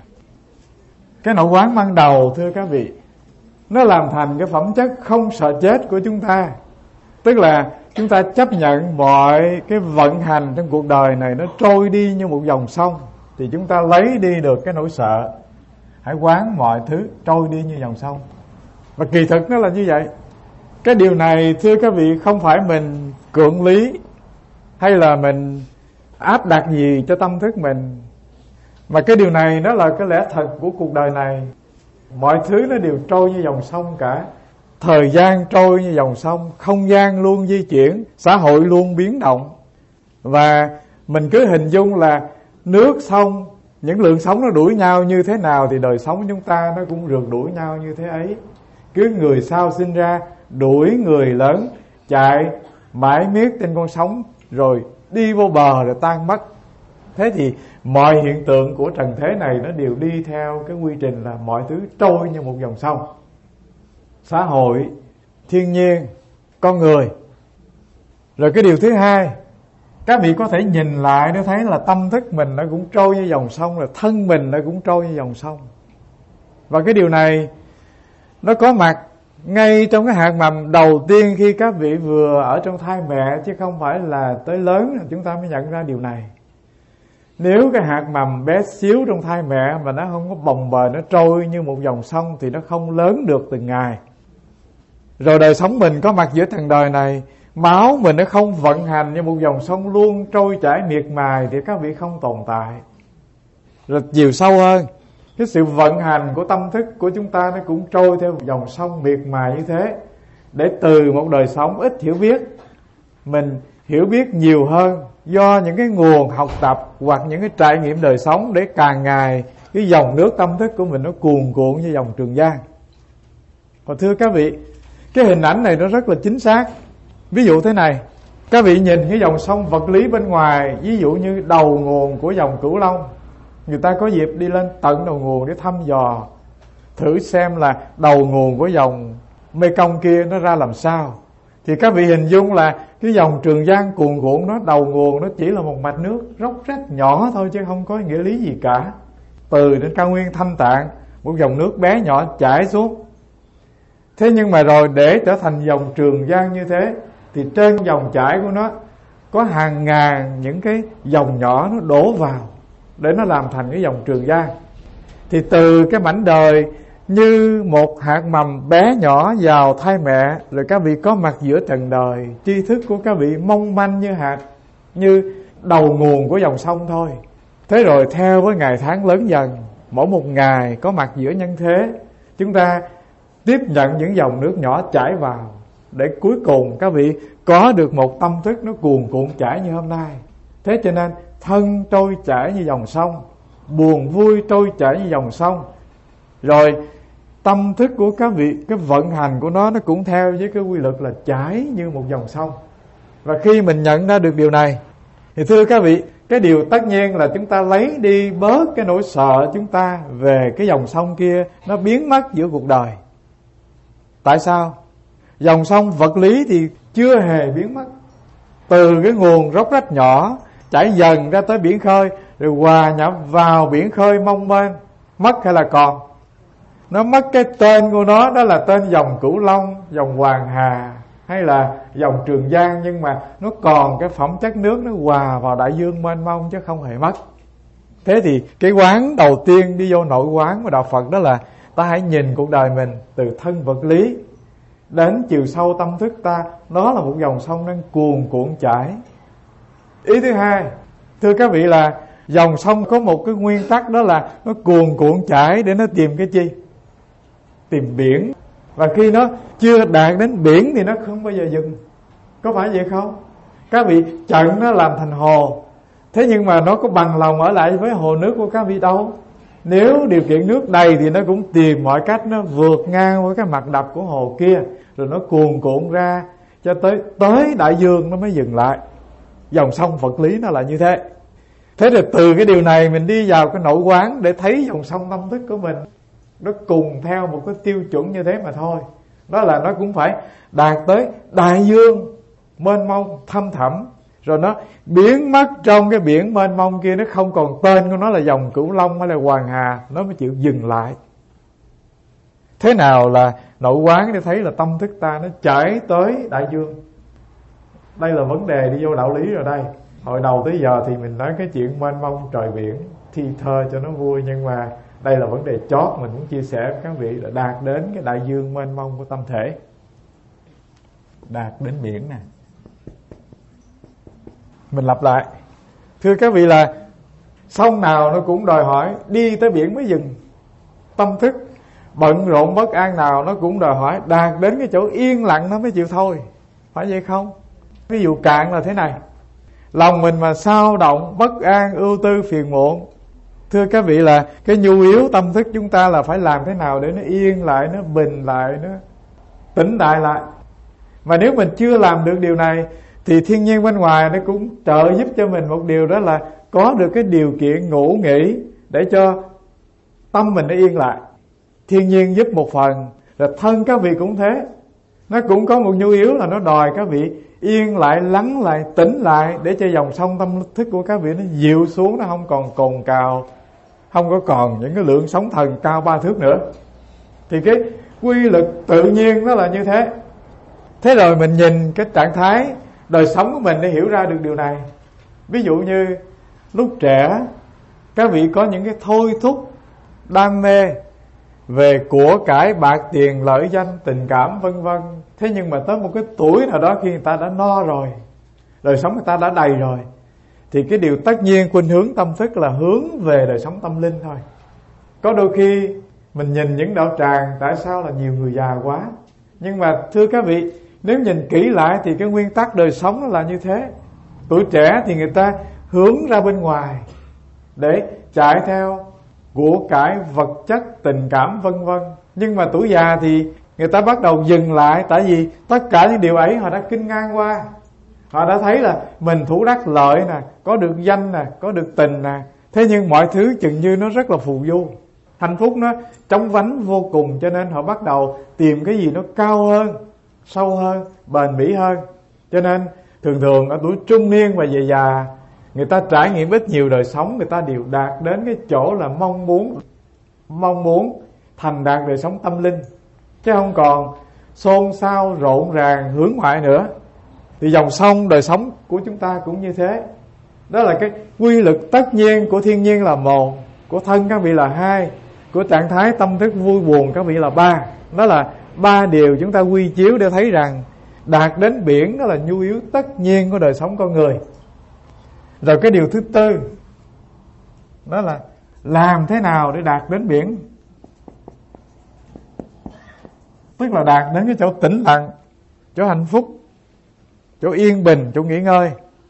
Cái nội quán ban đầu, thưa các vị, nó làm thành cái phẩm chất không sợ chết của chúng ta. Tức là chúng ta chấp nhận mọi cái vận hành trong cuộc đời này nó trôi đi như một dòng sông, thì chúng ta lấy đi được cái nỗi sợ. Hãy quán mọi thứ trôi đi như dòng sông. Và kỳ thực nó là như vậy. Cái điều này, thưa các vị, không phải mình cưỡng lý hay là mình áp đặt gì cho tâm thức mình, mà cái điều này nó là cái lẽ thật của cuộc đời này. Mọi thứ nó đều trôi như dòng sông cả. Thời gian trôi như dòng sông, không gian luôn di chuyển, xã hội luôn biến động. Và mình cứ hình dung là nước sông, những lượng sóng nó đuổi nhau như thế nào thì đời sống chúng ta nó cũng rượt đuổi nhau như thế ấy. Cứ người sau sinh ra đuổi người lớn, chạy mãi miết trên con sóng rồi đi vô bờ rồi tan mất. Thế thì mọi hiện tượng của trần thế này nó đều đi theo cái quy trình là mọi thứ trôi như một dòng sông. Xã hội, thiên nhiên, con người. Rồi cái điều thứ hai, các vị có thể nhìn lại để thấy là tâm thức mình nó cũng trôi như dòng sông, là thân mình nó cũng trôi như dòng sông. Và cái điều này nó có mặt ngay trong cái hạt mầm đầu tiên khi các vị vừa ở trong thai mẹ, chứ không phải là tới lớn chúng ta mới nhận ra điều này. Nếu cái hạt mầm bé xíu trong thai mẹ mà nó không có bồng bềnh, nó trôi như một dòng sông thì nó không lớn được từng ngày. Rồi đời sống mình có mặt giữa trần đời này, máu mình nó không vận hành như một dòng sông luôn trôi chảy miệt mài thì các vị không tồn tại. Rồi chiều sâu hơn, cái sự vận hành của tâm thức của chúng ta nó cũng trôi theo dòng sông miệt mài như thế. Để từ một đời sống ít hiểu biết, mình hiểu biết nhiều hơn do những cái nguồn học tập hoặc những cái trải nghiệm đời sống, để càng ngày cái dòng nước tâm thức của mình nó cuồn cuộn như dòng Trường Giang. Còn thưa các vị, cái hình ảnh này nó rất là chính xác. Ví dụ thế này, các vị nhìn cái dòng sông vật lý bên ngoài, ví dụ như đầu nguồn của dòng Cửu Long. Người ta có dịp đi lên tận đầu nguồn để thăm dò, thử xem là đầu nguồn của dòng Mekong kia nó ra làm sao. Thì các vị hình dung là cái dòng Trường Giang cuồn cuộn, nó đầu nguồn nó chỉ là một mạch nước róc rách nhỏ thôi, chứ không có nghĩa lý gì cả. Từ đến cao nguyên Thanh Tạng, một dòng nước bé nhỏ chảy xuống. Thế nhưng mà rồi để trở thành dòng Trường Giang như thế, thì trên dòng chảy của nó có hàng ngàn những cái dòng nhỏ nó đổ vào để nó làm thành cái dòng Trường Giang. Thì từ cái mảnh đời như một hạt mầm bé nhỏ vào thai mẹ, rồi các vị có mặt giữa trần đời, tri thức của các vị mong manh như hạt, như đầu nguồn của dòng sông thôi. Thế rồi theo với ngày tháng lớn dần, mỗi một ngày có mặt giữa nhân thế, chúng ta tiếp nhận những dòng nước nhỏ chảy vào, để cuối cùng các vị có được một tâm thức nó cuồn cuộn chảy như hôm nay. Thế cho nên thân trôi chảy như dòng sông, buồn vui trôi chảy như dòng sông. Rồi tâm thức của các vị, cái vận hành của nó nó cũng theo với cái quy luật là chảy như một dòng sông. Và khi mình nhận ra được điều này, thì thưa các vị, cái điều tất nhiên là chúng ta lấy đi bớt cái nỗi sợ chúng ta về cái dòng sông kia, nó biến mất giữa cuộc đời. Tại sao? Dòng sông vật lý thì chưa hề biến mất. Từ cái nguồn róc rách nhỏ chảy dần ra tới biển khơi, rồi hòa nhập vào biển khơi mong mênh. Mất hay là còn? Nó mất cái tên của nó, đó là tên dòng Cửu Long, dòng Hoàng Hà hay là dòng Trường Giang, nhưng mà nó còn cái phẩm chất nước, nó hòa vào đại dương mênh mông chứ không hề mất. Thế thì cái quán đầu tiên đi vô nội quán của Đạo Phật, đó là ta hãy nhìn cuộc đời mình từ thân vật lý đến chiều sâu tâm thức ta, đó là một dòng sông đang cuồn cuộn chảy. Ý thứ hai, thưa các vị, là dòng sông có một cái nguyên tắc, đó là nó cuồn cuộn chảy để nó tìm cái chi? Tìm biển. Và khi nó chưa đạt đến biển thì nó không bao giờ dừng. Có phải vậy không? Các vị chặn nó làm thành hồ, thế nhưng mà nó có bằng lòng ở lại với hồ nước của các vị đâu. Nếu điều kiện nước đầy thì nó cũng tìm mọi cách nó vượt ngang với cái mặt đập của hồ kia, rồi nó cuồn cuộn ra cho tới tới đại dương nó mới dừng lại. Dòng sông vật lý nó là như thế. Thế thì từ cái điều này mình đi vào cái nội quán để thấy dòng sông tâm thức của mình nó cùng theo một cái tiêu chuẩn như thế mà thôi. Đó là nó cũng phải đạt tới đại dương mênh mông thâm thẳm, rồi nó biến mất trong cái biển mênh mông kia, nó không còn tên của nó là dòng Cửu Long hay là Hoàng Hà, nó mới chịu dừng lại. Thế nào là nội quán để thấy là tâm thức ta nó chảy tới đại dương. Đây là vấn đề đi vô đạo lý rồi đây. Hồi đầu tới giờ thì mình nói cái chuyện mênh mông trời biển thi thơ cho nó vui, nhưng mà đây là vấn đề chót mình muốn chia sẻ với các vị là đạt đến cái đại dương mênh mông của tâm thể. Đạt đến biển nè. Mình lặp lại. Thưa các vị là sông nào nó cũng đòi hỏi đi tới biển mới dừng. Tâm thức bận rộn bất an nào nó cũng đòi hỏi đạt đến cái chỗ yên lặng nó mới chịu thôi. Phải vậy không? Ví dụ cạn là thế này. Lòng mình mà xao động, bất an, ưu tư, phiền muộn. Thưa các vị là cái nhu yếu tâm thức chúng ta là phải làm thế nào để nó yên lại, nó bình lại, nó tĩnh đại lại. Mà nếu mình chưa làm được điều này thì thiên nhiên bên ngoài nó cũng trợ giúp cho mình một điều, đó là có được cái điều kiện ngủ nghỉ để cho tâm mình nó yên lại. Thiên nhiên giúp một phần, rồi thân các vị cũng thế. Nó cũng có một nhu yếu là nó đòi các vị yên lại, lắng lại, tĩnh lại, để cho dòng sông tâm thức của các vị nó dịu xuống, nó không còn cồn cào, không có còn những cái lượng sóng thần cao ba thước nữa. Thì cái quy luật tự nhiên nó là như thế. Thế rồi mình nhìn cái trạng thái đời sống của mình để hiểu ra được điều này. Ví dụ như lúc trẻ các vị có những cái thôi thúc, đam mê về của cải, bạc tiền, lợi danh, tình cảm vân vân. Thế nhưng mà tới một cái tuổi nào đó khi người ta đã no rồi, đời sống người ta đã đầy rồi, thì cái điều tất nhiên khuynh hướng tâm thức là hướng về đời sống tâm linh thôi. Có đôi khi mình nhìn những đạo tràng, tại sao là nhiều người già quá? Nhưng mà thưa các vị, nếu nhìn kỹ lại thì cái nguyên tắc đời sống nó là như thế. Tuổi trẻ thì người ta hướng ra bên ngoài để chạy theo của cải, vật chất, tình cảm vân vân. Nhưng mà tuổi già thì người ta bắt đầu dừng lại, tại vì tất cả những điều ấy họ đã kinh ngang qua. Họ đã thấy là mình thủ đắc lợi nè, có được danh nè, có được tình nè. Thế nhưng mọi thứ chừng như nó rất là phù du, hạnh phúc nó trống vánh vô cùng. Cho nên họ bắt đầu tìm cái gì nó cao hơn, sâu hơn, bền bỉ hơn. Cho nên thường thường ở tuổi trung niên và về già, người ta trải nghiệm ít nhiều đời sống, người ta đều đạt đến cái chỗ là mong muốn Mong muốn thành đạt đời sống tâm linh, chứ không còn xôn xao, rộn ràng, hướng ngoại nữa. Thì dòng sông đời sống của chúng ta cũng như thế. Đó là cái quy luật tất nhiên của thiên nhiên là một, của thân các vị là hai, của trạng thái tâm thức vui buồn các vị là ba. Đó là ba điều chúng ta quy chiếu để thấy rằng đạt đến biển đó là nhu yếu tất nhiên của đời sống con người. Rồi cái điều thứ tư, đó là làm thế nào để đạt đến biển. Tức là đạt đến cái chỗ tĩnh lặng, chỗ hạnh phúc, chỗ yên bình, chỗ nghỉ ngơi.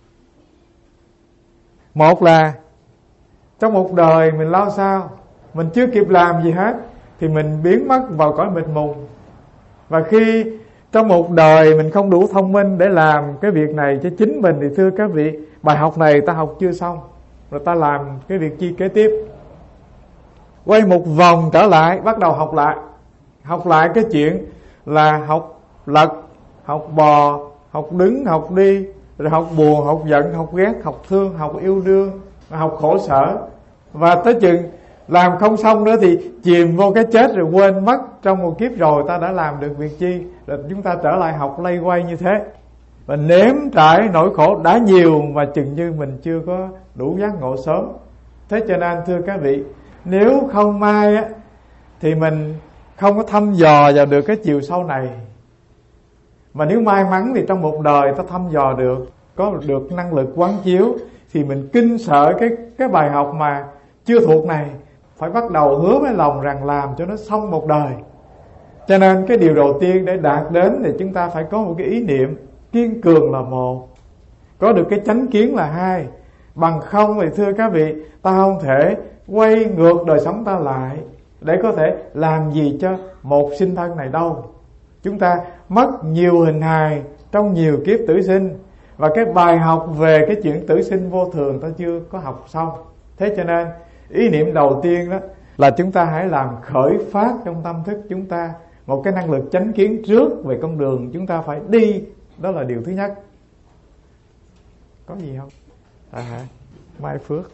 Một là trong một đời mình lao sao, mình chưa kịp làm gì hết thì mình biến mất vào cõi mịt mùng. Và khi trong một đời mình không đủ thông minh để làm cái việc này cho chính mình, thì thưa các vị, bài học này ta học chưa xong, rồi ta làm cái việc chi kế tiếp. Quay một vòng trở lại, bắt đầu học lại. Học lại cái chuyện là học lật, học bò, học đứng, học đi, rồi học buồn, học giận, học ghét, học thương, học yêu đương, học khổ sở. Và tới chừng làm không xong nữa thì chìm vô cái chết, rồi quên mất trong một kiếp rồi ta đã làm được việc chi. Rồi chúng ta trở lại học lây quay như thế, và nếm trải nỗi khổ đã nhiều mà chừng như mình chưa có đủ giác ngộ sớm. Thế cho nên thưa các vị, nếu không may á, thì mình không có thăm dò vào được cái chiều sâu này. Mà nếu may mắn thì trong một đời ta thăm dò được, có được năng lực quán chiếu, thì mình kinh sợ cái, cái bài học mà chưa thuộc này, phải bắt đầu hứa với lòng rằng làm cho nó xong một đời. Cho nên cái điều đầu tiên để đạt đến thì chúng ta phải có một cái ý niệm kiên cường là một, có được cái chánh kiến là hai. Bằng không thì thưa các vị, ta không thể quay ngược đời sống ta lại để có thể làm gì cho một sinh thân này đâu. Chúng ta mất nhiều hình hài trong nhiều kiếp tử sinh, và cái bài học về cái chuyện tử sinh vô thường ta chưa có học xong. Thế cho nên ý niệm đầu tiên đó là chúng ta hãy làm khởi phát trong tâm thức chúng ta một cái năng lực chánh kiến trước về con đường chúng ta phải đi. Đó là điều thứ nhất. có gì không? À hả? Mai phước.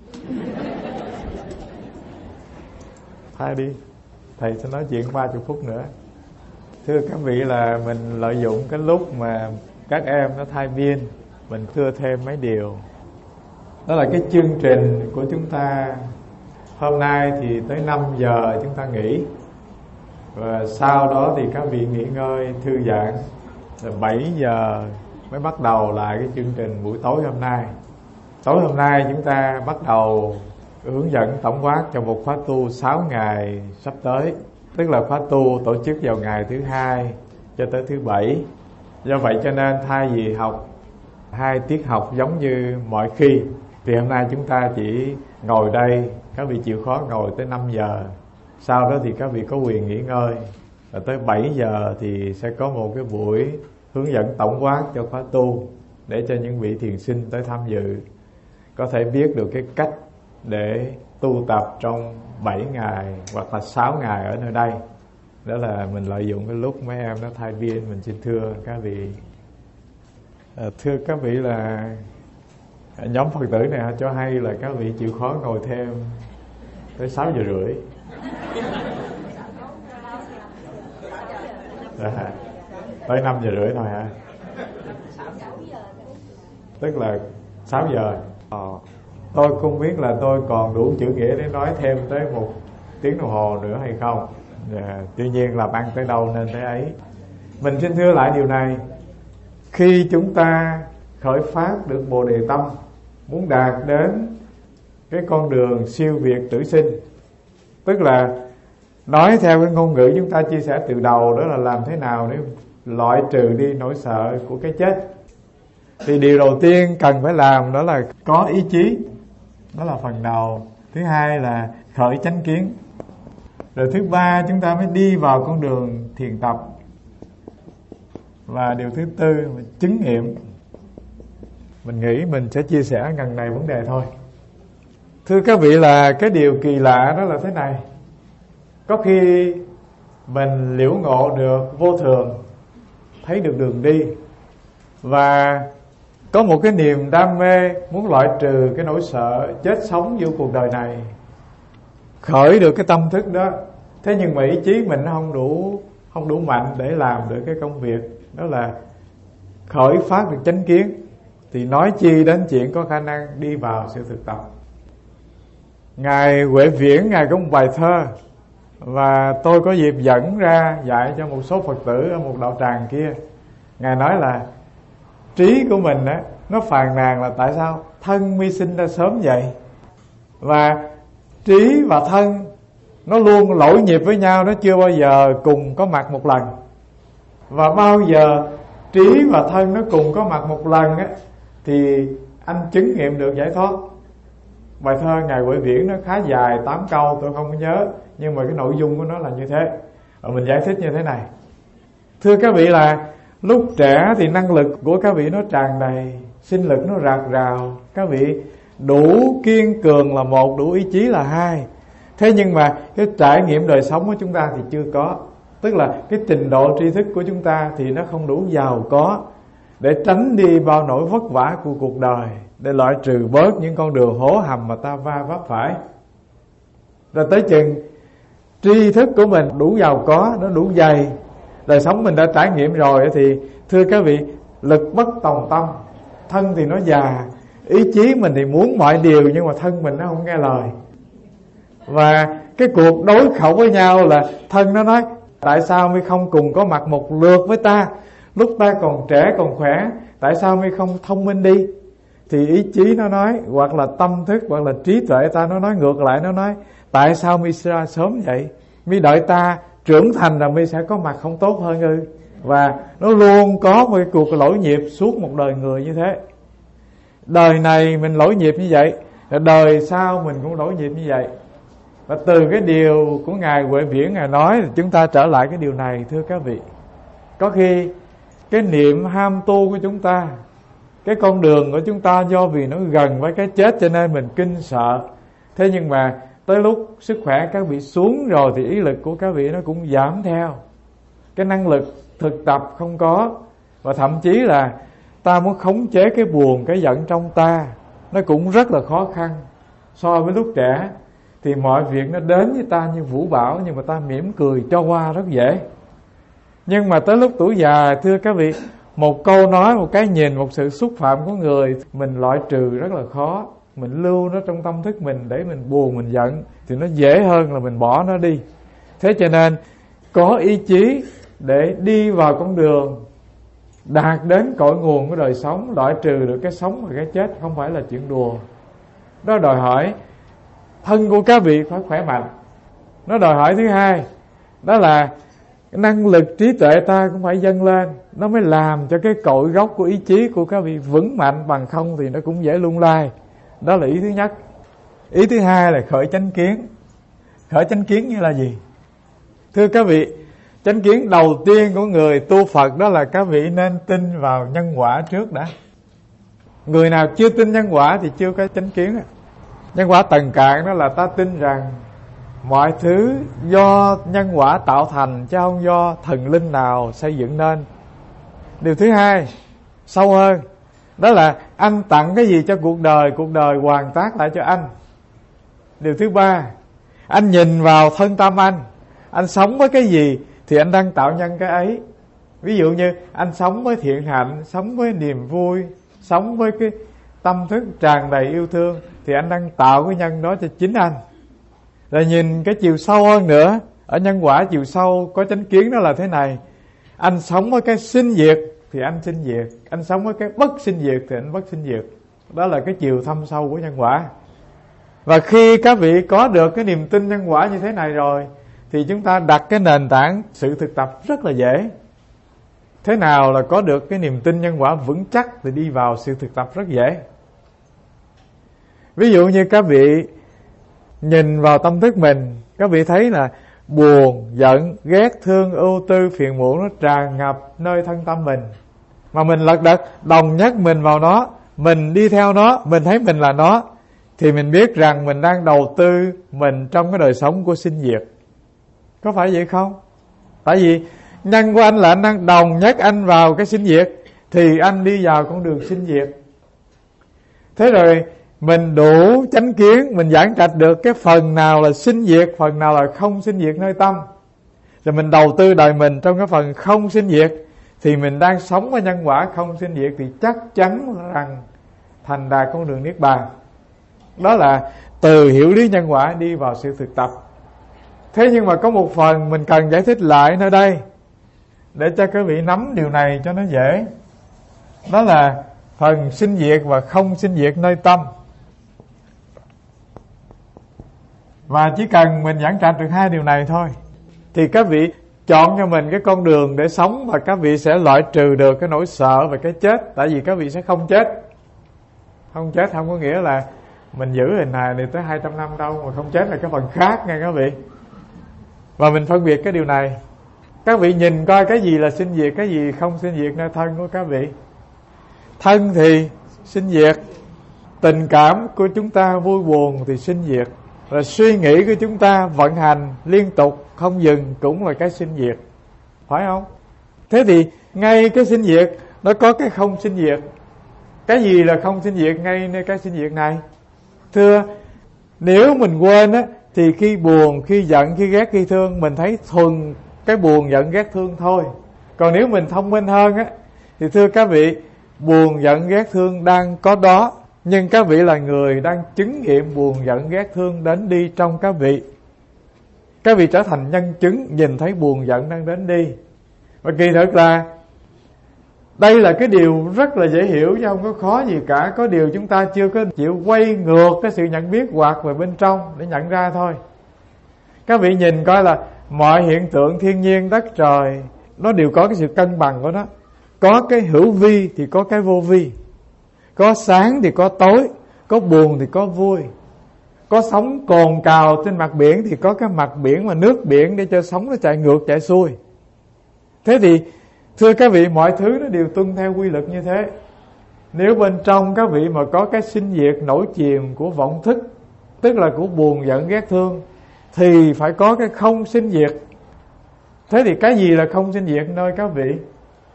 Thay đi, thầy sẽ nói chuyện ba mươi phút nữa. Thưa các vị, là mình lợi dụng cái lúc mà các em nó thai viên, mình thưa thêm mấy điều. Đó là cái chương trình của chúng ta hôm nay thì tới năm giờ chúng ta nghỉ, và sau đó thì các vị nghỉ ngơi thư giãn, rồi bảy giờ mới bắt đầu lại cái chương trình buổi tối hôm nay. Tối hôm nay chúng ta bắt đầu hướng dẫn tổng quát cho một khóa tu sáu ngày sắp tới. Tức là khóa tu tổ chức vào ngày thứ hai cho tới thứ bảy. Do vậy cho nên thay vì học hai tiết học giống như mọi khi, thì hôm nay chúng ta chỉ ngồi đây, các vị chịu khó ngồi tới năm giờ. Sau đó thì các vị có quyền nghỉ ngơi. Và tới bảy giờ thì sẽ có một cái buổi hướng dẫn tổng quát cho khóa tu, để cho những vị thiền sinh tới tham dự có thể biết được cái cách để tu tập trong bảy ngày hoặc là sáu ngày ở nơi đây. Đó là mình lợi dụng cái lúc mấy em nó thai viên, mình xin thưa các vị. À, thưa các vị, là nhóm Phật tử này cho hay là các vị chịu khó ngồi thêm tới sáu giờ rưỡi. À, tới năm giờ rưỡi thôi hả? Tức là sáu giờ. Ờ, tôi không biết là tôi còn đủ chữ nghĩa để nói thêm tới một tiếng đồng hồ nữa hay không. À, tuy nhiên làm ăn tới đâu nên tới ấy. Mình xin thưa lại điều này: khi chúng ta khởi phát được Bồ Đề tâm, muốn đạt đến cái con đường siêu việt tử sinh, tức là nói theo cái ngôn ngữ chúng ta chia sẻ từ đầu, đó là làm thế nào để loại trừ đi nỗi sợ của cái chết. Thì điều đầu tiên cần phải làm đó là có ý chí, đó là phần đầu. Thứ hai là khởi chánh kiến. Rồi thứ ba chúng ta mới đi vào con đường thiền tập. Và điều thứ tư là chứng nghiệm. Mình nghĩ mình sẽ chia sẻ gần này vấn đề thôi. Thưa các vị, là cái điều kỳ lạ đó là thế này: có khi mình liễu ngộ được vô thường, thấy được đường đi, và có một cái niềm đam mê muốn loại trừ cái nỗi sợ chết sống vô cuộc đời này, khởi được cái tâm thức đó. Thế nhưng mà ý chí mình nó không đủ không đủ mạnh để làm được cái công việc đó là khởi phát được chánh kiến, thì nói chi đến chuyện có khả năng đi vào sự thực tập. Ngài Huệ Viễn, Ngài có một bài thơ, và tôi có dịp dẫn ra dạy cho một số Phật tử ở một đạo tràng kia. Ngài nói là trí của mình á, nó phàn nàn là tại sao thân mi sinh ra sớm vậy, và trí và thân nó luôn lỗi nhịp với nhau, nó chưa bao giờ cùng có mặt một lần. Và bao giờ trí và thân nó cùng có mặt một lần á, thì anh chứng nghiệm được giải thoát. Bài thơ Ngài Huệ Viễn nó khá dài, tám câu tôi không có nhớ, nhưng mà cái nội dung của nó là như thế. Và mình giải thích như thế này: thưa các vị, là lúc trẻ thì năng lực của các vị nó tràn đầy, sinh lực nó rạc rào, các vị đủ kiên cường là một, đủ ý chí là hai. Thế nhưng mà cái trải nghiệm đời sống của chúng ta thì chưa có. Tức là cái trình độ tri thức của chúng ta thì nó không đủ giàu có để tránh đi bao nỗi vất vả của cuộc đời, để loại trừ bớt những con đường hố hầm mà ta va vấp phải. Rồi tới chừng tri thức của mình đủ giàu có, nó đủ dày, đời sống mình đã trải nghiệm rồi, thì thưa các vị, lực bất tòng tâm, thân thì nó già, ý chí mình thì muốn mọi điều, nhưng mà thân mình nó không nghe lời. Và cái cuộc đối khẩu với nhau là thân nó nói: tại sao mi không cùng có mặt một lượt với ta, lúc ta còn trẻ còn khỏe, tại sao mi không thông minh đi? Thì ý chí nó nói, hoặc là tâm thức, hoặc là trí tuệ ta nó nói ngược lại, nó nói: tại sao mi ra sớm vậy, mi đợi ta trưởng thành rồi mi sẽ có mặt không tốt hơn ư? Và nó luôn có một cái cuộc lỗi nhịp suốt một đời người như thế. Đời này mình lỗi nhịp như vậy, đời sau mình cũng lỗi nhịp như vậy. Và từ cái điều của Ngài Huệ Viễn Ngài nói, thì chúng ta trở lại cái điều này. Thưa các vị, có khi cái niệm ham tu của chúng ta, cái con đường của chúng ta, do vì nó gần với cái chết cho nên mình kinh sợ. Thế nhưng mà tới lúc sức khỏe các vị xuống rồi thì ý lực của các vị nó cũng giảm theo, cái năng lực thực tập không có. Và thậm chí là ta muốn khống chế cái buồn, cái giận trong ta, nó cũng rất là khó khăn. So với lúc trẻ thì mọi việc nó đến với ta như vũ bão, nhưng mà ta mỉm cười cho qua rất dễ. Nhưng mà tới lúc tuổi già, thưa các vị, một câu nói, một cái nhìn, một sự xúc phạm của người, mình loại trừ rất là khó. Mình lưu nó trong tâm thức mình để mình buồn, mình giận thì nó dễ hơn là mình bỏ nó đi. Thế cho nên có ý chí để đi vào con đường đạt đến cội nguồn của đời sống, loại trừ được cái sống và cái chết không phải là chuyện đùa. Đó đòi hỏi thân của các vị phải khỏe mạnh. Nó đòi hỏi thứ hai, đó là năng lực trí tuệ ta cũng phải dâng lên, nó mới làm cho cái cội gốc của ý chí của các vị vững mạnh, bằng không thì nó cũng dễ lung lay. Đó là ý thứ nhất. Ý thứ hai là khởi chánh kiến. Khởi chánh kiến như là gì? Thưa các vị, chánh kiến đầu tiên của người tu Phật đó là các vị nên tin vào nhân quả trước đã. Người nào chưa tin nhân quả thì chưa có chánh kiến. Nhân quả tầng cạn đó là ta tin rằng mọi thứ do nhân quả tạo thành, chứ không do thần linh nào xây dựng nên. Điều thứ hai, sâu hơn, đó là anh tặng cái gì cho cuộc đời, cuộc đời hoàn tác lại cho anh. Điều thứ ba, anh nhìn vào thân tâm anh, anh sống với cái gì thì anh đang tạo nhân cái ấy. Ví dụ như anh sống với thiện hạnh, sống với niềm vui, sống với cái tâm thức tràn đầy yêu thương, thì anh đang tạo cái nhân đó cho chính anh. Rồi nhìn cái chiều sâu hơn nữa, ở nhân quả chiều sâu có chánh kiến đó là thế này: anh sống với cái sinh diệt thì anh sinh diệt, anh sống với cái bất sinh diệt thì anh bất sinh diệt. Đó là cái chiều thâm sâu của nhân quả. Và khi các vị có được cái niềm tin nhân quả như thế này rồi, thì chúng ta đặt cái nền tảng sự thực tập rất là dễ. Thế nào là có được cái niềm tin nhân quả vững chắc thì đi vào sự thực tập rất dễ. Ví dụ như các vị nhìn vào tâm thức mình, các vị thấy là buồn, giận, ghét, thương, ưu tư, phiền muộn nó tràn ngập nơi thân tâm mình, mà mình lật đật đồng nhất mình vào nó, mình đi theo nó, mình thấy mình là nó, thì mình biết rằng mình đang đầu tư mình trong cái đời sống của sinh diệt. Có phải vậy không? Tại vì nhân của anh là anh đang đồng nhất anh vào cái sinh diệt, thì anh đi vào con đường sinh diệt. Thế rồi mình đủ chánh kiến, mình giảng trạch được cái phần nào là sinh diệt, phần nào là không sinh diệt nơi tâm, rồi mình đầu tư đời mình trong cái phần không sinh diệt, thì mình đang sống với nhân quả không sinh diệt, thì chắc chắn rằng thành đạt con đường niết bàn. Đó là từ hiểu lý nhân quả đi vào sự thực tập. Thế nhưng mà có một phần mình cần giải thích lại nơi đây để cho các vị nắm điều này cho nó dễ. Đó là phần sinh diệt và không sinh diệt nơi tâm. Và chỉ cần mình giảng trạch được hai điều này thôi, thì các vị chọn cho mình cái con đường để sống, và các vị sẽ loại trừ được cái nỗi sợ về cái chết. Tại vì các vị sẽ không chết. Không chết không có nghĩa là mình giữ hình hài này tới hai trăm năm đâu, mà không chết là cái phần khác nha các vị. Và mình phân biệt cái điều này. Các vị nhìn coi cái gì là sinh diệt, cái gì không sinh diệt nơi thân của các vị. Thân thì sinh diệt, tình cảm của chúng ta vui buồn thì sinh diệt, rồi suy nghĩ của chúng ta vận hành liên tục không dừng cũng là cái sinh diệt, phải không? Thế thì ngay cái sinh diệt nó có cái không sinh diệt. Cái gì là không sinh diệt ngay nơi cái sinh diệt này? Thưa, nếu mình quên á, thì khi buồn, khi giận, khi ghét, khi thương, mình thấy thuần cái buồn, giận, ghét, thương thôi. Còn nếu mình thông minh hơn á, thì thưa các vị, buồn, giận, ghét, thương đang có đó, nhưng các vị là người đang chứng nghiệm buồn, giận, ghét, thương đến đi trong các vị. Các vị trở thành nhân chứng nhìn thấy buồn, giận đang đến đi. Và kỳ thực là đây là cái điều rất là dễ hiểu, chứ không có khó gì cả. Có điều chúng ta chưa có chịu quay ngược cái sự nhận biết quạt về bên trong để nhận ra thôi. Các vị nhìn coi là mọi hiện tượng thiên nhiên, đất trời, nó đều có cái sự cân bằng của nó. Có cái hữu vi thì có cái vô vi, có sáng thì có tối, có buồn thì có vui, có sóng cồn cào trên mặt biển thì có cái mặt biển và nước biển để cho sóng nó chạy ngược chạy xuôi. Thế thì thưa các vị, mọi thứ nó đều tuân theo quy luật như thế. Nếu bên trong các vị mà có cái sinh diệt nổi chìm của vọng thức, tức là của buồn, giận, ghét, thương, thì phải có cái không sinh diệt. Thế thì cái gì là không sinh diệt nơi các vị?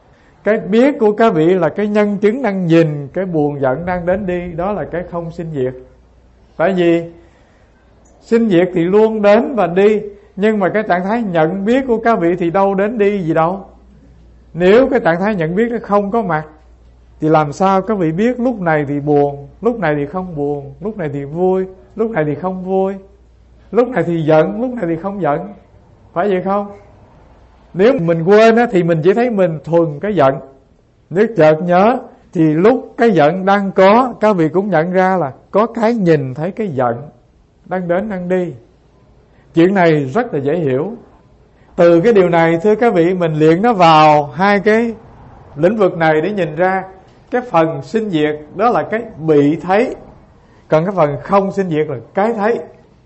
cái biết của các vị là cái nhân chứng đang nhìn cái buồn giận đang đến đi, đó là cái không sinh diệt. Tại vì sinh diệt thì luôn đến và đi, nhưng mà cái trạng thái nhận biết của các vị thì đâu đến đi gì đâu. Nếu cái trạng thái nhận biết nó không có mặt thì làm sao các vị biết lúc này thì buồn, lúc này thì không buồn, lúc này thì vui, lúc này thì không vui, lúc này thì giận, lúc này thì không giận. Phải vậy không? Nếu mình quên á, thì mình chỉ thấy mình thuần cái giận. Nếu chợt nhớ thì lúc cái giận đang có, các vị cũng nhận ra là có cái nhìn thấy cái giận đang đến đang đi. Chuyện này rất là dễ hiểu. Từ cái điều này thưa các vị, mình luyện nó vào hai cái lĩnh vực này để nhìn ra cái phần sinh diệt đó là cái bị thấy, còn cái phần không sinh diệt là cái thấy.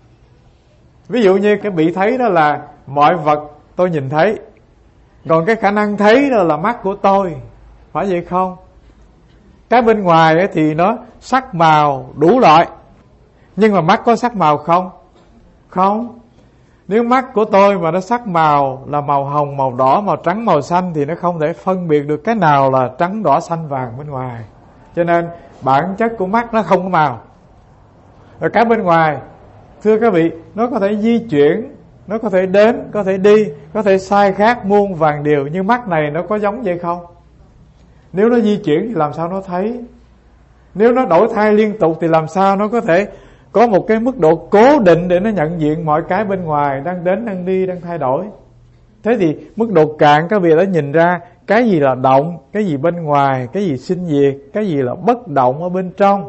Ví dụ như cái bị thấy đó là mọi vật tôi nhìn thấy, còn cái khả năng thấy đó là mắt của tôi. Phải vậy không? Cái bên ngoài thì nó sắc màu đủ loại, nhưng mà mắt có sắc màu không? Không. Nếu mắt của tôi mà nó sắc màu là màu hồng, màu đỏ, màu trắng, màu xanh thì nó không thể phân biệt được cái nào là trắng, đỏ, xanh, vàng bên ngoài. Cho nên bản chất của mắt nó không có màu. Rồi cái bên ngoài, thưa các vị, nó có thể di chuyển, nó có thể đến, có thể đi, có thể sai khác muôn vàng điều. Nhưng mắt này nó có giống vậy không? Nếu nó di chuyển thì làm sao nó thấy? Nếu nó đổi thay liên tục thì làm sao nó có thể có một cái mức độ cố định để nó nhận diện mọi cái bên ngoài đang đến, đang đi, đang thay đổi? Thế thì mức độ cạn các vị đã nhìn ra cái gì là động, cái gì bên ngoài, cái gì sinh diệt, cái gì là bất động ở bên trong.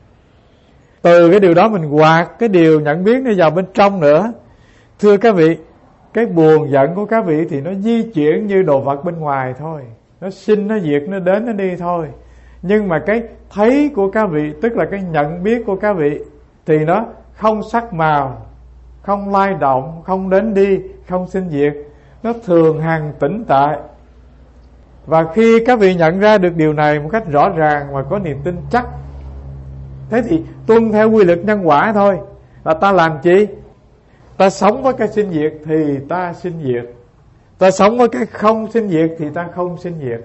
Từ cái điều đó mình quạt cái điều nhận biết nó vào bên trong nữa. Thưa các vị, cái buồn giận của các vị thì nó di chuyển như đồ vật bên ngoài thôi, nó sinh, nó diệt, nó đến, nó đi thôi. Nhưng mà cái thấy của các vị, tức là cái nhận biết của các vị, thì nó không sắc màu, không lay động, không đến đi, không sinh diệt, nó thường hằng tĩnh tại. Và khi các vị nhận ra được điều này một cách rõ ràng và có niềm tin chắc, thế thì tuân theo quy luật nhân quả thôi. Là ta làm chi? Ta sống với cái sinh diệt thì ta sinh diệt, ta sống với cái không sinh diệt thì ta không sinh diệt.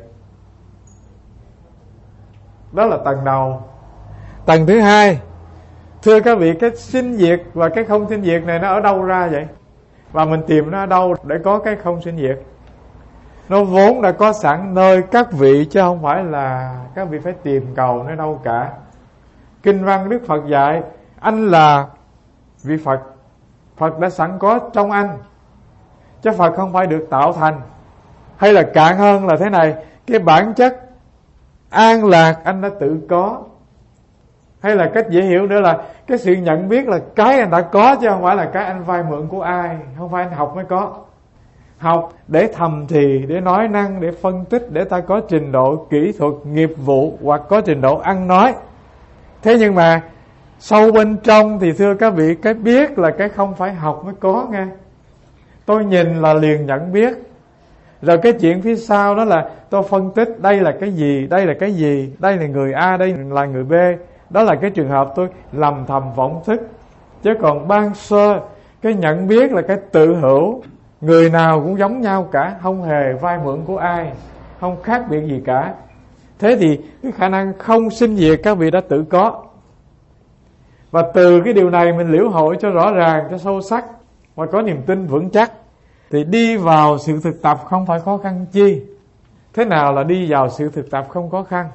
Đó là tầng đầu. Tầng thứ hai, thưa các vị, cái sinh diệt và cái không sinh diệt này nó ở đâu ra vậy? Và mình tìm nó ở đâu để có cái không sinh diệt? Nó vốn đã có sẵn nơi các vị, chứ không phải là các vị phải tìm cầu nó đâu cả. Kinh văn Đức Phật dạy anh là vị Phật, Phật đã sẵn có trong anh, chứ Phật không phải được tạo thành. Hay là cạn hơn là thế này, cái bản chất an lạc anh đã tự có. Hay là cách dễ hiểu nữa là cái sự nhận biết là cái anh đã có, chứ không phải là cái anh vay mượn của ai, không phải anh học mới có. Học để thầm thì, để nói năng, để phân tích, để ta có trình độ kỹ thuật, nghiệp vụ, hoặc có trình độ ăn nói. Thế nhưng mà sâu bên trong thì thưa các vị, cái biết là cái không phải học mới có nghe. Tôi nhìn là liền nhận biết. Rồi cái chuyện phía sau đó là tôi phân tích đây là cái gì, đây là cái gì, đây là người A, đây là người B. Đó là cái trường hợp tôi lầm thầm vọng thức. Chứ còn ban sơ, cái nhận biết là cái tự hữu, người nào cũng giống nhau cả, không hề vay mượn của ai, không khác biệt gì cả. Thế thì cái khả năng không sinh diệt các vị đã tự có. Và từ cái điều này mình liễu hội cho rõ ràng, cho sâu sắc, và có niềm tin vững chắc, thì đi vào sự thực tập không phải khó khăn chi. Thế nào là đi vào sự thực tập không khó khăn?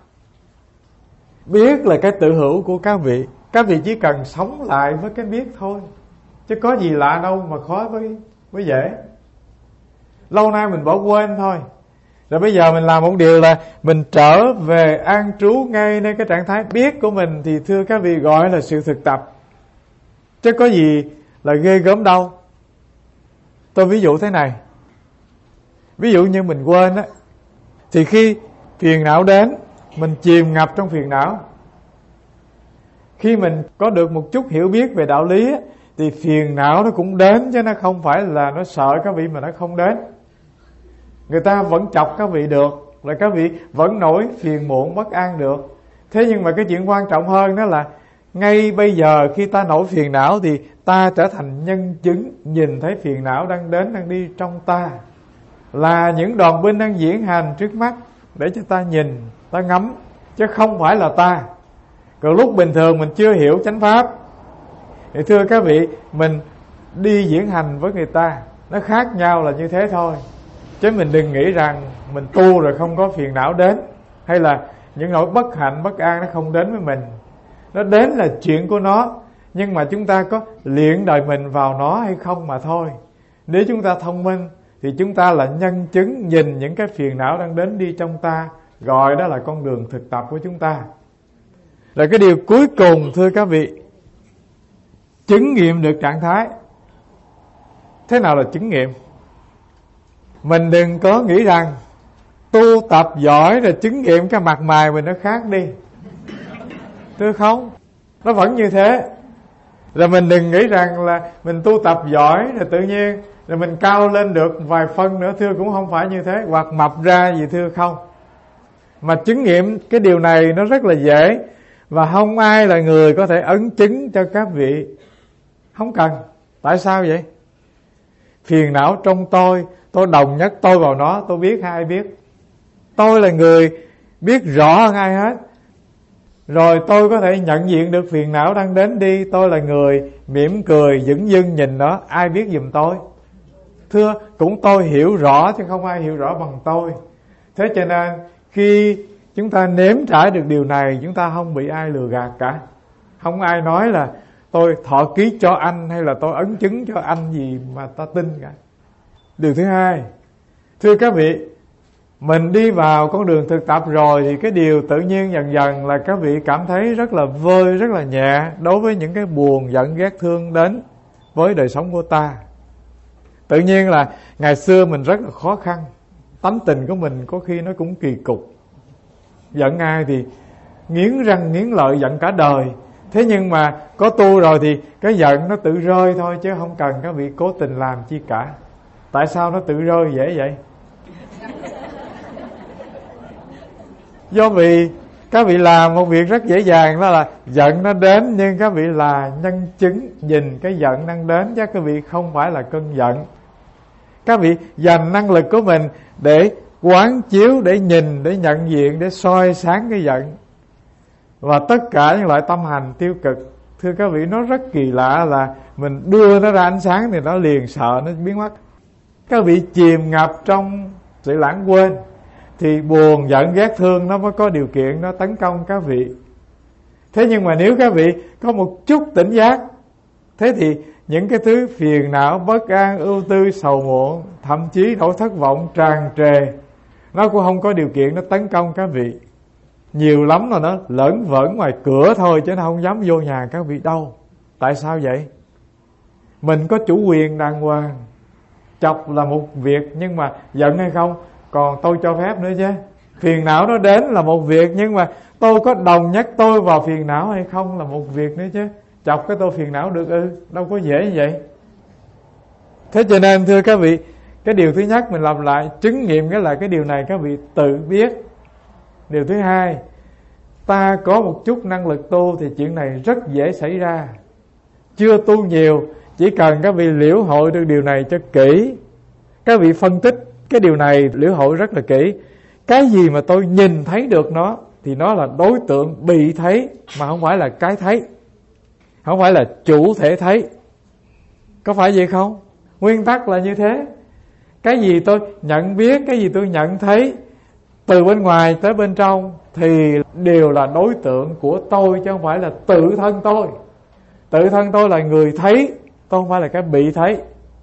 Biết là cái tự hữu của các vị, các vị chỉ cần sống lại với cái biết thôi, chứ có gì lạ đâu mà khó với, với dễ. Lâu nay mình bỏ quên thôi. Rồi bây giờ mình làm một điều là mình trở về an trú ngay nơi cái trạng thái biết của mình, thì thưa các vị gọi là sự thực tập, chứ có gì là ghê gớm đâu. Tôi ví dụ thế này. Ví dụ như mình quên á, thì khi phiền não đến, mình chìm ngập trong phiền não. Khi mình có được một chút hiểu biết về đạo lý á, thì phiền não nó cũng đến, chứ nó không phải là nó sợ các vị mà nó không đến. Người ta vẫn chọc các vị được, là các vị vẫn nổi phiền muộn bất an được. Thế nhưng mà cái chuyện quan trọng hơn đó là ngay bây giờ khi ta nổi phiền não thì ta trở thành nhân chứng, nhìn thấy phiền não đang đến, đang đi trong ta, là những đoàn binh đang diễn hành trước mắt. để cho ta nhìn, ta ngắm, chứ không phải là ta. Còn lúc bình thường mình chưa hiểu chánh pháp thì thưa các vị, mình đi diễn hành với người ta, nó khác nhau là như thế thôi. Chứ mình đừng nghĩ rằng mình tu rồi không có phiền não đến, hay là những nỗi bất hạnh, bất an nó không đến với mình. Nó đến là chuyện của nó, nhưng mà chúng ta có luyện đời mình vào nó hay không mà thôi. Nếu chúng ta thông minh thì chúng ta là nhân chứng nhìn những cái phiền não đang đến đi trong ta, gọi đó là con đường thực tập của chúng ta. Rồi cái điều cuối cùng thưa các vị, chứng nghiệm được trạng thái. Thế nào là chứng nghiệm? Mình đừng có nghĩ rằng tu tập giỏi rồi chứng nghiệm cái mặt mày mình nó khác đi. Thưa không, nó vẫn như thế. Rồi mình đừng nghĩ rằng là mình tu tập giỏi rồi tự nhiên rồi mình cao lên được vài phân nữa. Thưa cũng không phải như thế. Hoặc mập ra gì thưa không. Mà chứng nghiệm cái điều này nó rất là dễ, và không ai là người có thể ấn chứng cho các vị. Không cần. Tại sao vậy? Phiền não trong tôi, tôi đồng nhất tôi vào nó, tôi biết hay ai biết. Tôi là người biết rõ hơn ai hết. Rồi tôi có thể nhận diện được phiền não đang đến đi. Tôi là người mỉm cười dửng dưng nhìn nó, ai biết giùm tôi? Thưa, cũng tôi hiểu rõ chứ không ai hiểu rõ bằng tôi. Thế cho nên khi chúng ta nếm trải được điều này, chúng ta không bị ai lừa gạt cả. Không ai nói là tôi thọ ký cho anh hay là tôi ấn chứng cho anh gì mà ta tin cả. Điều thứ hai, thưa các vị, mình đi vào con đường thực tập rồi thì cái điều tự nhiên dần dần là các vị cảm thấy rất là vơi, rất là nhẹ đối với những cái buồn, giận, ghét, thương đến với đời sống của ta. Tự nhiên là ngày xưa mình rất là khó khăn, tánh tình của mình có khi nó cũng kỳ cục. Giận ai thì nghiến răng nghiến lợi giận cả đời. Thế nhưng mà có tu rồi thì cái giận nó tự rơi thôi, chứ không cần các vị cố tình làm chi cả. Tại sao nó tự rơi dễ vậy? Do vì các vị làm một việc rất dễ dàng, đó là giận nó đến, nhưng các vị là nhân chứng nhìn cái giận đang đến, chứ các vị không phải là cơn giận. Các vị dành năng lực của mình để quán chiếu, để nhìn, để nhận diện, để soi sáng cái giận. Và tất cả những loại tâm hành tiêu cực, thưa các vị, nó rất kỳ lạ là mình đưa nó ra ánh sáng thì nó liền sợ, nó biến mất. Các vị chìm ngập trong sự lãng quên thì buồn, giận, ghét, thương nó mới có điều kiện nó tấn công các vị. Thế nhưng mà nếu các vị có một chút tỉnh giác, thế thì những cái thứ phiền não, bất an, ưu tư, sầu muộn, thậm chí nỗi thất vọng tràn trề, nó cũng không có điều kiện nó tấn công các vị. Nhiều lắm là nó lởn vởn ngoài cửa thôi, chứ nó không dám vô nhà các vị đâu. Tại sao vậy? Mình có chủ quyền đàng hoàng. Chọc là một việc, nhưng mà giận hay không còn tôi cho phép nữa chứ. Phiền não nó đến là một việc, nhưng mà tôi có đồng nhất tôi vào phiền não hay không là một việc nữa chứ. Chọc cái tôi phiền não được ư? Đâu có dễ như vậy. Thế cho nên thưa các vị, cái điều thứ nhất mình làm lại, chứng nghiệm cái là cái điều này các vị tự biết. Điều thứ hai, ta có một chút năng lực tu thì chuyện này rất dễ xảy ra. Chưa tu nhiều, chỉ cần các vị liễu hội được điều này cho kỹ. Các vị phân tích cái điều này liễu hội rất là kỹ. Cái gì mà tôi nhìn thấy được nó thì nó là đối tượng bị thấy, mà không phải là cái thấy, không phải là chủ thể thấy. Có phải vậy không? Nguyên tắc là như thế. Cái gì tôi nhận biết, cái gì tôi nhận thấy, từ bên ngoài tới bên trong thì đều là đối tượng của tôi, chứ không phải là tự thân tôi. Tự thân tôi là người thấy, tôi không phải là cái bị thấy.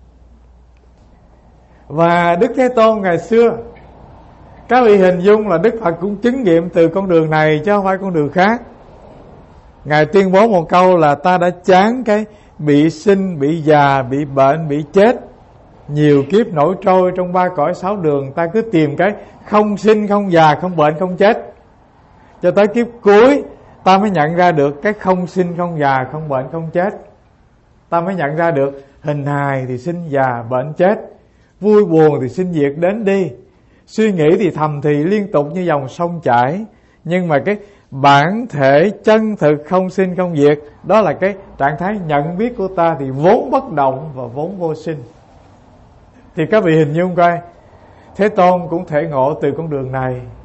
Và Đức Thế Tôn ngày xưa, các vị hình dung là Đức Phật cũng chứng nghiệm từ con đường này chứ không phải con đường khác. Ngài tuyên bố một câu là ta đã chán cái bị sinh, bị già, bị bệnh, bị chết. Nhiều kiếp nổi trôi trong ba cõi sáu đường, ta cứ tìm cái không sinh, không già, không bệnh, không chết. Cho tới kiếp cuối ta mới nhận ra được cái không sinh, không già, không bệnh, không chết. Ta mới nhận ra được hình hài thì sinh già, bệnh chết, vui buồn thì sinh diệt đến đi, suy nghĩ thì thầm thì liên tục như dòng sông chảy. Nhưng mà cái bản thể chân thực không sinh không diệt, đó là cái trạng thái nhận biết của ta thì vốn bất động và vốn vô sinh. Thì các vị hình dung coi, Thế Tôn cũng thể ngộ từ con đường này.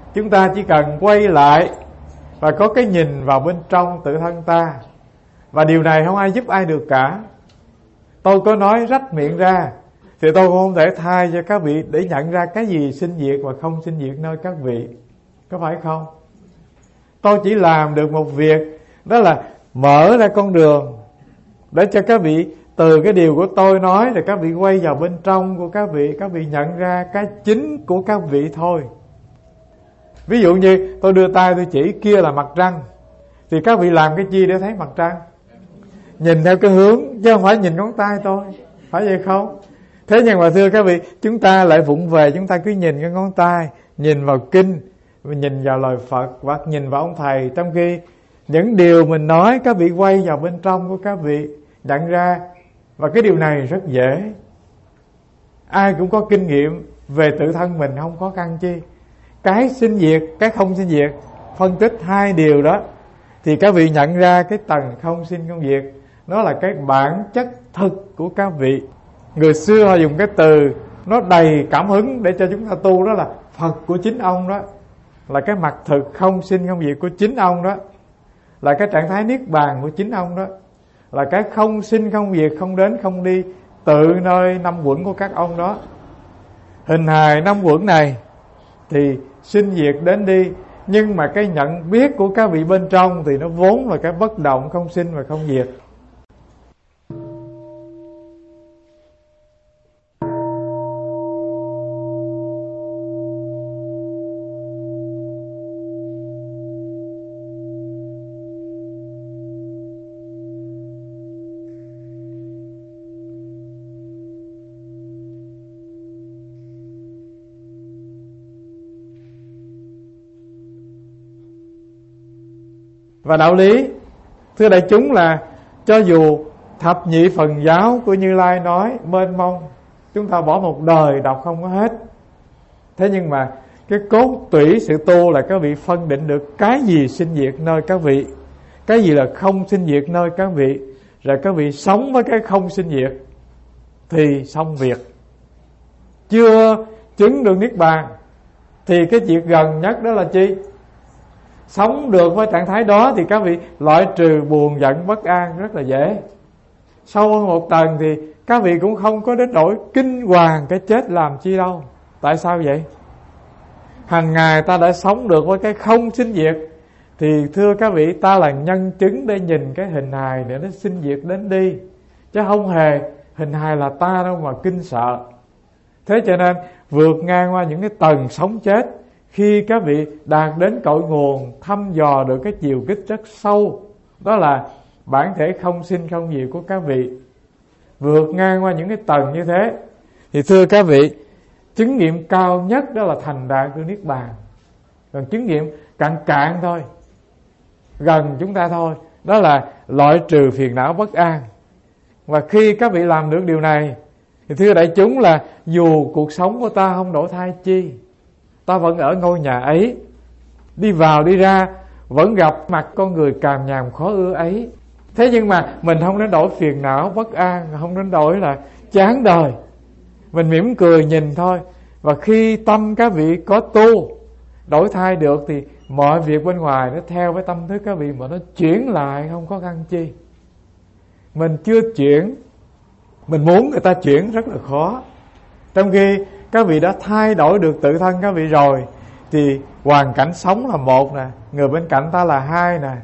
Chúng ta chỉ cần quay lại và có cái nhìn vào bên trong tự thân ta. Và điều này không ai giúp ai được cả. Tôi có nói rách miệng ra thì tôi cũng không thể thay cho các vị để nhận ra cái gì sinh diệt và không sinh diệt nơi các vị. Có phải không? Tôi chỉ làm được một việc, đó là mở ra con đường để cho các vị từ cái điều của tôi nói thì các vị quay vào bên trong của các vị, các vị nhận ra cái chính của các vị thôi. Ví dụ như tôi đưa tay tôi chỉ kia là mặt trăng, thì các vị làm cái chi để thấy mặt trăng? Nhìn theo cái hướng chứ không phải nhìn ngón tay tôi, phải vậy không? Thế nhưng mà thưa các vị, chúng ta lại vụng về, chúng ta cứ nhìn cái ngón tay, nhìn vào kinh, nhìn vào lời Phật hoặc nhìn vào ông thầy, trong khi những điều mình nói các vị quay vào bên trong của các vị nhận ra. Và cái điều này rất dễ, ai cũng có kinh nghiệm về tự thân mình, không khó khăn chi. Cái sinh diệt, cái không sinh diệt, phân tích hai điều đó thì các vị nhận ra cái tầng không sinh không diệt, nó là cái bản chất thực của các vị. Người xưa họ dùng cái từ nó đầy cảm hứng để cho chúng ta tu, đó là Phật của chính ông đó, là cái mặt thực không sinh không diệt của chính ông đó, là cái trạng thái niết bàn của chính ông đó, là cái không sinh không diệt, không đến không đi tự nơi năm uẩn của các ông đó. Hình hài năm uẩn này thì sinh diệt đến đi, nhưng mà cái nhận biết của các vị bên trong thì nó vốn là cái bất động, không sinh và không diệt. Và đạo lý, thưa đại chúng, là cho dù thập nhị phần giáo của Như Lai nói mênh mông, chúng ta bỏ một đời đọc không có hết. Thế nhưng mà cái cốt tủy sự tu là các vị phân định được cái gì sinh diệt nơi các vị, cái gì là không sinh diệt nơi các vị, rồi các vị sống với cái không sinh diệt thì xong việc. Chưa chứng được niết bàn thì cái việc gần nhất đó là chi? Sống được với trạng thái đó thì các vị loại trừ buồn giận bất an rất là dễ. Sâu hơn một tầng thì các vị cũng không có đến nỗi kinh hoàng cái chết làm chi đâu. Tại sao vậy? Hàng ngày ta đã sống được với cái không sinh diệt thì thưa các vị, ta là nhân chứng để nhìn cái hình hài để nó sinh diệt đến đi, chứ không hề hình hài là ta đâu mà kinh sợ. Thế cho nên vượt ngang qua những cái tầng sống chết, khi các vị đạt đến cội nguồn, thăm dò được cái chiều kích rất sâu, đó là bản thể không sinh không diệt của các vị, vượt ngang qua những cái tầng như thế, thì thưa các vị, chứng nghiệm cao nhất đó là thành đạt của niết bàn. Còn chứng nghiệm cạn cạn thôi, gần chúng ta thôi, đó là loại trừ phiền não bất an. Và khi các vị làm được điều này thì thưa đại chúng, là dù cuộc sống của ta không đổi thay chi, ta vẫn ở ngôi nhà ấy, đi vào đi ra vẫn gặp mặt con người càm nhàm khó ưa ấy. Thế nhưng mà mình không đến đổi phiền não bất an, không đến đổi là chán đời, mình mỉm cười nhìn thôi. Và khi tâm các vị có tu đổi thay được thì mọi việc bên ngoài nó theo với tâm thức các vị mà nó chuyển lại, không có khăn chi. Mình chưa chuyển, mình muốn người ta chuyển rất là khó. Trong khi các vị đã thay đổi được tự thân các vị rồi thì hoàn cảnh sống là một nè, người bên cạnh ta là hai nè,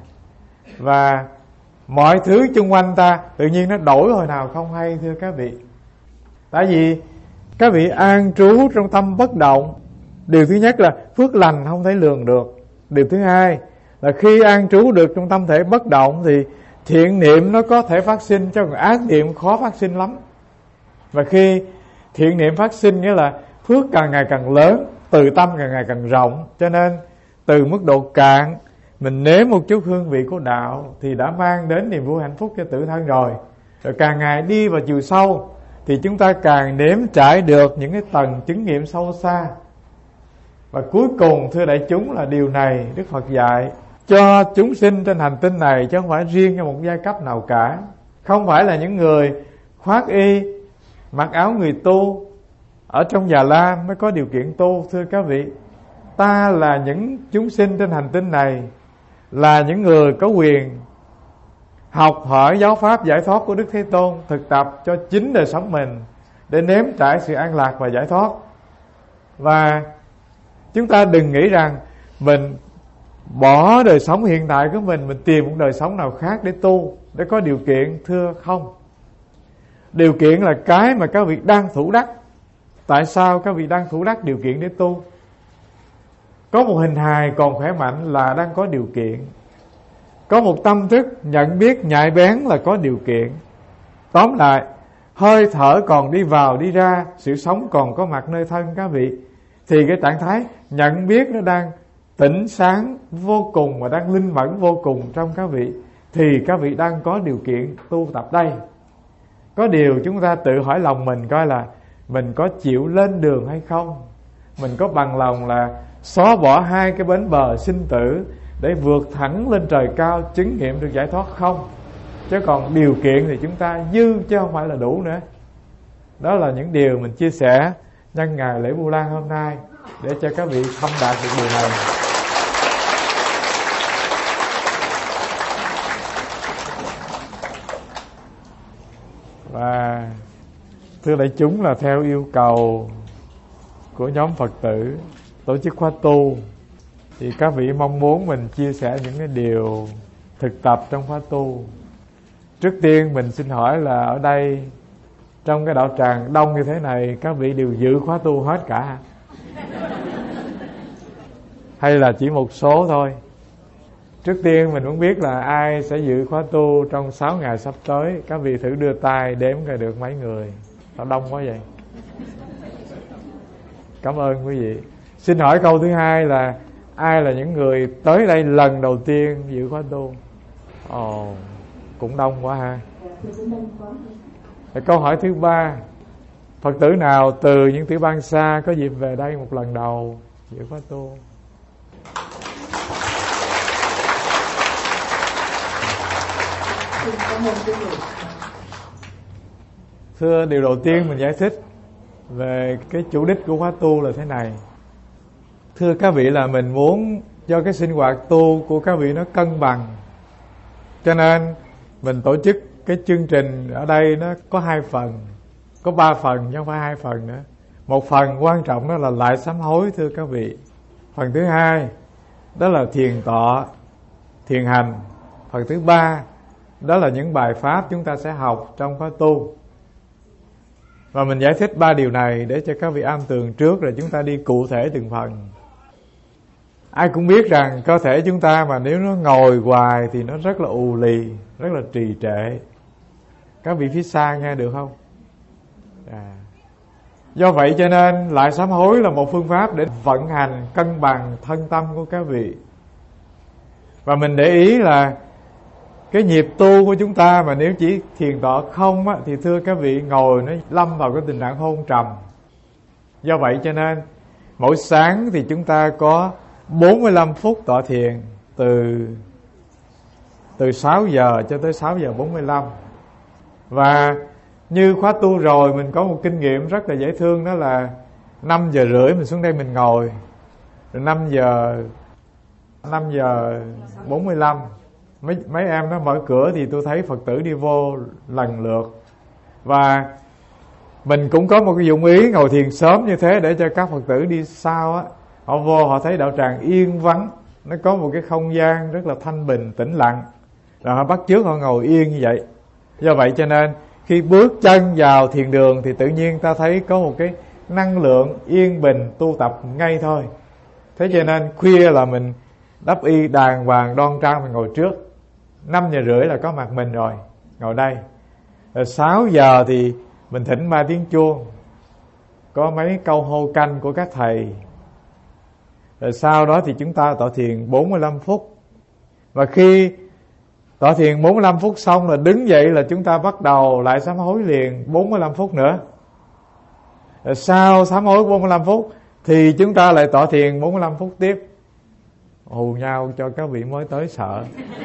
và mọi thứ xung quanh ta tự nhiên nó đổi hồi nào không hay, thưa các vị. Tại vì các vị an trú trong tâm bất động. Điều thứ nhất là phước lành không thể lường được. Điều thứ hai là khi an trú được trong tâm thể bất động thì thiện niệm nó có thể phát sinh, chứ còn ác niệm khó phát sinh lắm. Và khi thiện niệm phát sinh nghĩa là phước càng ngày càng lớn, từ tâm càng ngày càng rộng. Cho nên từ mức độ cạn mình nếm một chút hương vị của đạo thì đã mang đến niềm vui hạnh phúc cho tự thân rồi. Rồi càng ngày đi vào chiều sâu thì chúng ta càng nếm trải được những cái tầng chứng nghiệm sâu xa. Và cuối cùng thưa đại chúng, là điều này Đức Phật dạy cho chúng sinh trên hành tinh này, chứ không phải riêng cho một giai cấp nào cả. Không phải là những người khoác y, mặc áo người tu ở trong Già Lam mới có điều kiện tu, thưa các vị. ta là những chúng sinh trên hành tinh này, là những người có quyền học hỏi giáo pháp giải thoát của Đức Thế Tôn, thực tập cho chính đời sống mình để nếm trải sự an lạc và giải thoát. Và chúng ta đừng nghĩ rằng mình bỏ đời sống hiện tại của mình, mình tìm một đời sống nào khác để tu, để có điều kiện. Thưa không, điều kiện là cái mà các vị đang thủ đắc. Tại sao các vị đang thủ đắc điều kiện để tu? Có một hình hài còn khỏe mạnh là đang có điều kiện. Có một tâm thức nhận biết nhạy bén là có điều kiện. Tóm lại, hơi thở còn đi vào đi ra, sự sống còn có mặt nơi thân các vị, thì cái trạng thái nhận biết nó đang tỉnh sáng vô cùng và đang linh mẫn vô cùng trong các vị, thì các vị đang có điều kiện tu tập đây. Có điều chúng ta tự hỏi lòng mình coi là mình có chịu lên đường hay không. Mình có bằng lòng là xóa bỏ hai cái bến bờ sinh tử để vượt thẳng lên trời cao, chứng nghiệm được giải thoát không? Chứ còn điều kiện thì chúng ta dư chứ không phải là đủ nữa. Đó là những điều mình chia sẻ nhân ngày lễ Vu Lan hôm nay, để cho các vị thông đạt được điều này. Và thưa đại chúng, là theo yêu cầu của nhóm Phật tử tổ chức khóa tu, thì các vị mong muốn mình chia sẻ những cái điều thực tập trong khóa tu. Trước tiên mình xin hỏi là ở đây trong cái đạo tràng đông như thế này, các vị đều dự khóa tu hết cả hay là chỉ một số thôi? Trước tiên mình muốn biết là ai sẽ dự khóa tu trong sáu ngày sắp tới. Các vị thử đưa tay đếm coi được mấy người. Sao đông quá vậy? Cảm ơn quý vị. Xin hỏi câu thứ hai là ai là những người tới đây lần đầu tiên dự khóa tu? Ồ, cũng đông quá ha. Câu hỏi thứ ba, Phật tử nào từ những tiểu bang xa có dịp về đây một lần đầu dự khóa tu? Thưa, điều đầu tiên mình giải thích về cái chủ đích của khóa tu là thế này. Thưa các vị, là mình muốn cho cái sinh hoạt tu của các vị nó cân bằng, cho nên mình tổ chức cái chương trình ở đây nó có hai phần, có ba phần chứ không phải hai phần nữa. Một phần quan trọng đó là lại sám hối, thưa các vị. Phần thứ hai đó là thiền tọa, thiền hành. Phần thứ ba đó là những bài pháp chúng ta sẽ học trong khóa tu. Và mình giải thích ba điều này để cho các vị am tường trước, rồi chúng ta đi cụ thể từng phần. Ai cũng biết rằng cơ thể chúng ta mà nếu nó ngồi hoài thì nó rất là ù lì, rất là trì trệ. Các vị phía xa nghe được không? À. Do vậy cho nên lại sám hối là một phương pháp để vận hành cân bằng thân tâm của các vị. Và mình để ý là cái nhịp tu của chúng ta mà nếu chỉ thiền tọa không á, thì thưa các vị ngồi nó lâm vào cái tình trạng hôn trầm. Do vậy cho nên mỗi sáng thì chúng ta có bốn mươi lăm phút tọa thiền, từ từ sáu giờ cho tới sáu giờ bốn mươi lăm. Và như khóa tu rồi mình có một kinh nghiệm rất là dễ thương, đó là năm giờ rưỡi mình xuống đây mình ngồi, rồi năm giờ năm giờ bốn mươi lăm mấy mấy em nó mở cửa thì tôi thấy Phật tử đi vô lần lượt. Và mình cũng có một cái dụng ý ngồi thiền sớm như thế để cho các Phật tử đi sau á, họ vô họ thấy đạo tràng yên vắng, nó có một cái không gian rất là thanh bình tĩnh lặng, rồi họ bắt chước họ ngồi yên như vậy. Do vậy cho nên khi bước chân vào thiền đường thì tự nhiên ta thấy có một cái năng lượng yên bình tu tập ngay thôi. Thế cho nên khuya là mình đắp y đàng hoàng đoan trang, mình ngồi trước. Năm giờ rưỡi là có mặt mình rồi, ngồi đây. Rồi sáu giờ thì mình thỉnh ba tiếng chuông, có mấy câu hô canh của các thầy. Rồi sau đó thì chúng ta tọa thiền bốn mươi lăm phút. Và khi tọa thiền bốn mươi lăm phút xong là đứng dậy là chúng ta bắt đầu lại sám hối liền bốn mươi lăm phút nữa. Rồi sau sám hối bốn mươi lăm phút thì chúng ta lại tọa thiền bốn mươi lăm phút tiếp. Hù nhau cho các vị mới tới sợ.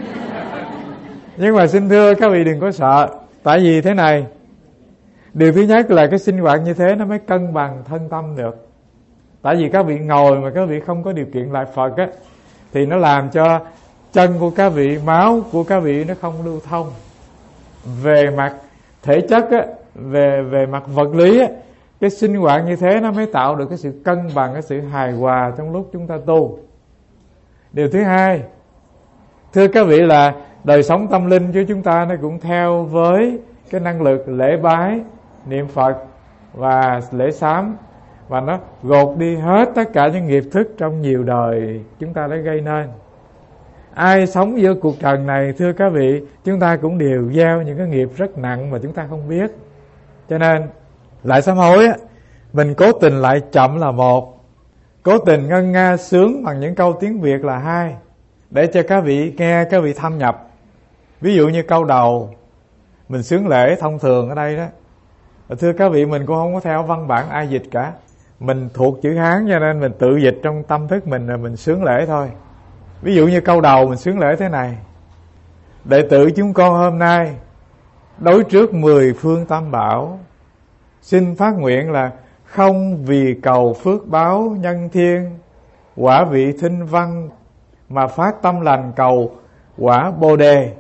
Nhưng mà xin thưa các vị đừng có sợ. Tại vì thế này, điều thứ nhất là cái sinh hoạt như thế nó mới cân bằng thân tâm được. Tại vì các vị ngồi mà các vị không có điều kiện lại Phật á, thì nó làm cho chân của các vị, máu của các vị nó không lưu thông. Về mặt thể chất á, về về mặt vật lý á, cái sinh hoạt như thế nó mới tạo được cái sự cân bằng, cái sự hài hòa trong lúc chúng ta tu. Điều thứ hai, thưa các vị, là đời sống tâm linh của chúng ta nó cũng theo với cái năng lực lễ bái, niệm Phật và lễ sám, và nó gột đi hết tất cả những nghiệp thức trong nhiều đời chúng ta đã gây nên. Ai sống giữa cuộc trần này, thưa các vị, chúng ta cũng đều gieo những cái nghiệp rất nặng mà chúng ta không biết. Cho nên lại sám hối á, mình cố tình lại chậm là một, cố tình ngân nga sướng bằng những câu tiếng Việt là hai, để cho các vị nghe, các vị thâm nhập. Ví dụ như câu đầu mình sướng lễ thông thường ở đây đó, thưa các vị, mình cũng không có theo văn bản ai dịch cả, mình thuộc chữ Hán cho nên mình tự dịch trong tâm thức mình là mình sướng lễ thôi. Ví dụ như câu đầu mình sướng lễ thế này: đệ tử chúng con hôm nay đối trước mười phương tam bảo, xin phát nguyện là không vì cầu phước báo nhân thiên, quả vị thinh văn, mà phát tâm lành cầu quả Bồ đề.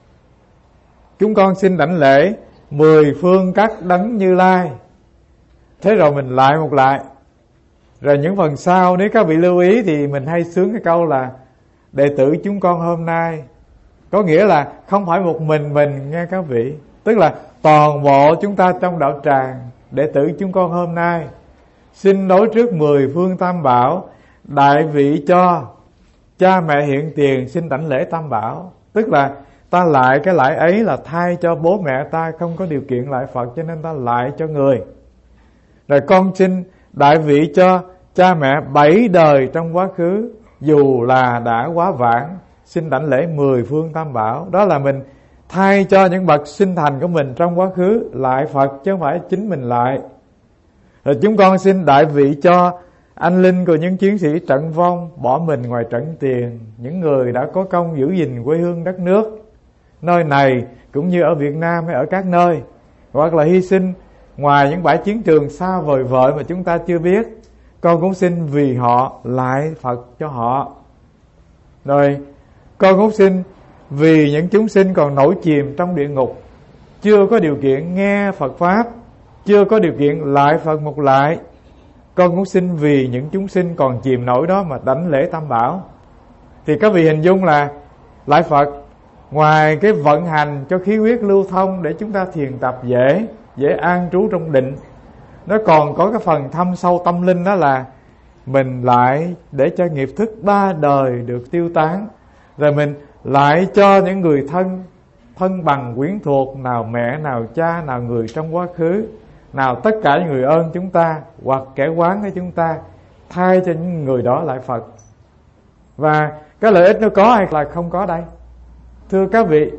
Chúng con xin đảnh lễ mười phương các đấng Như Lai. Thế rồi mình lại một lại. Rồi những phần sau nếu các vị lưu ý thì mình hay sướng cái câu là đệ tử chúng con hôm nay. Có nghĩa là không phải một mình mình nghe các vị, tức là toàn bộ chúng ta trong đạo tràng. Đệ tử chúng con hôm nay xin đối trước mười phương tam bảo, đại vị cho cha mẹ hiện tiền xin đảnh lễ tam bảo. Tức là ta lại cái lại ấy là thay cho bố mẹ ta không có điều kiện lại Phật, cho nên ta lại cho người. Rồi con xin đại vị cho cha mẹ bảy đời trong quá khứ, dù là đã quá vãng, xin đảnh lễ mười phương tam bảo. Đó là mình thay cho những bậc sinh thành của mình trong quá khứ lại Phật, chứ không phải chính mình lại. Rồi chúng con xin đại vị cho anh linh của những chiến sĩ trận vong bỏ mình ngoài trận tiền, những người đã có công giữ gìn quê hương đất nước nơi này cũng như ở Việt Nam hay ở các nơi, hoặc là hy sinh ngoài những bãi chiến trường xa vời vợi mà chúng ta chưa biết. Con cũng xin vì họ lại Phật cho họ. Rồi con cũng xin vì những chúng sinh còn nổi chìm trong địa ngục, chưa có điều kiện nghe Phật Pháp, chưa có điều kiện lại Phật một lại, con cũng xin vì những chúng sinh còn chìm nổi đó mà đảnh lễ tam bảo. Thì các vị hình dung là lại Phật, ngoài cái vận hành cho khí huyết lưu thông để chúng ta thiền tập dễ, dễ an trú trong định, nó còn có cái phần thâm sâu tâm linh, đó là mình lại để cho nghiệp thức ba đời được tiêu tán. Rồi mình lại cho những người thân, thân bằng quyến thuộc, nào mẹ, nào cha, nào người trong quá khứ, nào tất cả những người ơn chúng ta hoặc kẻ oán với chúng ta, thay cho những người đó lại Phật. Và cái lợi ích nó có hay là không có đây? Thưa các vị,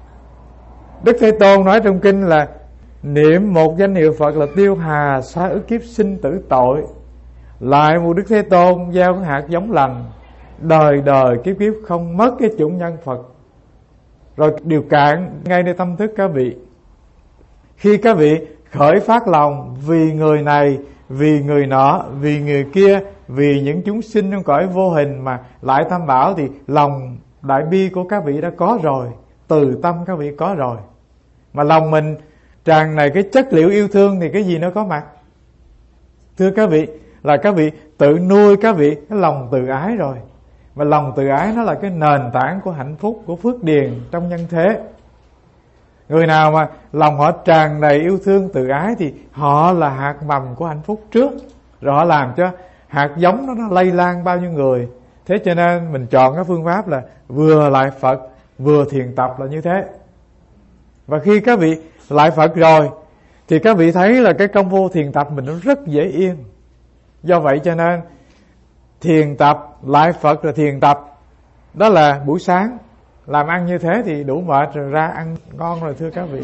Đức Thế Tôn nói trong kinh là niệm một danh hiệu Phật là tiêu hà xá ức kiếp sinh tử tội. Lại một Đức Thế Tôn gieo cái hạt giống lành, đời đời kiếp kiếp không mất cái chủng nhân Phật. Rồi điều cạn ngay nơi tâm thức các vị. Khi các vị khởi phát lòng vì người này, vì người nọ, vì người kia, vì những chúng sinh trong cõi vô hình mà lại tam bảo, thì lòng đại bi của các vị đã có rồi, từ tâm các vị có rồi. Mà lòng mình tràn này cái chất liệu yêu thương thì cái gì nó có mặt? Thưa các vị, là các vị tự nuôi các vị cái lòng từ ái rồi. Mà lòng từ ái nó là cái nền tảng của hạnh phúc, của phước điền trong nhân thế. Người nào mà lòng họ tràn đầy yêu thương từ ái thì họ là hạt mầm của hạnh phúc trước, rồi họ làm cho hạt giống đó nó lây lan bao nhiêu người. Thế cho nên mình chọn cái phương pháp là vừa lại Phật vừa thiền tập là như thế. Và khi các vị lại Phật rồi thì các vị thấy là cái công phu thiền tập mình nó rất dễ yên. Do vậy cho nên thiền tập, lại Phật rồi thiền tập, đó là buổi sáng làm ăn như thế thì đủ mệt rồi, ra ăn ngon rồi thưa các vị.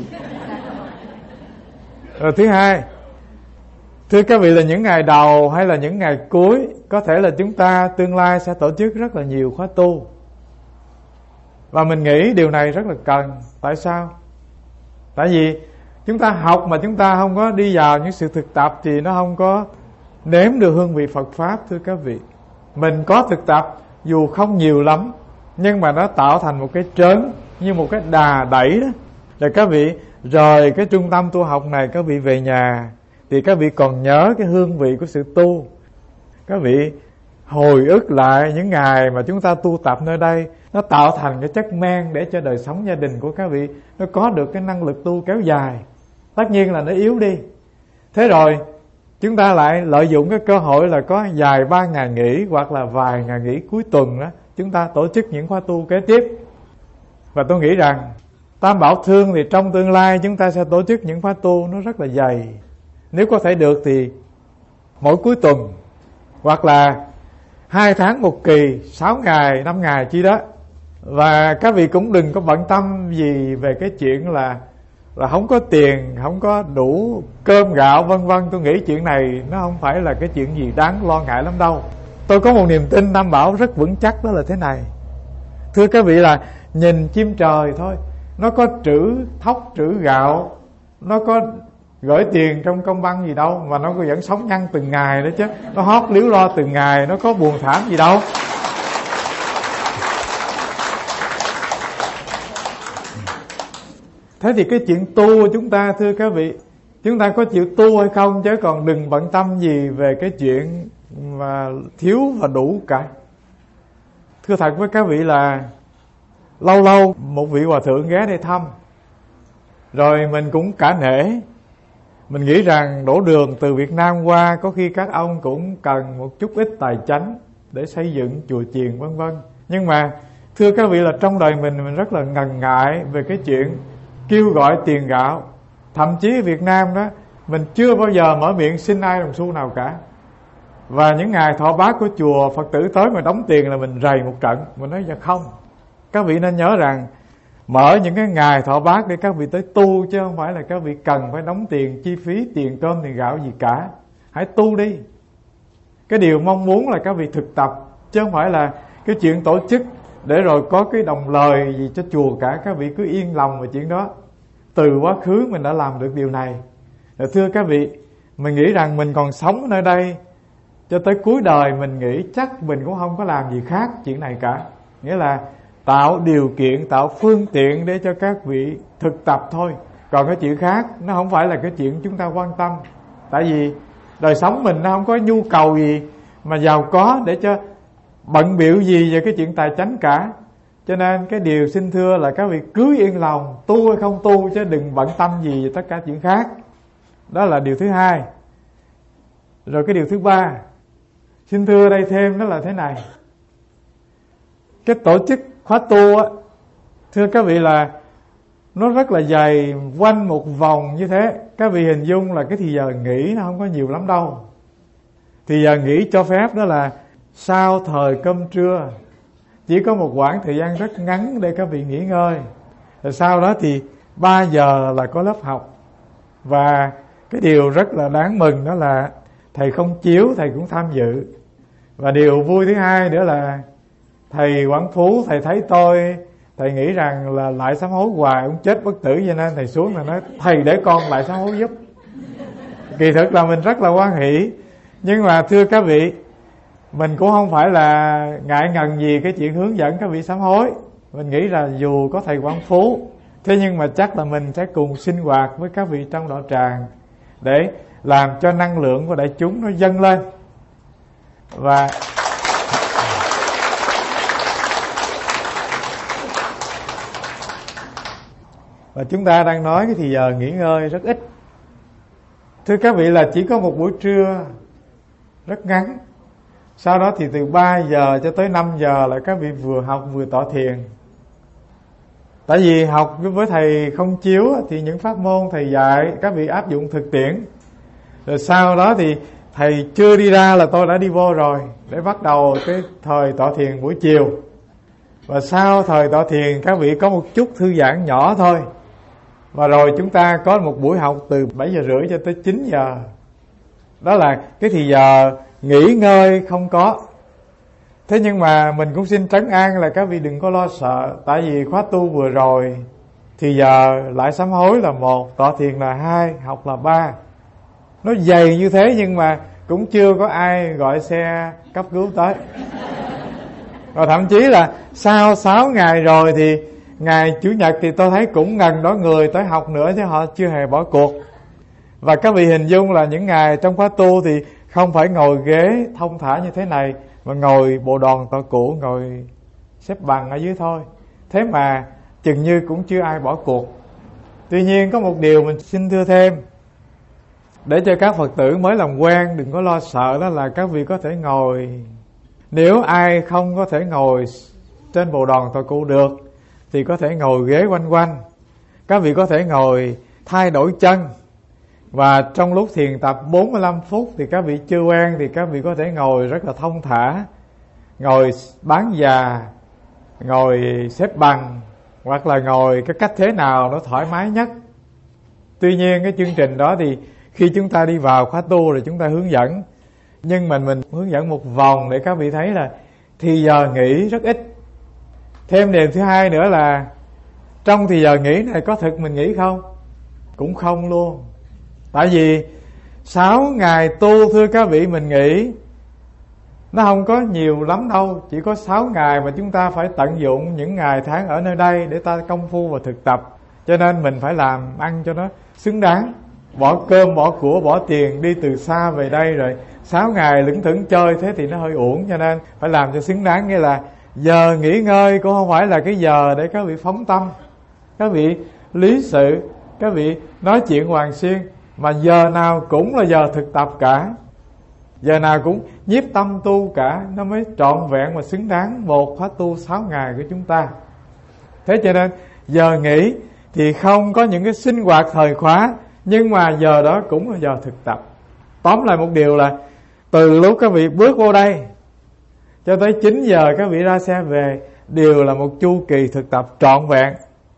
Rồi thứ hai, thưa các vị, là những ngày đầu hay là những ngày cuối, có thể là chúng ta tương lai sẽ tổ chức rất là nhiều khóa tu. Và mình nghĩ điều này rất là cần. Tại sao? Tại vì chúng ta học mà chúng ta không có đi vào những sự thực tập thì nó không có nếm được hương vị Phật Pháp. Thưa các vị, mình có thực tập dù không nhiều lắm, nhưng mà nó tạo thành một cái trớn, như một cái đà đẩy đó. Rồi các vị rời cái trung tâm tu học này, các vị về nhà thì các vị còn nhớ cái hương vị của sự tu. Các vị hồi ức lại những ngày mà chúng ta tu tập nơi đây, nó tạo thành cái chất men để cho đời sống gia đình của các vị nó có được cái năng lực tu kéo dài. Tất nhiên là nó yếu đi. Thế rồi chúng ta lại lợi dụng cái cơ hội là có vài ba ngày nghỉ hoặc là vài ngày nghỉ cuối tuần đó, chúng ta tổ chức những khóa tu kế tiếp. Và tôi nghĩ rằng Tam Bảo thương thì trong tương lai chúng ta sẽ tổ chức những khóa tu nó rất là dày. Nếu có thể được thì mỗi cuối tuần, hoặc là hai tháng một kỳ, sáu ngày, năm ngày chi đó. Và các vị cũng đừng có bận tâm gì về cái chuyện là là không có tiền, không có đủ cơm gạo vân vân. Tôi nghĩ chuyện này nó không phải là cái chuyện gì đáng lo ngại lắm đâu. Tôi có một niềm tin Tam Bảo rất vững chắc, đó là thế này. Thưa các vị, là nhìn chim trời thôi, nó có trữ thóc trữ gạo, nó có gửi tiền trong công văn gì đâu, mà nó vẫn sống nhăn từng ngày đó chứ. Nó hót líu lo từng ngày, nó có buồn thảm gì đâu. Thế thì cái chuyện tu của chúng ta, thưa các vị, chúng ta có chịu tu hay không, chứ còn đừng bận tâm gì về cái chuyện mà thiếu và đủ cả. Thưa thật với các vị là lâu lâu một vị hòa thượng ghé đây thăm, rồi mình cũng cả nể. Mình nghĩ rằng đổ đường từ Việt Nam qua, có khi các ông cũng cần một chút ít tài chánh để xây dựng chùa chiền vân vân. Nhưng mà thưa các vị là trong đời mình mình rất là ngần ngại về cái chuyện kêu gọi tiền gạo. Thậm chí ở Việt Nam đó, mình chưa bao giờ mở miệng xin ai đồng xu nào cả. Và những ngày thọ bát của chùa, Phật tử tới mà đóng tiền là mình rầy một trận. Mình nói dạ không. Các vị nên nhớ rằng mở những cái ngày thọ bát để các vị tới tu, chứ không phải là các vị cần phải đóng tiền chi phí, tiền cơm, tiền gạo gì cả. Hãy tu đi. Cái điều mong muốn là các vị thực tập, chứ không phải là cái chuyện tổ chức để rồi có cái đồng lời gì cho chùa cả. Các vị cứ yên lòng về chuyện đó. Từ quá khứ mình đã làm được điều này. Rồi thưa các vị, mình nghĩ rằng mình còn sống ở nơi đây cho tới cuối đời, mình nghĩ chắc mình cũng không có làm gì khác chuyện này cả. Nghĩa là tạo điều kiện, tạo phương tiện để cho các vị thực tập thôi. Còn cái chuyện khác nó không phải là cái chuyện chúng ta quan tâm. Tại vì đời sống mình nó không có nhu cầu gì mà giàu có để cho bận biểu gì về cái chuyện tài chánh cả. Cho nên cái điều xin thưa là các vị cứ yên lòng, tu hay không tu, chứ đừng bận tâm gì về tất cả chuyện khác. Đó là điều thứ hai. Rồi cái điều thứ ba xin thưa đây thêm, đó là thế này. Cái tổ chức khóa tu á, thưa các vị là nó rất là dày, quanh một vòng như thế. Các vị hình dung là cái thì giờ nghỉ nó không có nhiều lắm đâu. Thì giờ nghỉ cho phép đó là sau thời cơm trưa, chỉ có một khoảng thời gian rất ngắn để các vị nghỉ ngơi. Rồi sau đó thì ba giờ là có lớp học. Và cái điều rất là đáng mừng đó là thầy không chiếu, thầy cũng tham dự. Và điều vui thứ hai nữa là thầy Quảng Phú, thầy thấy tôi, thầy nghĩ rằng là lại sám hối hoài, ông chết bất tử, cho nên thầy xuống là nói thầy để con lại sám hối giúp. Kỳ thực là mình rất là hoan hỷ. Nhưng mà thưa các vị, mình cũng không phải là ngại ngần gì cái chuyện hướng dẫn các vị sám hối. Mình nghĩ là dù có thầy Quảng Phú, thế nhưng mà chắc là mình sẽ cùng sinh hoạt với các vị trong đạo tràng để làm cho năng lượng của đại chúng nó dâng lên. Và Và chúng ta đang nói cái thì giờ nghỉ ngơi rất ít. Thưa các vị là chỉ có một buổi trưa rất ngắn. Sau đó thì từ ba giờ cho tới năm giờ là các vị vừa học vừa tọa thiền. Tại vì học với thầy không chiếu thì những pháp môn thầy dạy các vị áp dụng thực tiễn. Rồi sau đó thì thầy chưa đi ra là tôi đã đi vô rồi, để bắt đầu cái thời tọa thiền buổi chiều. Và sau thời tọa thiền các vị có một chút thư giãn nhỏ thôi. Và rồi chúng ta có một buổi học từ bảy giờ rưỡi cho tới chín giờ. Đó là cái thì giờ nghỉ ngơi không có. Thế nhưng mà mình cũng xin trấn an là các vị đừng có lo sợ. Tại vì khóa tu vừa rồi thì giờ lại sám hối là một, tọa thiền là hai, học là ba. Nó dày như thế nhưng mà cũng chưa có ai gọi xe cấp cứu tới. Và thậm chí là sau sáu ngày rồi thì ngày Chủ nhật thì tôi thấy cũng gần đó người tới học nữa, chứ họ chưa hề bỏ cuộc. Và các vị hình dung là những ngày trong khóa tu thì không phải ngồi ghế thông thả như thế này, mà ngồi bộ đoàn tọa cũ, ngồi xếp bằng ở dưới thôi. Thế mà chừng như cũng chưa ai bỏ cuộc. Tuy nhiên có một điều mình xin thưa thêm, để cho các Phật tử mới làm quen đừng có lo sợ, đó là các vị có thể ngồi. Nếu ai không có thể ngồi trên bộ đoàn tọa cũ được thì có thể ngồi ghế quanh quanh. Các vị có thể ngồi thay đổi chân. Và trong lúc thiền tập bốn mươi lăm phút thì các vị chưa quen thì các vị có thể ngồi rất là thông thả, ngồi bán già, ngồi xếp bằng, hoặc là ngồi cái cách thế nào nó thoải mái nhất. Tuy nhiên cái chương trình đó thì khi chúng ta đi vào khóa tu rồi chúng ta hướng dẫn, nhưng mình mình hướng dẫn một vòng để các vị thấy là thì giờ nghỉ rất ít. Thêm điều thứ hai nữa là trong thì giờ nghỉ này có thực mình nghỉ không? Cũng không luôn. Tại vì sáu ngày tu thưa các vị mình nghỉ nó không có nhiều lắm đâu. Chỉ có sáu ngày mà chúng ta phải tận dụng những ngày tháng ở nơi đây để ta công phu và thực tập. Cho nên mình phải làm ăn cho nó xứng đáng. Bỏ cơm, bỏ của, bỏ tiền, đi từ xa về đây rồi sáu ngày lững thững chơi thế thì nó hơi uổng. Cho nên phải làm cho xứng đáng. Nghĩa là giờ nghỉ ngơi cũng không phải là cái giờ để các vị phóng tâm, các vị lý sự, các vị nói chuyện hoàng xuyên, mà giờ nào cũng là giờ thực tập cả, giờ nào cũng nhiếp tâm tu cả, nó mới trọn vẹn và xứng đáng một khóa tu sáu ngày của chúng ta. Thế cho nên giờ nghỉ thì không có những cái sinh hoạt thời khóa, nhưng mà giờ đó cũng là giờ thực tập. Tóm lại một điều là từ lúc các vị bước vô đây cho tới chín giờ các vị ra xe về đều là một chu kỳ thực tập trọn vẹn.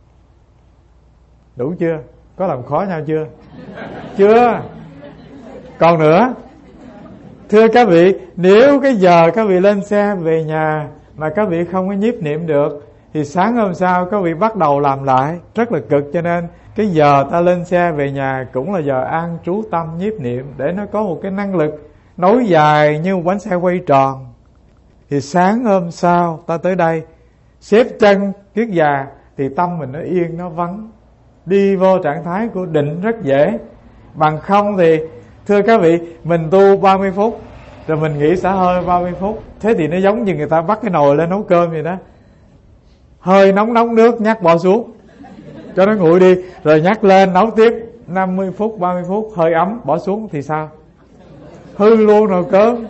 Đủ chưa? Có làm khó nhau chưa? Chưa. Còn nữa, thưa các vị, nếu cái giờ các vị lên xe về nhà mà các vị không có nhiếp niệm được thì sáng hôm sau các vị bắt đầu làm lại, rất là cực. Cho nên cái giờ ta lên xe về nhà cũng là giờ an trú tâm nhiếp niệm, để nó có một cái năng lực nối dài như một bánh xe quay tròn. Thì sáng hôm sau ta tới đây xếp chân kiết già thì tâm mình nó yên, nó vắng, đi vô trạng thái của định rất dễ. Bằng không thì thưa các vị, mình tu ba mươi phút rồi mình nghỉ xả hơi ba mươi phút, thế thì nó giống như người ta bắt cái nồi lên nấu cơm vậy đó. Hơi nóng nóng nước nhắc bỏ xuống cho nó nguội đi, rồi nhắc lên nấu tiếp năm mươi phút, ba mươi phút, hơi ấm bỏ xuống thì sao? Hư luôn nồi cơm.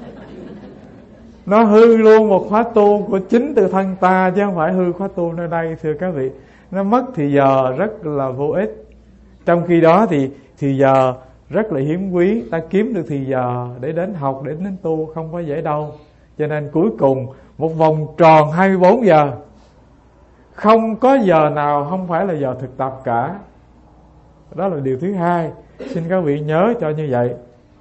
Nó hư luôn một khóa tu của chính từ thân ta, chứ không phải hư khóa tu nơi đây thưa các vị. Nó mất thì giờ rất là vô ích. Trong khi đó thì thì giờ rất là hiếm quý. Ta kiếm được thì giờ để đến học, để đến tu không có dễ đâu. Cho nên cuối cùng một vòng tròn hai mươi bốn giờ, không có giờ nào không phải là giờ thực tập cả. Đó là điều thứ hai, xin các vị nhớ cho như vậy.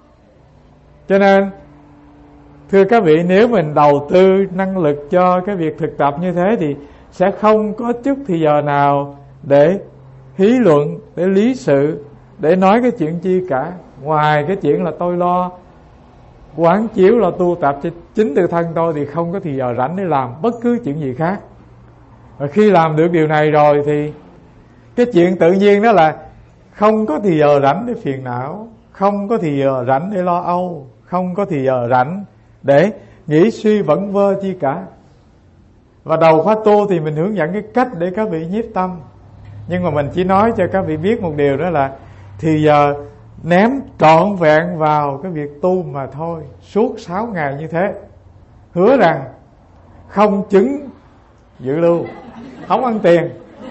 Cho nên thưa các vị, nếu mình đầu tư năng lực cho cái việc thực tập như thế thì sẽ không có chút thì giờ nào để hí luận, để lý sự, để nói cái chuyện chi cả. Ngoài cái chuyện là tôi lo quán chiếu, lo tu tập cho chính từ thân tôi thì không có thì giờ rảnh để làm bất cứ chuyện gì khác. Và khi làm được điều này rồi thì cái chuyện tự nhiên đó là không có thì giờ rảnh để phiền não, không có thì giờ rảnh để lo âu, không có thì giờ rảnh để nghĩ suy vẩn vơ chi cả. Và đầu khóa tu thì mình hướng dẫn cái cách để các vị nhiếp tâm. Nhưng mà mình chỉ nói cho các vị biết một điều, đó là thì giờ ném trọn vẹn vào cái việc tu mà thôi, suốt sáu ngày như thế. Hứa rằng không chứng dự lưu, không ăn tiền.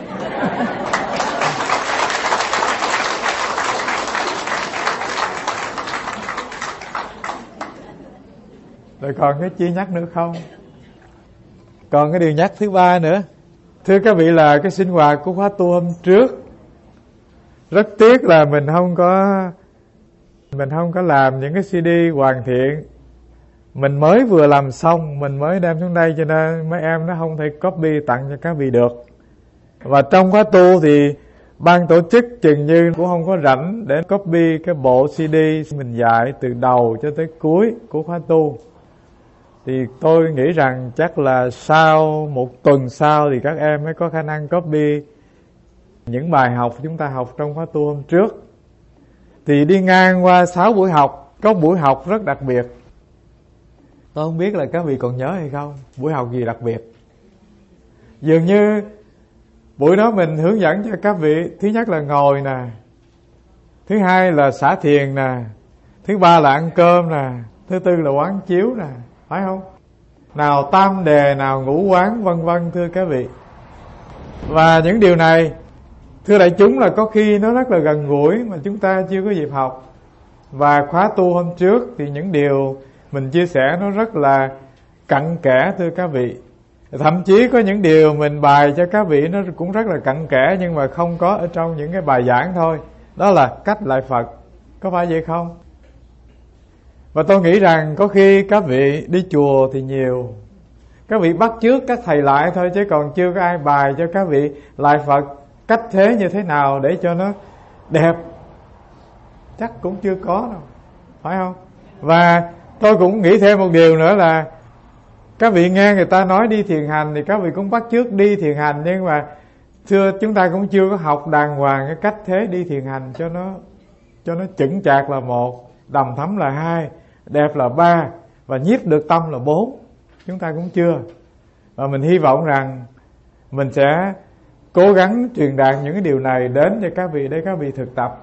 Rồi còn cái chi nhắc nữa không? Còn cái điều nhắc thứ ba nữa, thưa các vị, là cái sinh hoạt của khóa tu hôm trước. Rất tiếc là mình không có Mình không có làm những cái xê đê hoàn thiện. Mình mới vừa làm xong, mình mới đem xuống đây, cho nên mấy em nó không thể copy tặng cho các vị được. Và trong khóa tu thì ban tổ chức chừng như cũng không có rảnh để copy cái bộ xê đê mình dạy từ đầu cho tới cuối của khóa tu. Thì tôi nghĩ rằng chắc là sau một tuần sau thì các em mới có khả năng copy những bài học chúng ta học trong khóa tu hôm trước. Thì đi ngang qua sáu buổi học, có buổi học rất đặc biệt. Tôi không biết là các vị còn nhớ hay không. Buổi học gì đặc biệt? Dường như buổi đó mình hướng dẫn cho các vị, thứ nhất là ngồi nè, thứ hai là xả thiền nè, thứ ba là ăn cơm nè, thứ tư là quán chiếu nè, phải không? Nào tam đề, nào ngũ quán, vân vân, thưa các vị. Và những điều này, thưa đại chúng, là có khi nó rất là gần gũi mà chúng ta chưa có dịp học. Và khóa tu hôm trước thì những điều mình chia sẻ nó rất là cặn kẽ, thưa các vị. Thậm chí có những điều mình bài cho các vị nó cũng rất là cặn kẽ, nhưng mà không có ở trong những cái bài giảng thôi. Đó là cách lại Phật. Có phải vậy không? Và tôi nghĩ rằng có khi các vị đi chùa thì nhiều, các vị bắt chước các thầy lại thôi, chứ còn chưa có ai bài cho các vị lại Phật cách thế như thế nào để cho nó đẹp. Chắc cũng chưa có đâu, phải không? Và tôi cũng nghĩ thêm một điều nữa là các vị nghe người ta nói đi thiền hành thì các vị cũng bắt chước đi thiền hành, nhưng mà thưa chúng ta cũng chưa có học đàng hoàng cái cách thế đi thiền hành cho nó cho nó chững chạc là một, đầm thắm là hai, đẹp là ba, và nhiếp được tâm là bốn. Chúng ta cũng chưa. Và mình hy vọng rằng mình sẽ cố gắng truyền đạt những cái điều này đến cho các vị để các vị thực tập.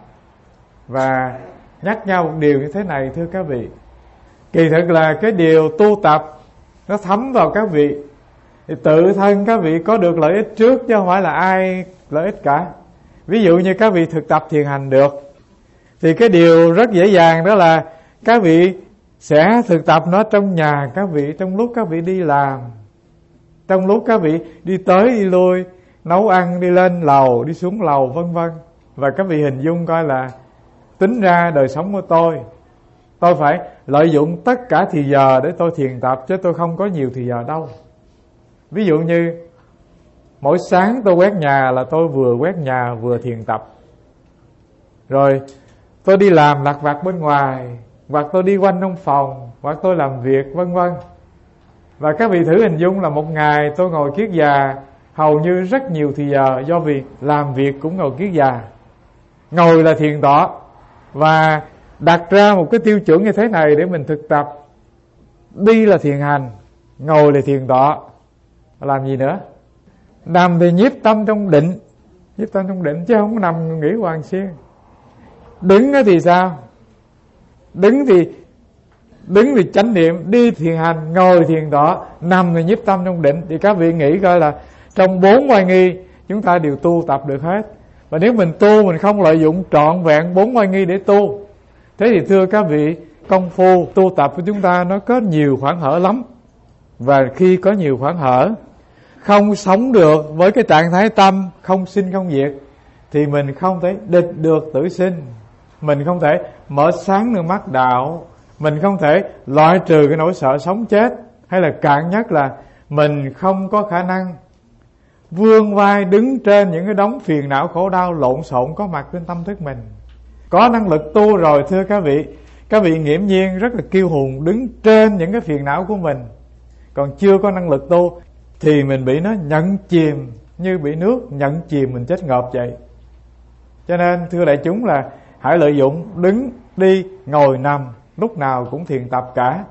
Và nhắc nhau một điều như thế này, thưa các vị, kỳ thực là cái điều tu tập nó thấm vào các vị thì tự thân các vị có được lợi ích trước, chứ không phải là ai lợi ích cả. Ví dụ như các vị thực tập thiền hành được thì cái điều rất dễ dàng đó là các vị sẽ thực tập nó trong nhà các vị, trong lúc các vị đi làm, trong lúc các vị đi tới đi lui, nấu ăn, đi lên lầu, đi xuống lầu, vân vân. Và các vị hình dung coi là tính ra đời sống của tôi, tôi phải lợi dụng tất cả thì giờ để tôi thiền tập, chứ tôi không có nhiều thì giờ đâu. Ví dụ như mỗi sáng tôi quét nhà là tôi vừa quét nhà vừa thiền tập. Rồi tôi đi làm lặt vặt bên ngoài, hoặc tôi đi quanh trong phòng, hoặc tôi làm việc, vân vân. Và các vị thử hình dung là một ngày tôi ngồi kiết già hầu như rất nhiều thì giờ, do vì làm việc cũng ngồi kiết già. Ngồi là thiền tọa, và đặt ra một cái tiêu chuẩn như thế này để mình thực tập. Đi là thiền hành, ngồi là thiền tọa. Làm gì nữa? Nằm thì nhiếp tâm trong định, nhiếp tâm trong định chứ không có nằm nghĩ hoàng xiên. Đứng thì sao? Đứng thì đứng thì chánh niệm, đi thiền hành, ngồi thiền tọa, nằm thì nhiếp tâm trong định. Thì các vị nghĩ coi là trong bốn oai nghi chúng ta đều tu tập được hết. Và nếu mình tu, mình không lợi dụng trọn vẹn bốn oai nghi để tu, thế thì thưa các vị, công phu tu tập của chúng ta nó có nhiều khoảng hở lắm. Và khi có nhiều khoảng hở, không sống được với cái trạng thái tâm không sinh không diệt, thì mình không thể địch được tử sinh, mình không thể mở sáng được mắt đạo, mình không thể loại trừ cái nỗi sợ sống chết, hay là cạn nhất là mình không có khả năng vươn vai đứng trên những cái đống phiền não khổ đau lộn xộn có mặt trên tâm thức mình. Có năng lực tu rồi, thưa các vị, các vị nghiễm nhiên rất là kiêu hùng đứng trên những cái phiền não của mình. Còn chưa có năng lực tu thì mình bị nó nhận chìm, như bị nước nhận chìm mình chết ngợp vậy. Cho nên thưa đại chúng là hãy lợi dụng đứng, đi, ngồi, nằm, lúc nào cũng thiền tập cả.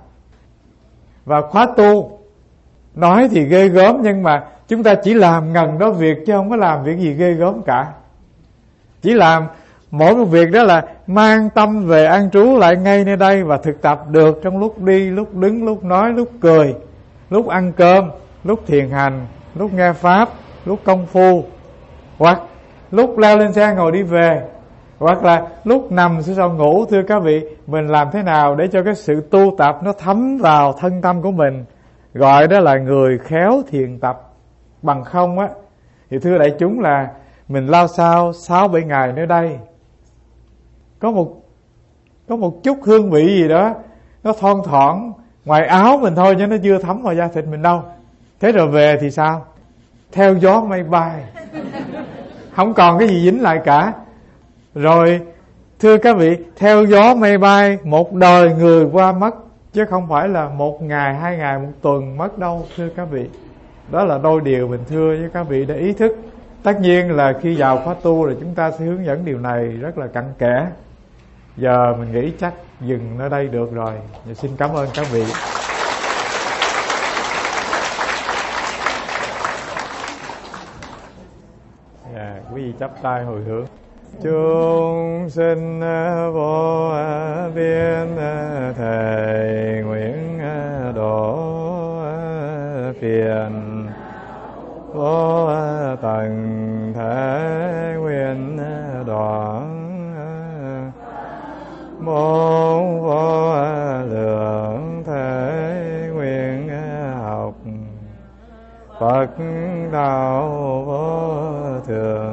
Và khóa tu nói thì ghê gớm, nhưng mà chúng ta chỉ làm ngần đó việc, chứ không có làm việc gì ghê gớm cả. Chỉ làm mỗi một việc đó là mang tâm về an trú lại ngay nơi đây, và thực tập được trong lúc đi, lúc đứng, lúc nói, lúc cười, lúc ăn cơm, lúc thiền hành, lúc nghe pháp, lúc công phu, hoặc lúc leo lên xe ngồi đi về, hoặc là lúc nằm xuống sổ ngủ. Thưa các vị, mình làm thế nào để cho cái sự tu tập nó thấm vào thân tâm của mình, gọi đó là người khéo thiền tập. Bằng không á thì thưa đại chúng là mình lao sao sáu bảy ngày nơi đây, có một có một chút hương vị gì đó nó thon thoảng ngoài áo mình thôi, chứ nó chưa thấm vào da thịt mình đâu. Thế rồi về thì sao? Theo gió mây bay, không còn cái gì dính lại cả. Rồi thưa các vị, theo gió mây bay, một đời người qua mất, chứ không phải là một ngày, hai ngày, một tuần mất đâu thưa các vị. Đó là đôi điều mình thưa với các vị để ý thức. Tất nhiên là khi vào khóa tu là chúng ta sẽ hướng dẫn điều này rất là cặn kẽ. Giờ mình nghĩ chắc dừng ở đây được rồi. Và xin cảm ơn các vị. Yeah, quý vị chắp tay hồi hướng. Chúng sinh vô biên thầy nguyện độ phiền vô tận thể nguyện đoạn môn vô lượng thể nguyện học Phật đạo vô thường